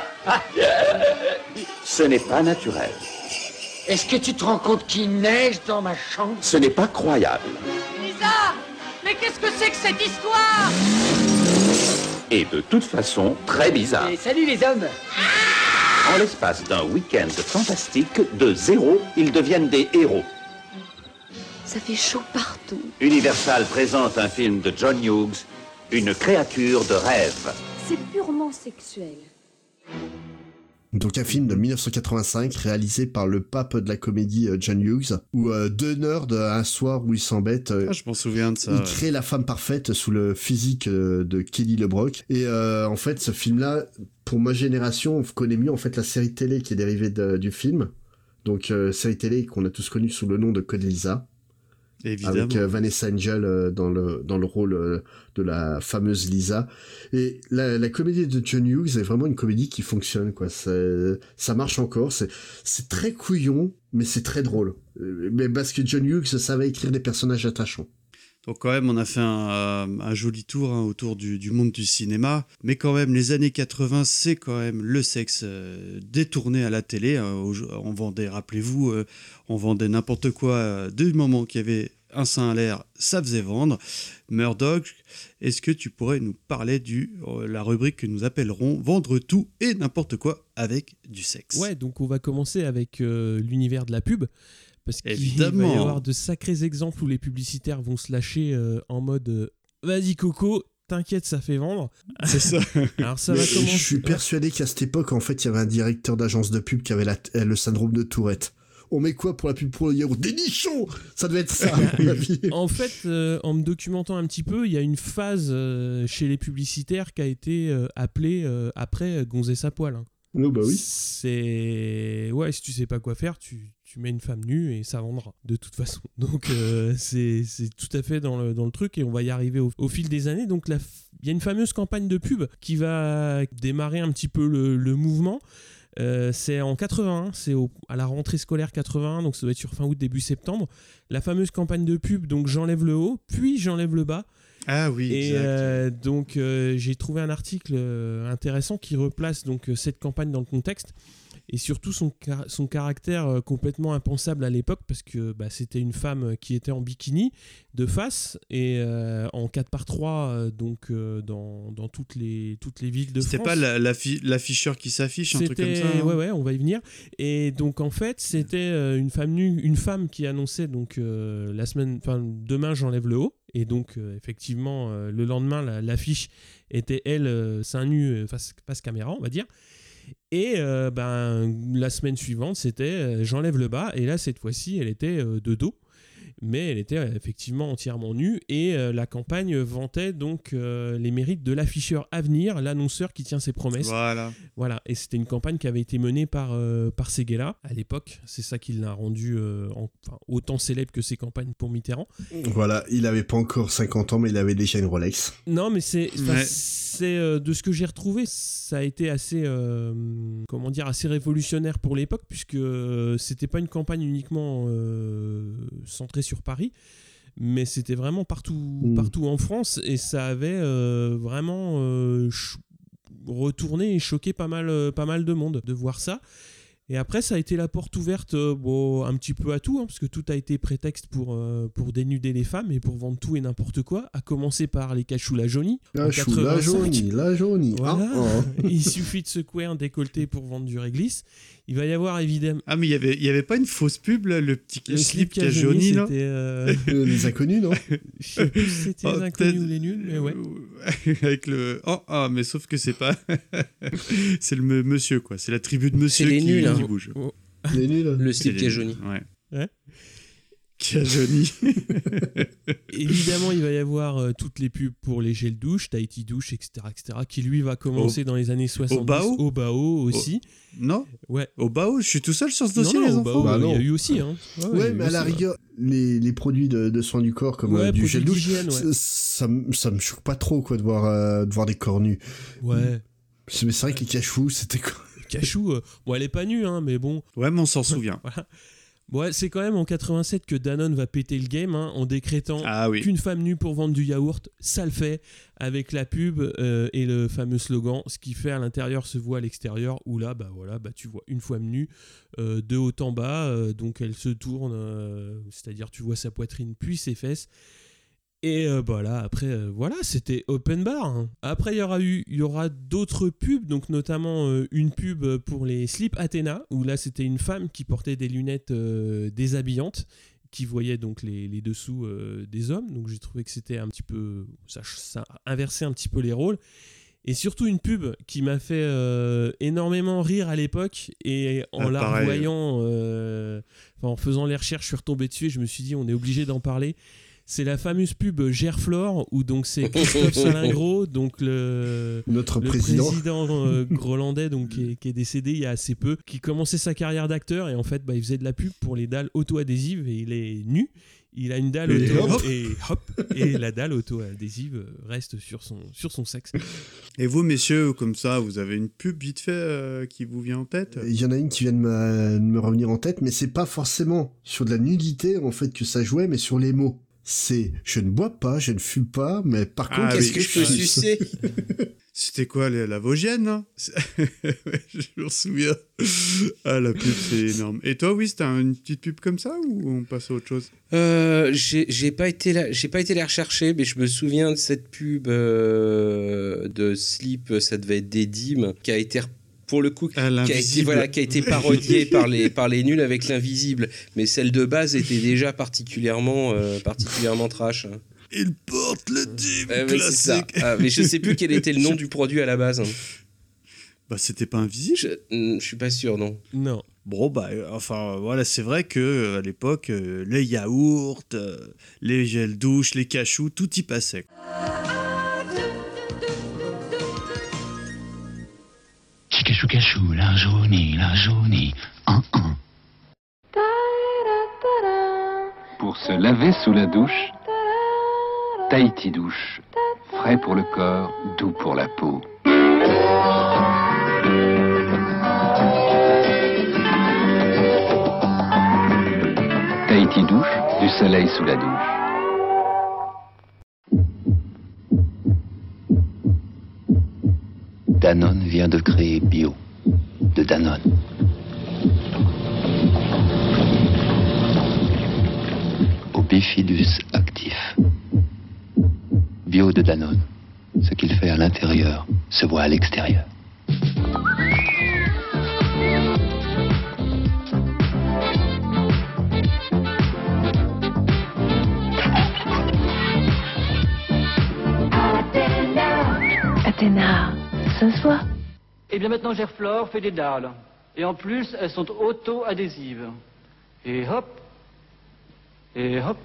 Ce n'est pas naturel. Est-ce que tu te rends compte qu'il neige dans ma chambre? Ce n'est pas croyable. Lisa! Mais qu'est-ce que c'est que cette histoire? Et de toute façon, très bizarre. Et salut les hommes! En l'espace d'un week-end fantastique, de zéro, ils deviennent des héros. Ça fait chaud partout. Universal présente un film de John Hughes, Une créature de rêve. C'est purement sexuel. Donc un film de 1985 réalisé par le pape de la comédie John Hughes, où deux nerds, un soir où ils s'embêtent, je m'en souviens de ça. Ils créent la femme parfaite sous le physique de Kelly LeBrock. Et en fait, ce film-là, pour ma génération, on connaît mieux en fait la série télé qui est dérivée du film. Donc série télé qu'on a tous connue sous le nom de Code Lisa. Évidemment. Avec Vanessa Angel dans le rôle de la fameuse Lisa. Et la comédie de John Hughes est vraiment une comédie qui fonctionne, quoi. Ça marche encore. C'est très couillon, mais c'est très drôle. Mais parce que John Hughes savait écrire des personnages attachants. Donc quand même, on a fait un joli tour autour du monde du cinéma. Mais quand même, les années 80, c'est quand même le sexe détourné à la télé. On vendait, rappelez-vous, on vendait n'importe quoi. Du moment qu'il y avait un sein à l'air, ça faisait vendre. Murdoch, est-ce que tu pourrais nous parler la rubrique que nous appellerons « Vendre tout et n'importe quoi avec du sexe ». Ouais, donc on va commencer avec l'univers de la pub. Parce qu'il va y avoir de sacrés exemples où les publicitaires vont se lâcher en mode vas-y Coco, t'inquiète, ça fait vendre. C'est ça. Alors ça va commencer. Je suis persuadé qu'à cette époque, en fait, il y avait un directeur d'agence de pub qui avait le syndrome de Tourette. On met quoi pour la pub pour le yaourt? Des nichons! Ça devait être ça, à mon avis. En fait, en me documentant un petit peu, il y a une phase chez les publicitaires qui a été appelée après Gonzesse à poil. Hein. Oh bah oui. C'est... Ouais, si tu sais pas quoi faire, tu mets une femme nue et ça vendra, de toute façon. Donc c'est tout à fait dans le truc et on va y arriver au fil des années. Donc il y a une fameuse campagne de pub qui va démarrer un petit peu le mouvement. C'est en 81, c'est à la rentrée scolaire 81, donc ça doit être sur fin août, début septembre. La fameuse campagne de pub, donc j'enlève le haut, puis j'enlève le bas. Ah oui, exact. Donc j'ai trouvé un article intéressant qui replace donc cette campagne dans le contexte et surtout son caractère complètement impensable à l'époque parce que c'était une femme qui était en bikini de face et en 4x3 donc dans toutes les villes de France. C'était pas l'afficheur qui s'affiche, un truc comme ça, hein. Ouais, on va y venir. Et donc en fait c'était une femme nue, une femme qui annonçait donc demain j'enlève le haut. Et donc, effectivement, le lendemain, l'affiche était, elle, seins nus face caméra, on va dire. Et la semaine suivante, c'était j'enlève le bas. Et là, cette fois-ci, elle était de dos. Mais elle était effectivement entièrement nue. Et la campagne vantait donc les mérites de l'afficheur Avenir, l'annonceur qui tient ses promesses. Voilà. Et c'était une campagne qui avait été menée par Seguela à l'époque. C'est ça qui l'a rendu autant célèbre que ses campagnes pour Mitterrand. Voilà, il avait pas encore 50 ans, mais il avait déjà une Rolex. Non, mais c'est de ce que j'ai retrouvé, ça a été assez assez révolutionnaire pour l'époque, puisque c'était pas une campagne uniquement centrée sur Paris, mais c'était vraiment partout en France, et ça avait vraiment retourné et choqué pas mal de monde de voir ça. Et après, ça a été la porte ouverte un petit peu à tout, hein, parce que tout a été prétexte pour dénuder les femmes et pour vendre tout et n'importe quoi, à commencer par les cachous la jaunie. La jaunie. Voilà. Il suffit de secouer un décolleté pour vendre du réglisse. Il va y avoir évidemment... Ah, mais il y avait pas une fausse pub, là, le petit slip qui a jauni, non Les inconnus, non? Je sais plus si c'était les inconnus ou les nuls, mais ouais. Avec le... mais sauf que c'est pas... c'est le monsieur, quoi. C'est la tribu de monsieur qui nuls, hein. Qui bouge. Les nuls. Le slip qui a jauni. Ouais. Qui a jauni. Évidemment, il va y avoir toutes les pubs pour les gels douche, Tahiti douche, etc., qui lui va commencer dans les années 70. Au Bao aussi. Non. Ouais. Au Bao, je suis tout seul sur ce dossier, les enfants. Il y a eu aussi. Hein. Ouais, mais à la rigueur, les produits de soins du corps comme du gel douche, ça me choque pas trop, quoi, de voir des corps nus. Ouais. Mais c'est vrai que les cachous, c'était quoi? Cachou, elle est pas nue, hein, mais bon. Ouais, mais on s'en souvient. Voilà. Ouais, c'est quand même en 87 que Danone va péter le game, hein, en décrétant qu'une femme nue pour vendre du yaourt, ça le fait, avec la pub et le fameux slogan, ce qui fait à l'intérieur se voit à l'extérieur, où là, tu vois une femme nue de haut en bas, donc elle se tourne, c'est-à-dire tu vois sa poitrine puis ses fesses. Et après, c'était open bar. Hein. Après, il y aura d'autres pubs, donc notamment une pub pour les slips Athéna, où là, c'était une femme qui portait des lunettes déshabillantes, qui voyait donc les dessous des hommes. Donc, j'ai trouvé que c'était un petit peu... Ça inversait un petit peu les rôles. Et surtout une pub qui m'a fait énormément rire à l'époque, et en la revoyant, en faisant les recherches, je suis retombé dessus et je me suis dit, on est obligé d'en parler. C'est la fameuse pub Gerflor, où donc c'est Christophe Salingro, donc notre président grolandais, donc qui est décédé il y a assez peu, qui commençait sa carrière d'acteur, et en fait il faisait de la pub pour les dalles auto-adhésives, et il est nu. Il a une dalle et la dalle auto-adhésive reste sur son sexe. Et vous, messieurs, comme ça, vous avez une pub vite fait qui vous vient en tête? Il y en a une qui vient de me revenir en tête, mais c'est pas forcément sur de la nudité en fait que ça jouait, mais sur les mots. C'est « je ne bois pas, je ne fume pas, mais par contre... » Qu'est-ce que je peux sucer? C'était quoi, la Vosgienne, hein? Je me souviens. Ah, la pub, c'est énorme. Et toi, oui, t'as une petite pub comme ça, ou on passe à autre chose? J'ai pas été la rechercher, mais je me souviens de cette pub de slip, ça devait être des dîmes, qui a été pour le coup, qui a été parodiée par les nuls avec l'invisible, mais celle de base était déjà particulièrement trash. Il porte le dîme classique. Mais je sais plus quel était le nom du produit à la base. C'était pas invisible. Je suis pas sûr, non. Non. Bon, c'est vrai que à l'époque, les yaourts, les gels douche, les cachous, tout y passait. Cachou, la jaunie, Pour se laver sous la douche, Tahiti douche, frais pour le corps, doux pour la peau. Tahiti douche, du soleil sous la douche. Danone vient de créer Bio, de Danone. Au bifidus actif. Bio de Danone. Ce qu'il fait à l'intérieur se voit à l'extérieur. Athéna, ça se voit. Eh bien maintenant, Gerflor fait des dalles. Et en plus, elles sont auto-adhésives. Et hop. Et hop.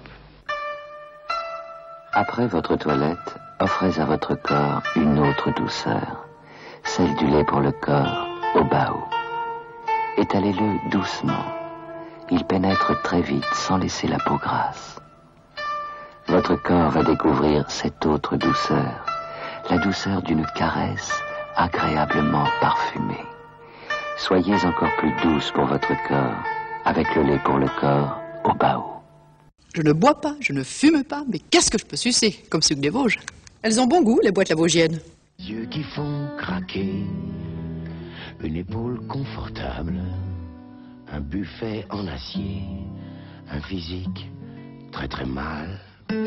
Après votre toilette, offrez à votre corps une autre douceur, celle du lait pour le corps au bao. Étalez-le doucement. Il pénètre très vite sans laisser la peau grasse. Votre corps va découvrir cette autre douceur, la douceur d'une caresse agréablement parfumée. Soyez encore plus douce pour votre corps, avec le lait pour le corps au bao. Je ne bois pas, je ne fume pas, mais qu'est-ce que je peux sucer, comme sucre des Vosges. Elles ont bon goût, les boîtes lavaugiennes. Yeux qui font craquer, une épaule confortable, un buffet en acier, un physique très très mal.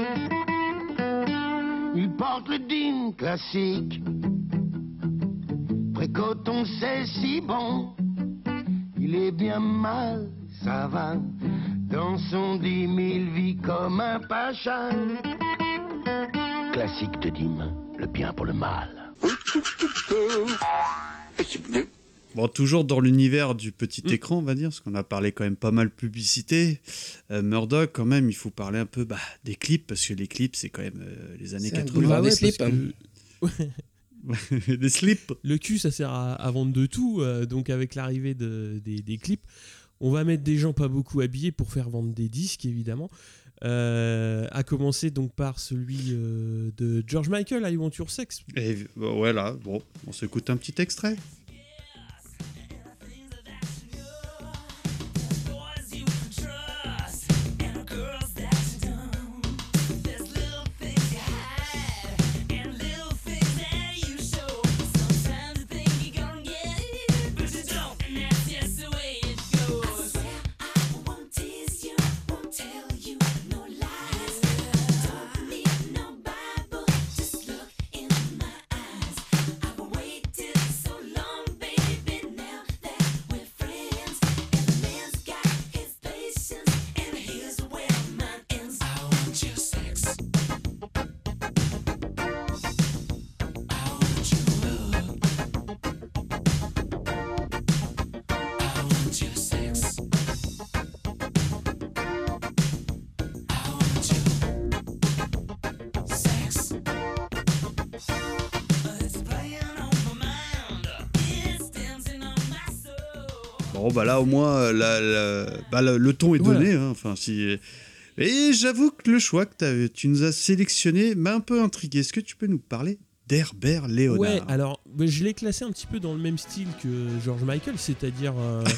Il porte le jean classique, précoton c'est si bon, il est bien mal, ça va. Dans son 10 000 vies comme un pacha. Classique de Dim, le bien pour le mal. Bon, toujours dans l'univers du petit écran, on va dire, parce qu'on a parlé quand même pas mal publicité. Murdoch, quand même, il faut parler un peu des clips, parce que les clips, c'est quand même les années 80. Des slips. Des slips. Le cul, ça sert à vendre de tout, donc avec l'arrivée des clips, on va mettre des gens pas beaucoup habillés pour faire vendre des disques, évidemment. À commencer donc par celui de George Michael, I Want Your Sex. Et voilà, bon, on s'écoute un petit extrait. Bon, bah là, au moins, le ton est donné. Hein, enfin, si... Et j'avoue que le choix que tu nous as sélectionné m'a un peu intrigué. Est-ce que tu peux nous parler d'Herbert Léonard? Ouais, alors, je l'ai classé un petit peu dans le même style que George Michael, c'est-à-dire...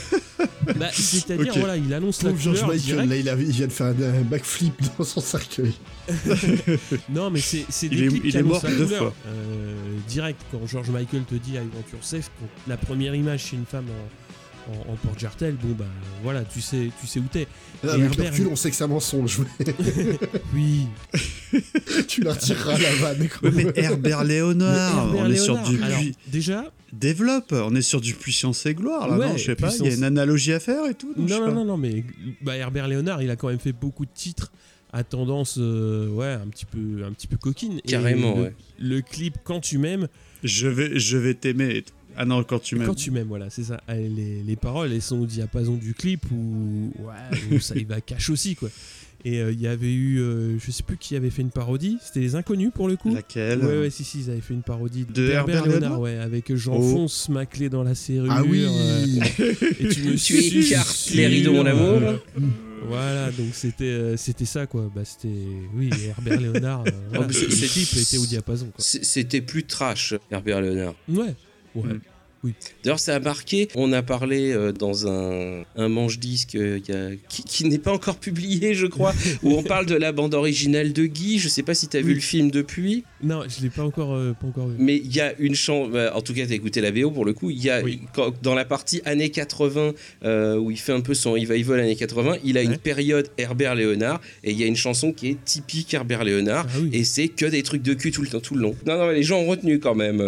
okay. Voilà, il annonce la couleur George Michael, direct. Là, il vient de faire un backflip dans son cercueil. Non, mais c'est des clips qui est mort annoncent la 2 couleur. fois. Direct, quand George Michael te dit I Want Your Sex, la première image, c'est une femme en porte-jartel, bon bah voilà, tu sais où t'es. Avec le recul, on sait que c'est un mensonge. Oui. Tu la retireras la vanne. Ouais, mais Herbert Léonard, on est sur du... Alors, déjà... Développe, on est sur du puissance et gloire, là, non? Je sais pas, il y a une analogie à faire et tout? Non, mais Herbert Léonard, il a quand même fait beaucoup de titres à tendance un petit peu coquine. Carrément, et le clip Quand tu m'aimes... Je vais t'aimer. Ah non, Quand tu m'aimes. Quand tu m'aimes, voilà, c'est ça. Les paroles, elles sont au diapason du clip où ça y va cash aussi, quoi. Et il y avait eu, je sais plus qui avait fait une parodie, c'était Les Inconnus pour le coup. Laquelle? Ouais, si, ils avaient fait une parodie de Herbert Léonard, avec j'enfonce ma clé dans la serrure. Ah oui. Et tu écartes les rideaux, mon amour. Voilà, donc c'était ça, quoi. Bah, c'était, Herbert Léonard. Voilà, le clip était au diapason, quoi. C'était plus trash, Herbert Léonard. Ouais. Oui. D'ailleurs, ça a marqué. On a parlé dans un manche-disque qui n'est pas encore publié, je crois, où on parle de la bande originale de Guy. Je sais pas si tu as vu le film depuis. Non, je l'ai pas encore vu. Mais il y a une chanson. En tout cas, tu as écouté la VO pour le coup. Il y a dans la partie années 80 où il fait un peu son revival années 80. Il a une période Herbert Léonard et il y a une chanson qui est typique Herbert Léonard et c'est que des trucs de cul tout le long. Non, les gens ont retenu quand même.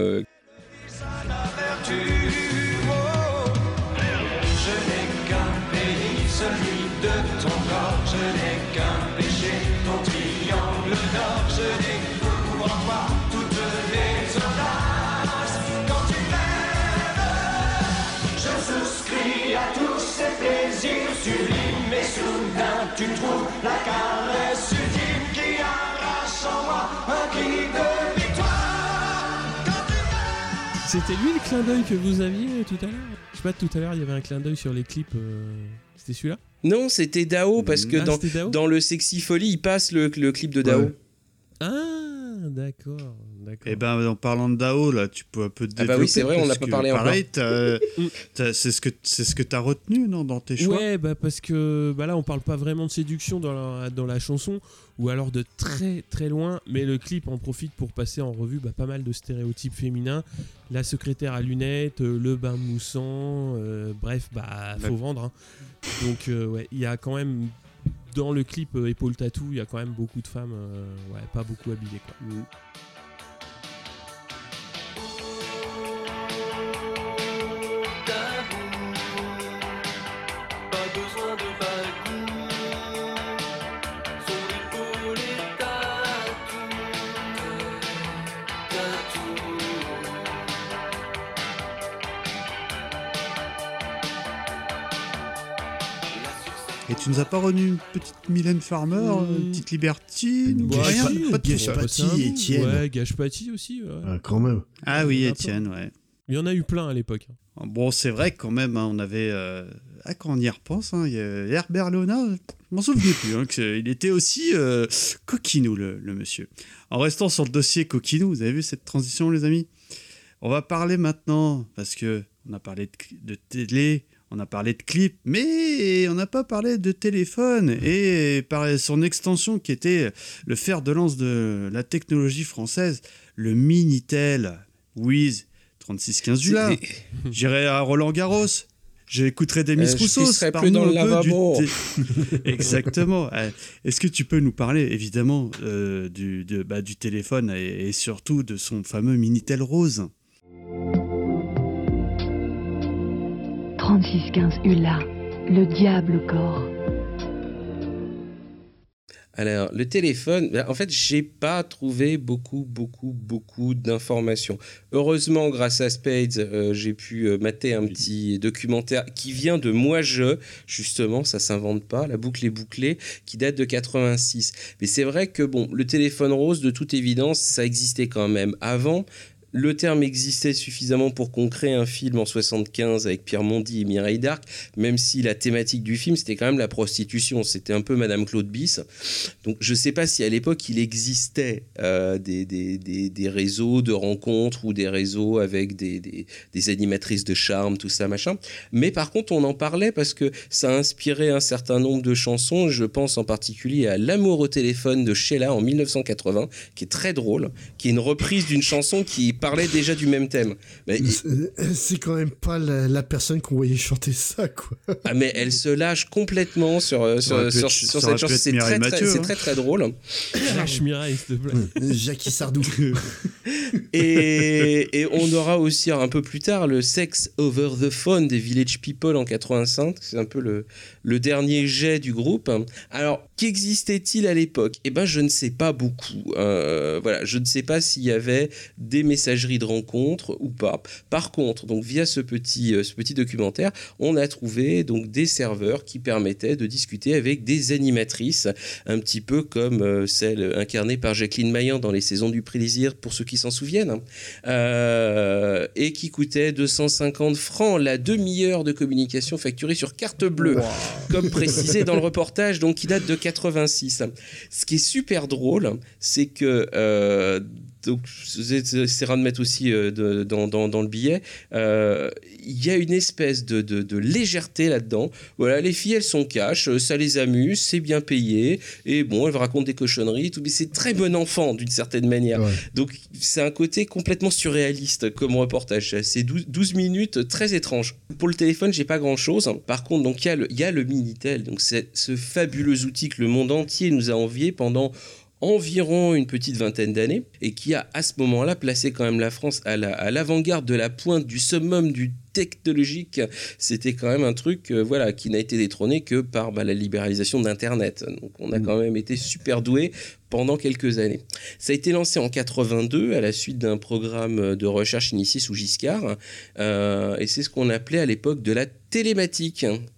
tu trouves la caresse ultime qui arrache en moi un cri de victoire. C'était lui le clin d'œil que vous aviez tout à l'heure? Je sais pas, tout à l'heure il y avait un clin d'œil sur les clips. C'était celui-là? Non, c'était Dao, parce que dans le Sexy Folly, il passe le clip de Dao. Ouais. Ah, d'accord. Et ben en parlant de Dao, là, tu peux un peu te développer. Ah bah oui, c'est vrai, on n'a pas parlé encore. Pareil, c'est ce que t'as retenu, non, dans tes choix? Ouais, bah parce que là, on parle pas vraiment de séduction dans la chanson, ou alors de très très loin, mais le clip en profite pour passer en revue pas mal de stéréotypes féminins. La secrétaire à lunettes, le bain moussant, bref, faut vendre. Hein. Donc ouais, il y a quand même dans le clip Épaule Tatou, il y a quand même beaucoup de femmes, pas beaucoup habillées, quoi. Et tu nous as pas retenu une petite Mylène Farmer, une petite Libertine, rien, pas de Gage-Paty et Étienne. Ouais, Gage-Paty aussi. Ouais. Ah, quand même. Ah oui, Étienne, ouais. Il y en a eu plein à l'époque. Bon, c'est vrai que quand même, on avait... quand on y repense, il y a Herbert Léonard, je m'en souvenais plus, qu'il était aussi coquinou, le monsieur. En restant sur le dossier coquinou, vous avez vu cette transition, les amis? On va parler maintenant, parce que on a parlé de télé, on a parlé de clips, mais on n'a pas parlé de téléphone, et par son extension qui était le fer de lance de la technologie française, le Minitel, Wiz 3615 du là. J'irai à Roland-Garros. J'écouterai des Miss Rousseau. Je serai plus dans le lavabo. Exactement. Est-ce que tu peux nous parler, évidemment, du téléphone et surtout de son fameux Minitel rose? 3615 Hula, le diable au corps. Alors, le téléphone, en fait, j'ai pas trouvé beaucoup d'informations. Heureusement, grâce à Spades, j'ai pu mater un petit documentaire qui vient de justement, ça s'invente pas, la boucle est bouclée, qui date de 86. Mais c'est vrai que, le téléphone rose, de toute évidence, ça existait quand même avant. Le terme existait suffisamment pour qu'on crée un film en 75 avec Pierre Mondy et Mireille Darc, même si la thématique du film, c'était quand même la prostitution. C'était un peu Madame Claude Bis. Donc, je ne sais pas si à l'époque, il existait des réseaux de rencontres ou des réseaux avec des animatrices de charme, tout ça, machin. Mais par contre, on en parlait parce que ça a inspiré un certain nombre de chansons. Je pense en particulier à L'amour au téléphone de Sheila en 1980, qui est très drôle, qui est une reprise d'une chanson qui parlait déjà du même thème. Mais c'est quand même pas la personne qu'on voyait chanter ça, quoi. Ah, mais elle se lâche complètement sur cette chanson. C'est très drôle. Lâche Mireille, s'il te plaît. Jackie Sardou. Et on aura aussi un peu plus tard le Sex Over the Phone des Village People en 85. C'est un peu le dernier jet du groupe. Alors, qu'existait-il à l'époque? Eh ben, je ne sais pas beaucoup. Voilà, je ne sais pas s'il y avait des messageries de rencontres ou pas. Par contre, donc via ce petit documentaire, on a trouvé donc des serveurs qui permettaient de discuter avec des animatrices, un petit peu comme celle incarnée par Jacqueline Maillan dans Les Saisons du Plaisir, pour ceux qui s'en souviennent, et qui coûtait 250 francs la demi-heure de communication facturée sur carte bleue, comme précisé dans le reportage, donc qui date de 86. Ce qui est super drôle, c'est que donc j'essaierai de mettre aussi dans le billet, il y a une espèce de légèreté là-dedans. Voilà, les filles, elles sont cash, ça les amuse, c'est bien payé, et bon, elles racontent des cochonneries, tout, mais c'est très bon enfant d'une certaine manière. Ouais. Donc c'est un côté complètement surréaliste comme reportage. C'est 12 minutes très étranges. Pour le téléphone, j'ai pas grand-chose. Par contre, donc il y a le Minitel, donc c'est ce fabuleux outil que le monde entier nous a envié pendant environ une petite vingtaine d'années, et qui a à ce moment-là placé quand même la France à l'avant-garde de la pointe du summum du technologique. C'était quand même un truc qui n'a été détrôné que par la libéralisation d'Internet. Donc on a quand même été super doués pendant quelques années. Ça a été lancé en 82 à la suite d'un programme de recherche initié sous Giscard, et c'est ce qu'on appelait à l'époque de la télématique.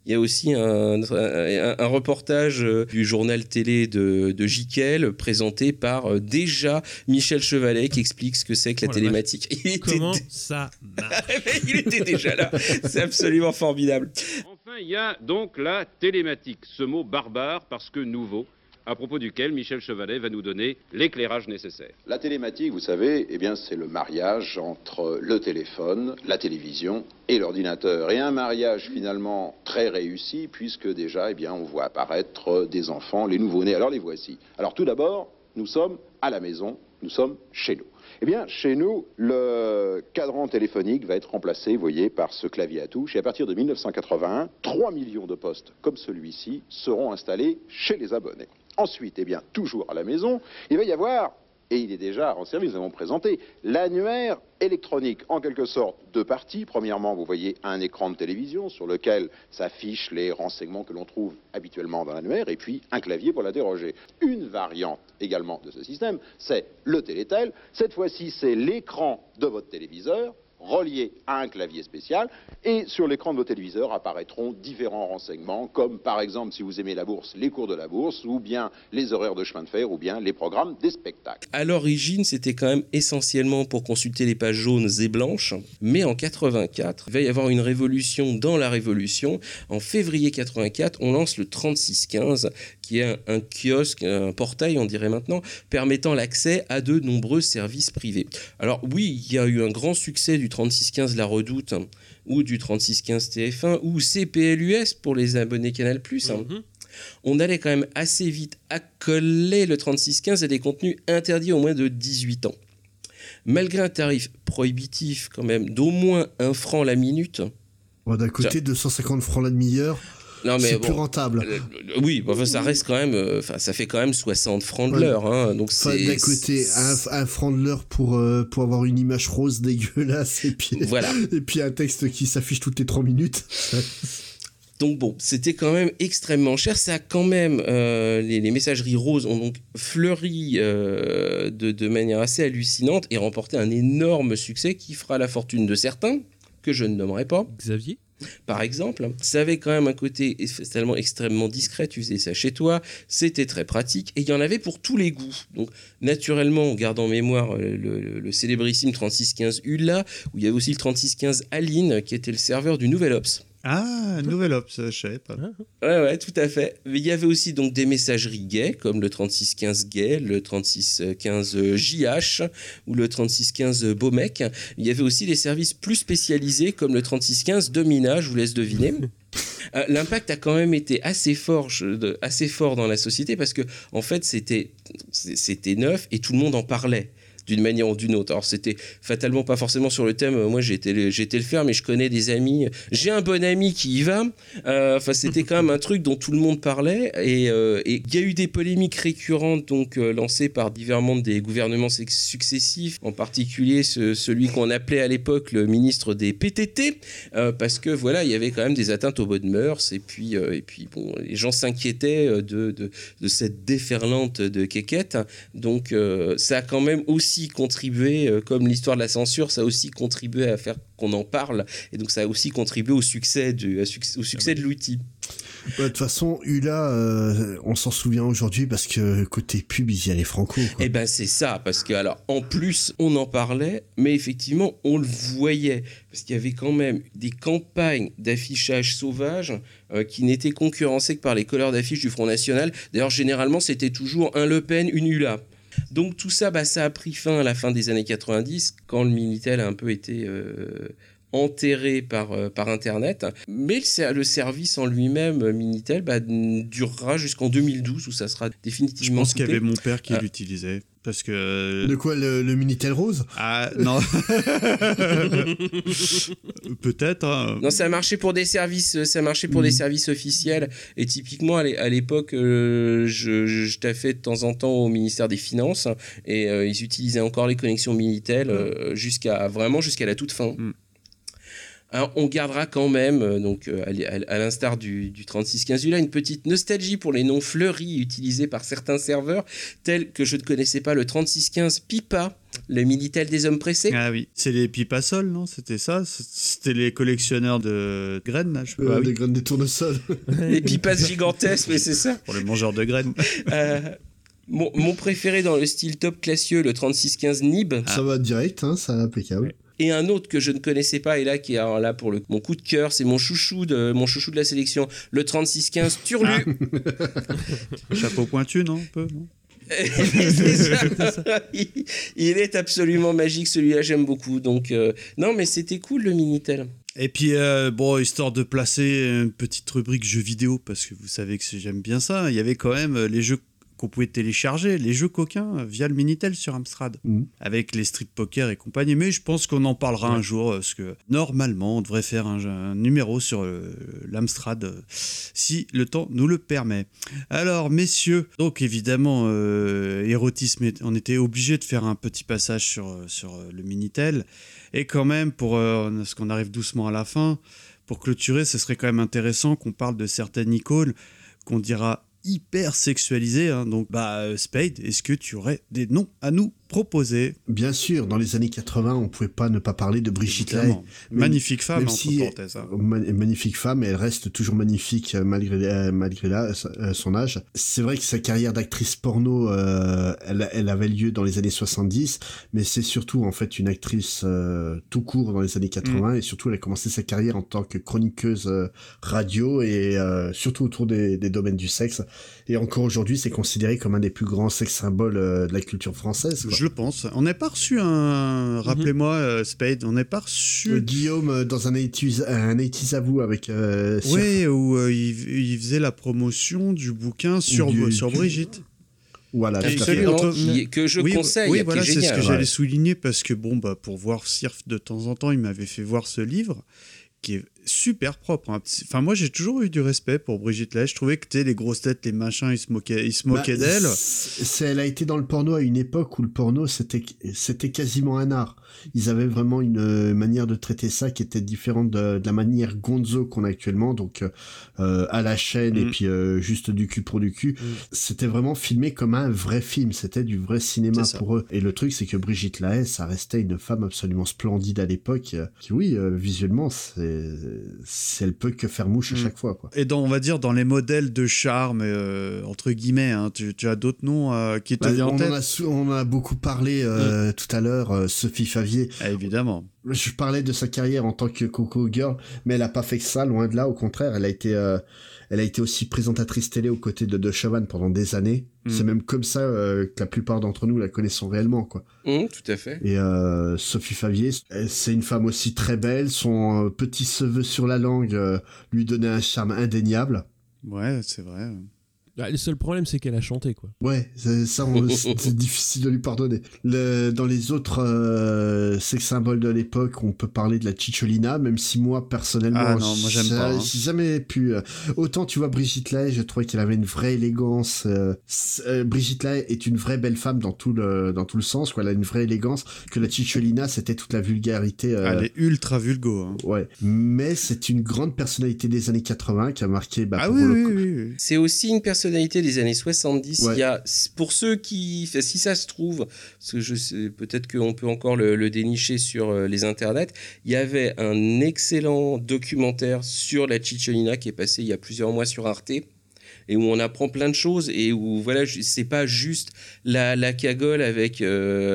Il y a aussi un reportage du journal télé de Jiquel présenté par déjà Michel Chevalet qui explique ce que c'est que la télématique. Comment ça marche? Il était déjà là. C'est absolument formidable. Enfin, il y a donc la télématique, ce mot barbare parce que nouveau, à propos duquel Michel Chevalet va nous donner l'éclairage nécessaire. La télématique, vous savez, eh bien, c'est le mariage entre le téléphone, la télévision et l'ordinateur. Et un mariage finalement très réussi, puisque déjà, eh bien, on voit apparaître des enfants, les nouveau-nés. Alors les voici. Alors tout d'abord, nous sommes à la maison, nous sommes chez nous. Eh bien, chez nous, le cadran téléphonique va être remplacé, vous voyez, par ce clavier à touches. Et à partir de 1981, 3 millions de postes comme celui-ci seront installés chez les abonnés. Ensuite, eh bien, toujours à la maison, il va y avoir, et il est déjà en service, nous avons présenté, l'annuaire électronique, en quelque sorte, deux parties. Premièrement, vous voyez un écran de télévision sur lequel s'affichent les renseignements que l'on trouve habituellement dans l'annuaire, et puis un clavier pour l'interroger. Une variante également de ce système, c'est le Télétel. Cette fois-ci, c'est l'écran de votre téléviseur, relié à un clavier spécial, et sur l'écran de vos téléviseurs apparaîtront différents renseignements, comme par exemple, si vous aimez la bourse, les cours de la bourse, ou bien les horaires de chemin de fer, ou bien les programmes des spectacles. À l'origine, c'était quand même essentiellement pour consulter les pages jaunes et blanches, mais en 84, il va y avoir une révolution dans la révolution. En février 84, on lance le 3615, qui est un kiosque, un portail, on dirait maintenant, permettant l'accès à de nombreux services privés. Alors oui, il y a eu un grand succès du 3615 La Redoute, ou du 3615 TF1, ou CPLUS pour les abonnés Canal+. On allait quand même assez vite accoler le 3615 à des contenus interdits aux moins de 18 ans. Malgré un tarif prohibitif quand même d'au moins 1 franc la minute. Bon, d'un côté, 250 francs la demi-heure. Non, mais c'est plus rentable. Oui, enfin, ça reste quand même, ça fait quand même 60 francs de l'heure. Hein, donc d'un côté, un franc de l'heure pour avoir une image rose dégueulasse et puis un texte qui s'affiche toutes les 3 minutes. Donc bon, c'était quand même extrêmement cher. Ça a quand même, les messageries roses ont donc fleuri de manière assez hallucinante et remporté un énorme succès qui fera la fortune de certains, que je ne nommerai pas. Xavier ? Par exemple, ça avait quand même un côté tellement extrêmement discret, tu faisais ça chez toi, c'était très pratique, et il y en avait pour tous les goûts. Donc, naturellement, on garde en mémoire le célébrissime 3615 ULA, où il y avait aussi le 3615 Aline, qui était le serveur du Nouvel Ops. Ah, Nouvel Ops, je savais pas. Ouais, tout à fait. Mais il y avait aussi donc des messageries gays, comme le 3615 Gay, le 3615 JH ou le 3615 Beaumec. Il y avait aussi des services plus spécialisés, comme le 3615 Domina, je vous laisse deviner. L'impact a quand même été assez fort dans la société, parce que en fait, c'était neuf et tout le monde en parlait. D'une manière ou d'une autre. Alors c'était fatalement pas forcément sur le thème, moi j'ai été le faire, mais je connais des amis, j'ai un bon ami qui y va, enfin c'était quand même un truc dont tout le monde parlait, et il y a eu des polémiques récurrentes donc lancées par divers membres des gouvernements successifs, en particulier celui qu'on appelait à l'époque le ministre des PTT, parce que voilà, il y avait quand même des atteintes aux bonnes mœurs, et puis bon, les gens s'inquiétaient de cette déferlante de kékettes, donc ça a quand même aussi contribué, comme l'histoire de la censure, ça a aussi contribué à faire qu'on en parle, et donc ça a aussi contribué au succès de l'outil. De toute façon, ULA, on s'en souvient aujourd'hui parce que côté pub, ils y allaient franco. Et ben c'est ça, parce que alors en plus on en parlait, mais effectivement on le voyait, parce qu'il y avait quand même des campagnes d'affichage sauvage qui n'étaient concurrencées que par les colleurs d'affiches du Front National. D'ailleurs généralement c'était toujours un Le Pen, une ULA. Donc tout ça, ça a pris fin à la fin des années 90, quand le Minitel a un peu été enterré par Internet. Mais le service en lui-même, Minitel, durera jusqu'en 2012, où ça sera définitivement coupé. Je pense qu'il y avait mon père qui l'utilisait. Parce que... De quoi, le Minitel rose ? Ah, non. Peut-être. Hein. Non, ça marchait pour des services, des services officiels. Et typiquement, à l'époque, je taffais de temps en temps au ministère des Finances. Et ils utilisaient encore les connexions Minitel jusqu'à la toute fin. Alors, on gardera quand même, à l'instar du 3615 ULA, une petite nostalgie pour les noms fleuris utilisés par certains serveurs, tels que je ne connaissais pas le 3615 Pipa, le Minitel des hommes pressés. Ah oui, c'est les Pipasol, non? C'était ça? C'était les collectionneurs de graines, là, je sais pas. Des graines des tournesols. Les pipas gigantesques, mais c'est ça. Pour les mangeurs de graines. Mon préféré dans le style top classieux, le 3615 Nib. Ça va direct, hein, ça impeccable. Et un autre que je ne connaissais pas, et là qui est là pour mon coup de cœur, c'est mon chouchou de la sélection, le 3615 Turlu. Chapeau pointu, non? Un peu, non? Il est absolument magique, celui-là j'aime beaucoup. Donc non, mais c'était cool le Minitel. Et puis, histoire de placer une petite rubrique jeux vidéo, parce que vous savez que j'aime bien ça, il y avait quand même les jeux qu'on pouvait télécharger, les jeux coquins via le Minitel sur Amstrad, avec les Street Poker et compagnie. Mais je pense qu'on en parlera un jour, parce que normalement, on devrait faire un numéro sur l'Amstrad, si le temps nous le permet. Alors, messieurs, donc évidemment, érotisme, on était obligé de faire un petit passage sur le Minitel. Et quand même, parce qu'on arrive doucement à la fin, pour clôturer, ce serait quand même intéressant qu'on parle de certaines icônes qu'on dira hyper sexualisées. Hein. Donc, Spade, est-ce que tu aurais des noms à nous proposer? Bien sûr, dans les années 80, on pouvait pas ne pas parler de Brigitte Lahaie. Magnifique femme, entre parenthèses. Hein. Magnifique femme, et elle reste toujours magnifique malgré son âge. C'est vrai que sa carrière d'actrice porno, elle avait lieu dans les années 70, mais c'est surtout en fait une actrice tout court dans les années 80, et surtout elle a commencé sa carrière en tant que chroniqueuse radio, et surtout autour des domaines du sexe. Et encore aujourd'hui, c'est considéré comme un des plus grands sex symboles de la culture française. Quoi. Je le pense. On n'a pas reçu rappelez-moi, Spade, on n'a pas reçu... Guillaume, dans un 80's à vous avec... oui, où il faisait la promotion du bouquin sur Brigitte. Voilà, absolument, que je conseille. Oui, voilà, c'est ce que j'allais souligner, parce que pour voir Sirf de temps en temps, il m'avait fait voir ce livre, qui est super propre. Hein. Enfin, moi, j'ai toujours eu du respect pour Brigitte Lahaie. Je trouvais que les grosses têtes, les machins, ils se moquaient d'elle. Elle a été dans le porno à une époque où le porno, c'était quasiment un art. Ils avaient vraiment une manière de traiter ça qui était différente de la manière gonzo qu'on a actuellement, donc à la chaîne et puis juste du cul pour du cul. C'était vraiment filmé comme un vrai film. C'était du vrai cinéma pour eux. Et le truc, c'est que Brigitte Lahaie, ça restait une femme absolument splendide à l'époque, qui, visuellement, elle peut que faire mouche à chaque fois, quoi. Et on va dire dans les modèles de charme, entre guillemets, hein, tu as d'autres noms qui te viennent en tête? On en a beaucoup parlé tout à l'heure, Sophie Favier. Ah, évidemment. Je parlais de sa carrière en tant que Coco Girl, mais elle a pas fait que ça, loin de là. Au contraire, elle a été aussi présentatrice télé aux côtés de Chavannes pendant des années. C'est même comme ça que la plupart d'entre nous la connaissons réellement, quoi. Tout à fait. Et Sophie Favier, c'est une femme aussi très belle. Son petit cheveu sur la langue lui donnait un charme indéniable. Ouais, c'est vrai. Le seul problème, c'est qu'elle a chanté, quoi. Ouais, c'est difficile de lui pardonner. Dans les autres sex symboles de l'époque, on peut parler de la Cicciolina, même si moi, personnellement, moi j'aime pas. J'ai jamais pu... autant, tu vois, Brigitte Lahaie, je trouvais qu'elle avait une vraie élégance. Brigitte Lahaie est une vraie belle femme dans tout le sens, quoi. Elle a une vraie élégance, que la Cicciolina, c'était toute la vulgarité. Elle est ultra vulgo. Hein. Ouais. Mais c'est une grande personnalité des années 80 qui a marqué... oui. C'est aussi une personnalité des années 70. Il y a, pour ceux qui, si ça se trouve, parce que je sais, peut-être qu'on peut encore le dénicher sur les internets, il y avait un excellent documentaire sur la Cicciolina qui est passé il y a plusieurs mois sur Arte, et où on apprend plein de choses, et où voilà, c'est pas juste la cagole avec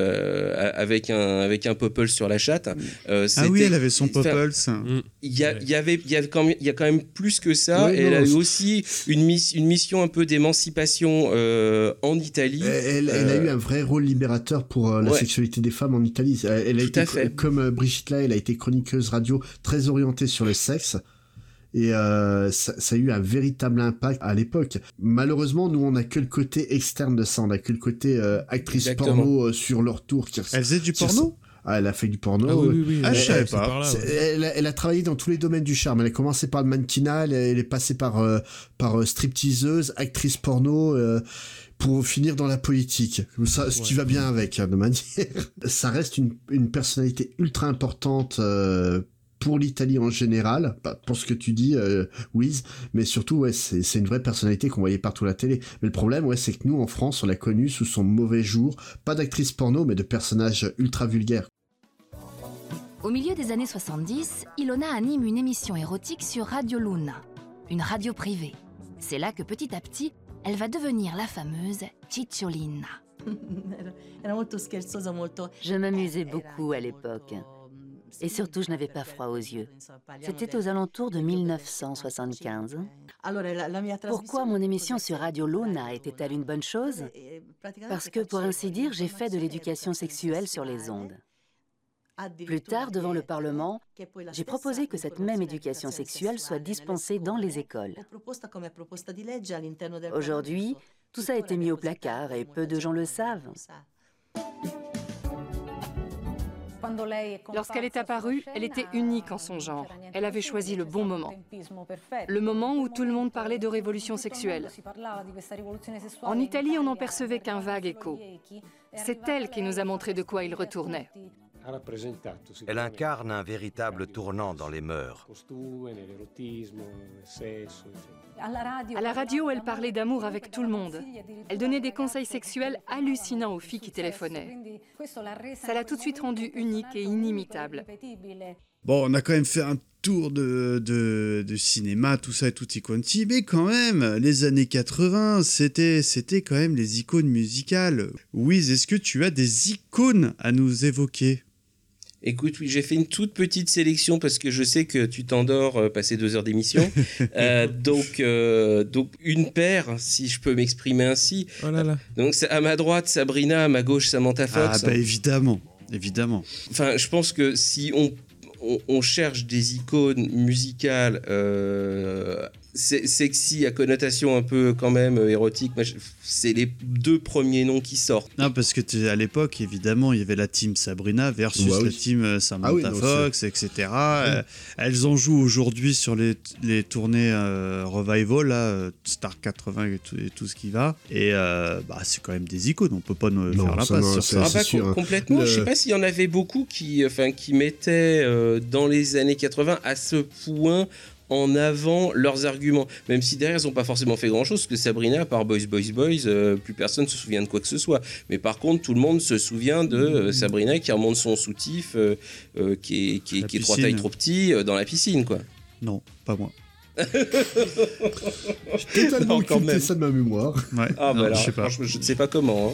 un popple sur la chatte. Elle avait son popple. Il y a quand même plus que ça. Elle a eu aussi une mission un peu d'émancipation en Italie. Elle a eu un vrai rôle libérateur pour la sexualité des femmes en Italie. Elle a été, comme Brigitte Lahaie, elle a été chroniqueuse radio très orientée sur le sexe. Et ça a eu un véritable impact à l'époque. Malheureusement, nous, on n'a que le côté externe de ça. On n'a que le côté actrice porno sur leur tour. Elle faisait du porno ? Elle a fait du porno. Oui. Je savais pas. Elle a travaillé dans tous les domaines du charme. Elle a commencé par le mannequinat, elle est passée par stripteaseuse, actrice porno, pour finir dans la politique. Ça, ce qui va bien avec, de manière. Ça reste une personnalité ultra importante pour l'Italie en général, pour ce que tu dis, Wiz, mais surtout, ouais, c'est une vraie personnalité qu'on voyait partout à la télé. Mais le problème, ouais, c'est que nous, en France, on l'a connu sous son mauvais jour, pas d'actrice porno, mais de personnage ultra vulgaire. Au milieu des années 70, Ilona anime une émission érotique sur Radio Luna, une radio privée. C'est là que petit à petit, elle va devenir la fameuse Cicciolina. Je m'amusais beaucoup à l'époque. Et surtout, je n'avais pas froid aux yeux. C'était aux alentours de 1975. Pourquoi mon émission sur Radio Luna était-elle une bonne chose? Parce que, pour ainsi dire, j'ai fait de l'éducation sexuelle sur les ondes. Plus tard, devant le Parlement, j'ai proposé que cette même éducation sexuelle soit dispensée dans les écoles. Aujourd'hui, tout ça a été mis au placard et peu de gens le savent. Lorsqu'elle est apparue, elle était unique en son genre. Elle avait choisi le bon moment. Le moment où tout le monde parlait de révolution sexuelle. En Italie, on n'en percevait qu'un vague écho. C'est elle qui nous a montré de quoi il retournait. Elle incarne un véritable tournant dans les mœurs. À la radio, elle parlait d'amour avec tout le monde. Elle donnait des conseils sexuels hallucinants aux filles qui téléphonaient. Ça l'a tout de suite rendue unique et inimitable. Bon, on a quand même fait un tour de cinéma, tout ça et tutti quanti, mais quand même, les années 80, c'était quand même les icônes musicales. Wiz, est-ce que tu as des icônes à nous évoquer ? Écoute, oui, j'ai fait une toute petite sélection parce que je sais que tu t'endors passer 2 heures d'émission. Donc, une paire, si je peux m'exprimer ainsi. Oh là là. Donc, c'est à ma droite, Sabrina, à ma gauche, Samantha Fox. Ah, bah évidemment. Enfin, je pense que si on cherche des icônes musicales sexy, à connotation un peu quand même érotique, c'est les 2 premiers noms qui sortent. Non, parce que à l'époque, évidemment, il y avait la team Sabrina versus la team Samantha Fox, etc. Elles en jouent aujourd'hui sur les tournées Revival, là, Star 80 et tout ce qui va. Et c'est quand même des icônes, on peut pas faire l'impasse sur ça. Complètement, je sais pas s'il y en avait beaucoup qui mettaient dans les années 80 à ce point en avant leurs arguments, même si derrière ils n'ont pas forcément fait grand chose, parce que Sabrina, à part Boys, plus personne ne se souvient de quoi que ce soit, mais par contre tout le monde se souvient de Sabrina qui remonte son soutif qui est 3 tailles trop petit dans la piscine, quoi. Non, pas moi. J'ai totalement occulté ça de ma mémoire. Ouais. Ah bah alors, franchement, je ne sais pas comment.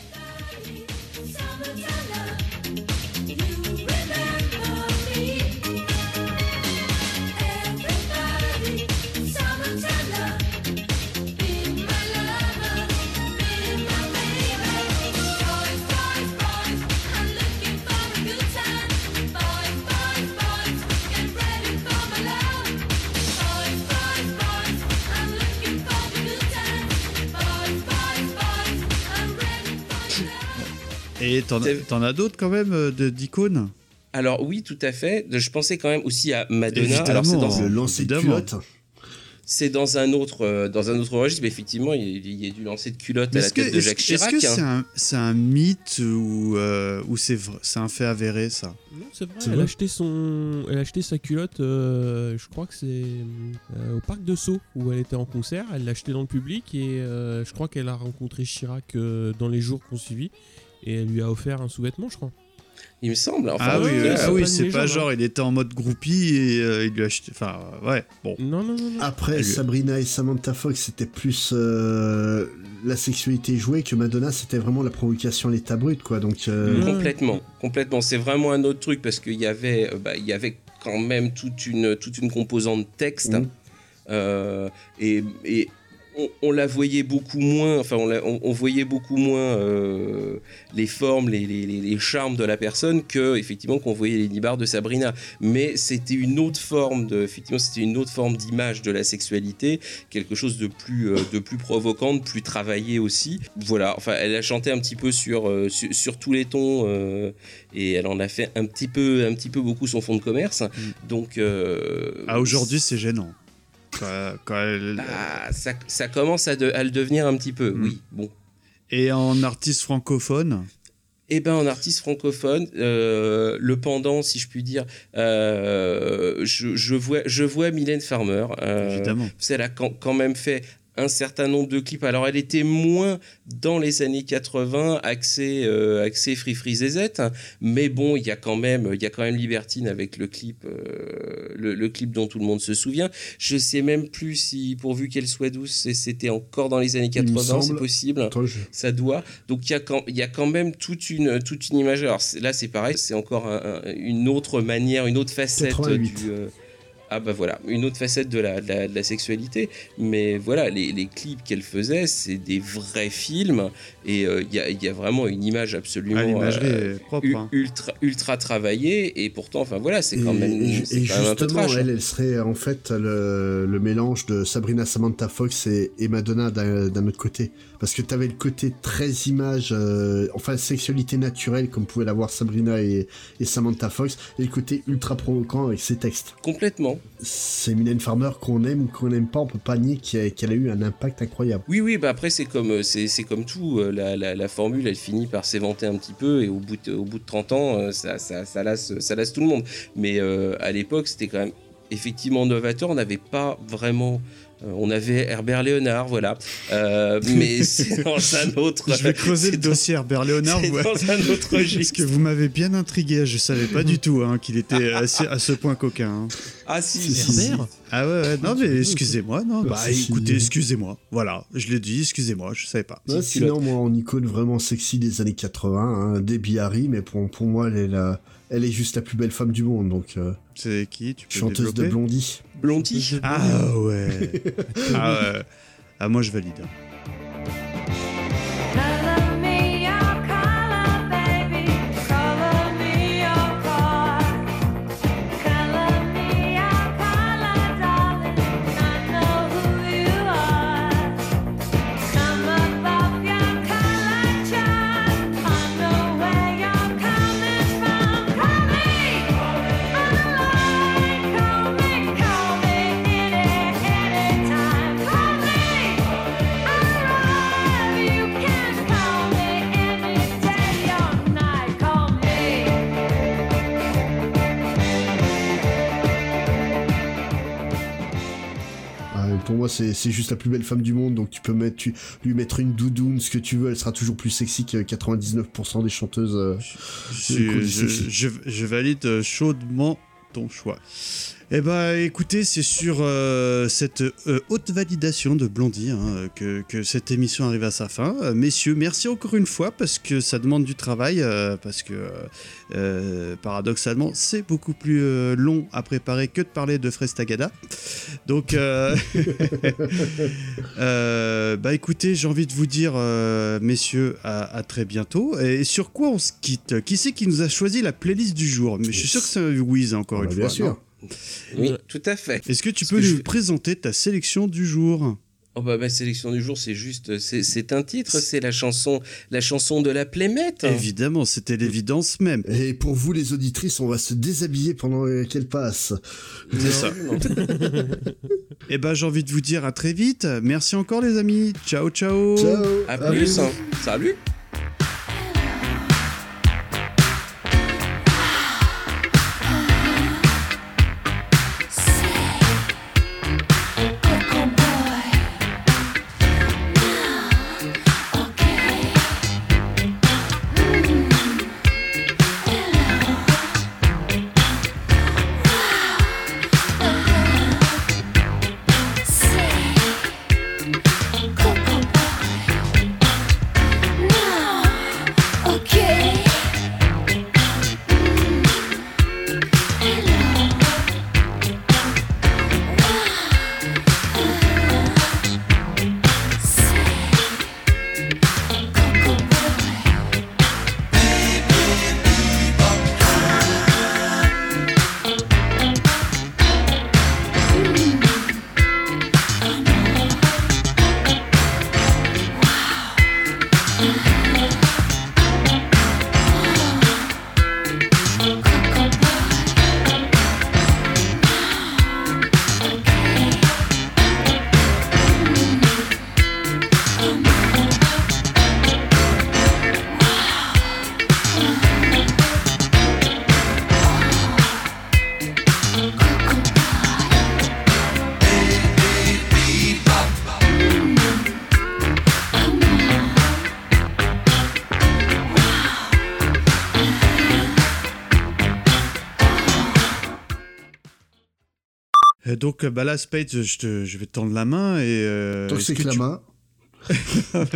Et t'en as d'autres quand même d'icônes ? Alors oui, tout à fait. Je pensais quand même aussi à Madonna. Évidemment, alors c'est dans le lancer de culotte. C'est dans un autre registre, mais effectivement, il y a du lancer de culotte à la tête de Jacques Chirac. Est-ce que c'est un mythe ou c'est un fait avéré, ça ? Non, c'est vrai. Elle a acheté sa culotte, je crois que c'est au parc de Sceaux, où elle était en concert. Elle l'a acheté dans le public et je crois qu'elle a rencontré Chirac dans les jours qu'on suivit. Et elle lui a offert un sous-vêtement, je crois. Il me semble. Enfin, c'est pas genre il était en mode groupie et il lui a acheté. Enfin, ouais, bon. Non. Après, Sabrina et Samantha Fox, c'était plus la sexualité jouée que Madonna, c'était vraiment la provocation à l'état brut, quoi. Donc, Complètement. C'est vraiment un autre truc parce qu'il y avait quand même toute une composante texte. Et on la voyait beaucoup moins, on voyait beaucoup moins les formes, les charmes de la personne que effectivement qu'on voyait les nibards de Sabrina. Mais c'était une autre forme d'image de la sexualité, quelque chose de plus provocant, de plus travaillé aussi. Voilà, elle a chanté un petit peu sur tous les tons et elle en a fait un petit peu beaucoup son fond de commerce. Donc aujourd'hui c'est gênant. Ça commence à le devenir un petit peu, oui. Bon. Et en artiste francophone, Eh ben, en artiste francophone, le pendant, si je puis dire, je vois Mylène Farmer. Évidemment. Elle a quand même fait un certain nombre de clips. Alors, elle était moins dans les années 80, axée Free Zezette, mais bon, il y a quand même Libertine avec le clip dont tout le monde se souvient. Je sais même plus si, pourvu qu'elle soit douce, c'était encore dans les années 80, c'est possible. Ça doit. Donc, il y a quand même toute une image. Alors là, c'est pareil, c'est encore une autre manière, une autre facette 88. Ah bah voilà, une autre facette de la sexualité. Mais voilà, les clips qu'elle faisait, c'est des vrais films. Et il y a vraiment une image absolument propre, ultra travaillée. Et pourtant, enfin voilà, c'est quand même un peu trash. Elle serait en fait le mélange de Sabrina Samantha Fox et Madonna d'un autre côté. Parce que t'avais le côté très image, sexualité naturelle comme pouvait l'avoir Sabrina et Samantha Fox, et le côté ultra provoquant avec ses textes. Complètement. C'est Mylène Farmer, qu'on aime ou qu'on n'aime pas, on peut pas nier qu'elle a eu un impact incroyable. Oui, bah après c'est comme tout, la formule elle finit par s'éventer un petit peu, et au bout de 30 ans, ça lasse tout le monde. Mais à l'époque c'était quand même effectivement novateur, on n'avait pas vraiment... on avait Herbert Léonard, voilà. Mais c'est dans un autre... Je vais creuser le dossier Herbert Léonard. C'est dans un autre registre. Parce que vous m'avez bien intrigué. Je savais pas du tout qu'il était à ce point coquin. Hein. Ah si, Herbert. Ah ouais, non mais excusez-moi. Non, écoutez, excusez-moi. Voilà, je l'ai dit, excusez-moi, je savais pas. Ouais, sinon, moi, en icône vraiment sexy des années 80, Debbie Harry, mais pour moi, elle est juste la plus belle femme du monde, donc... C'est qui? Tu peux chanteuse développer? de Blondie. Blondie. Ah ouais. Ah moi je valide. Pour moi, c'est juste la plus belle femme du monde, donc tu peux lui mettre une doudoune, ce que tu veux, elle sera toujours plus sexy que 99% des chanteuses. Je valide chaudement ton choix. Eh ben, écoutez, c'est sur cette haute validation de Blondie que cette émission arrive à sa fin. Messieurs, merci encore une fois parce que ça demande du travail, parce que paradoxalement, c'est beaucoup plus long à préparer que de parler de Frestagada. Donc, écoutez, j'ai envie de vous dire, messieurs, à très bientôt. Et sur quoi on se quitte? Qui c'est qui nous a choisi la playlist du jour? Mais je suis sûr que c'est Wiz encore une fois. Bien sûr. Non? Oui, tout à fait. Est-ce que tu peux nous présenter ta sélection du jour? Oh ma sélection du jour, c'est juste, c'est un titre, c'est la chanson de la Playmate. Évidemment, c'était l'évidence même. Et pour vous les auditrices, on va se déshabiller pendant qu'elle passe. C'est ça. Et j'ai envie de vous dire à très vite. Merci encore les amis. Ciao, ciao. Ciao. À plus. Salut. No. Donc là, Spade, je vais te tendre la main et... Donc c'est que la main. Ok,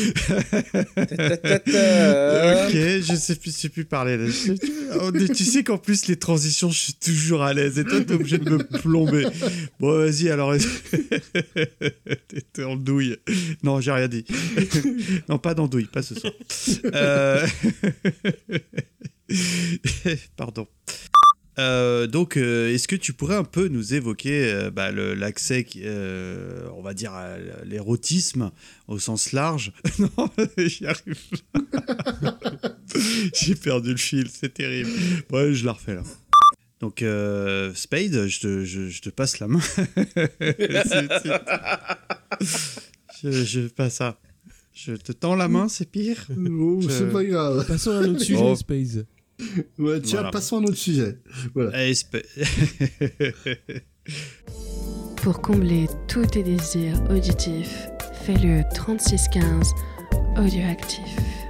je sais plus parler là. Tu sais qu'en plus les transitions, je suis toujours à l'aise et toi t'es obligé de me plomber. Bon vas-y alors. T'es en douille. Non, j'ai rien dit. Non, pas d'andouille, pas ce soir. Pardon. Donc, est-ce que tu pourrais un peu nous évoquer l'accès, on va dire, à l'érotisme au sens large? Non, j'y arrive pas. J'ai perdu le fil, c'est terrible. Ouais, je la refais là. Donc, Spade, je te passe la main. Je passe ça. Je te tends la main, c'est pire. Oh, c'est pas grave. Passons à un autre sujet, Spade. Ouais, tiens, voilà. Passons à un autre sujet. Voilà. Pour combler tous tes désirs auditifs, fais le 3615 audioactif.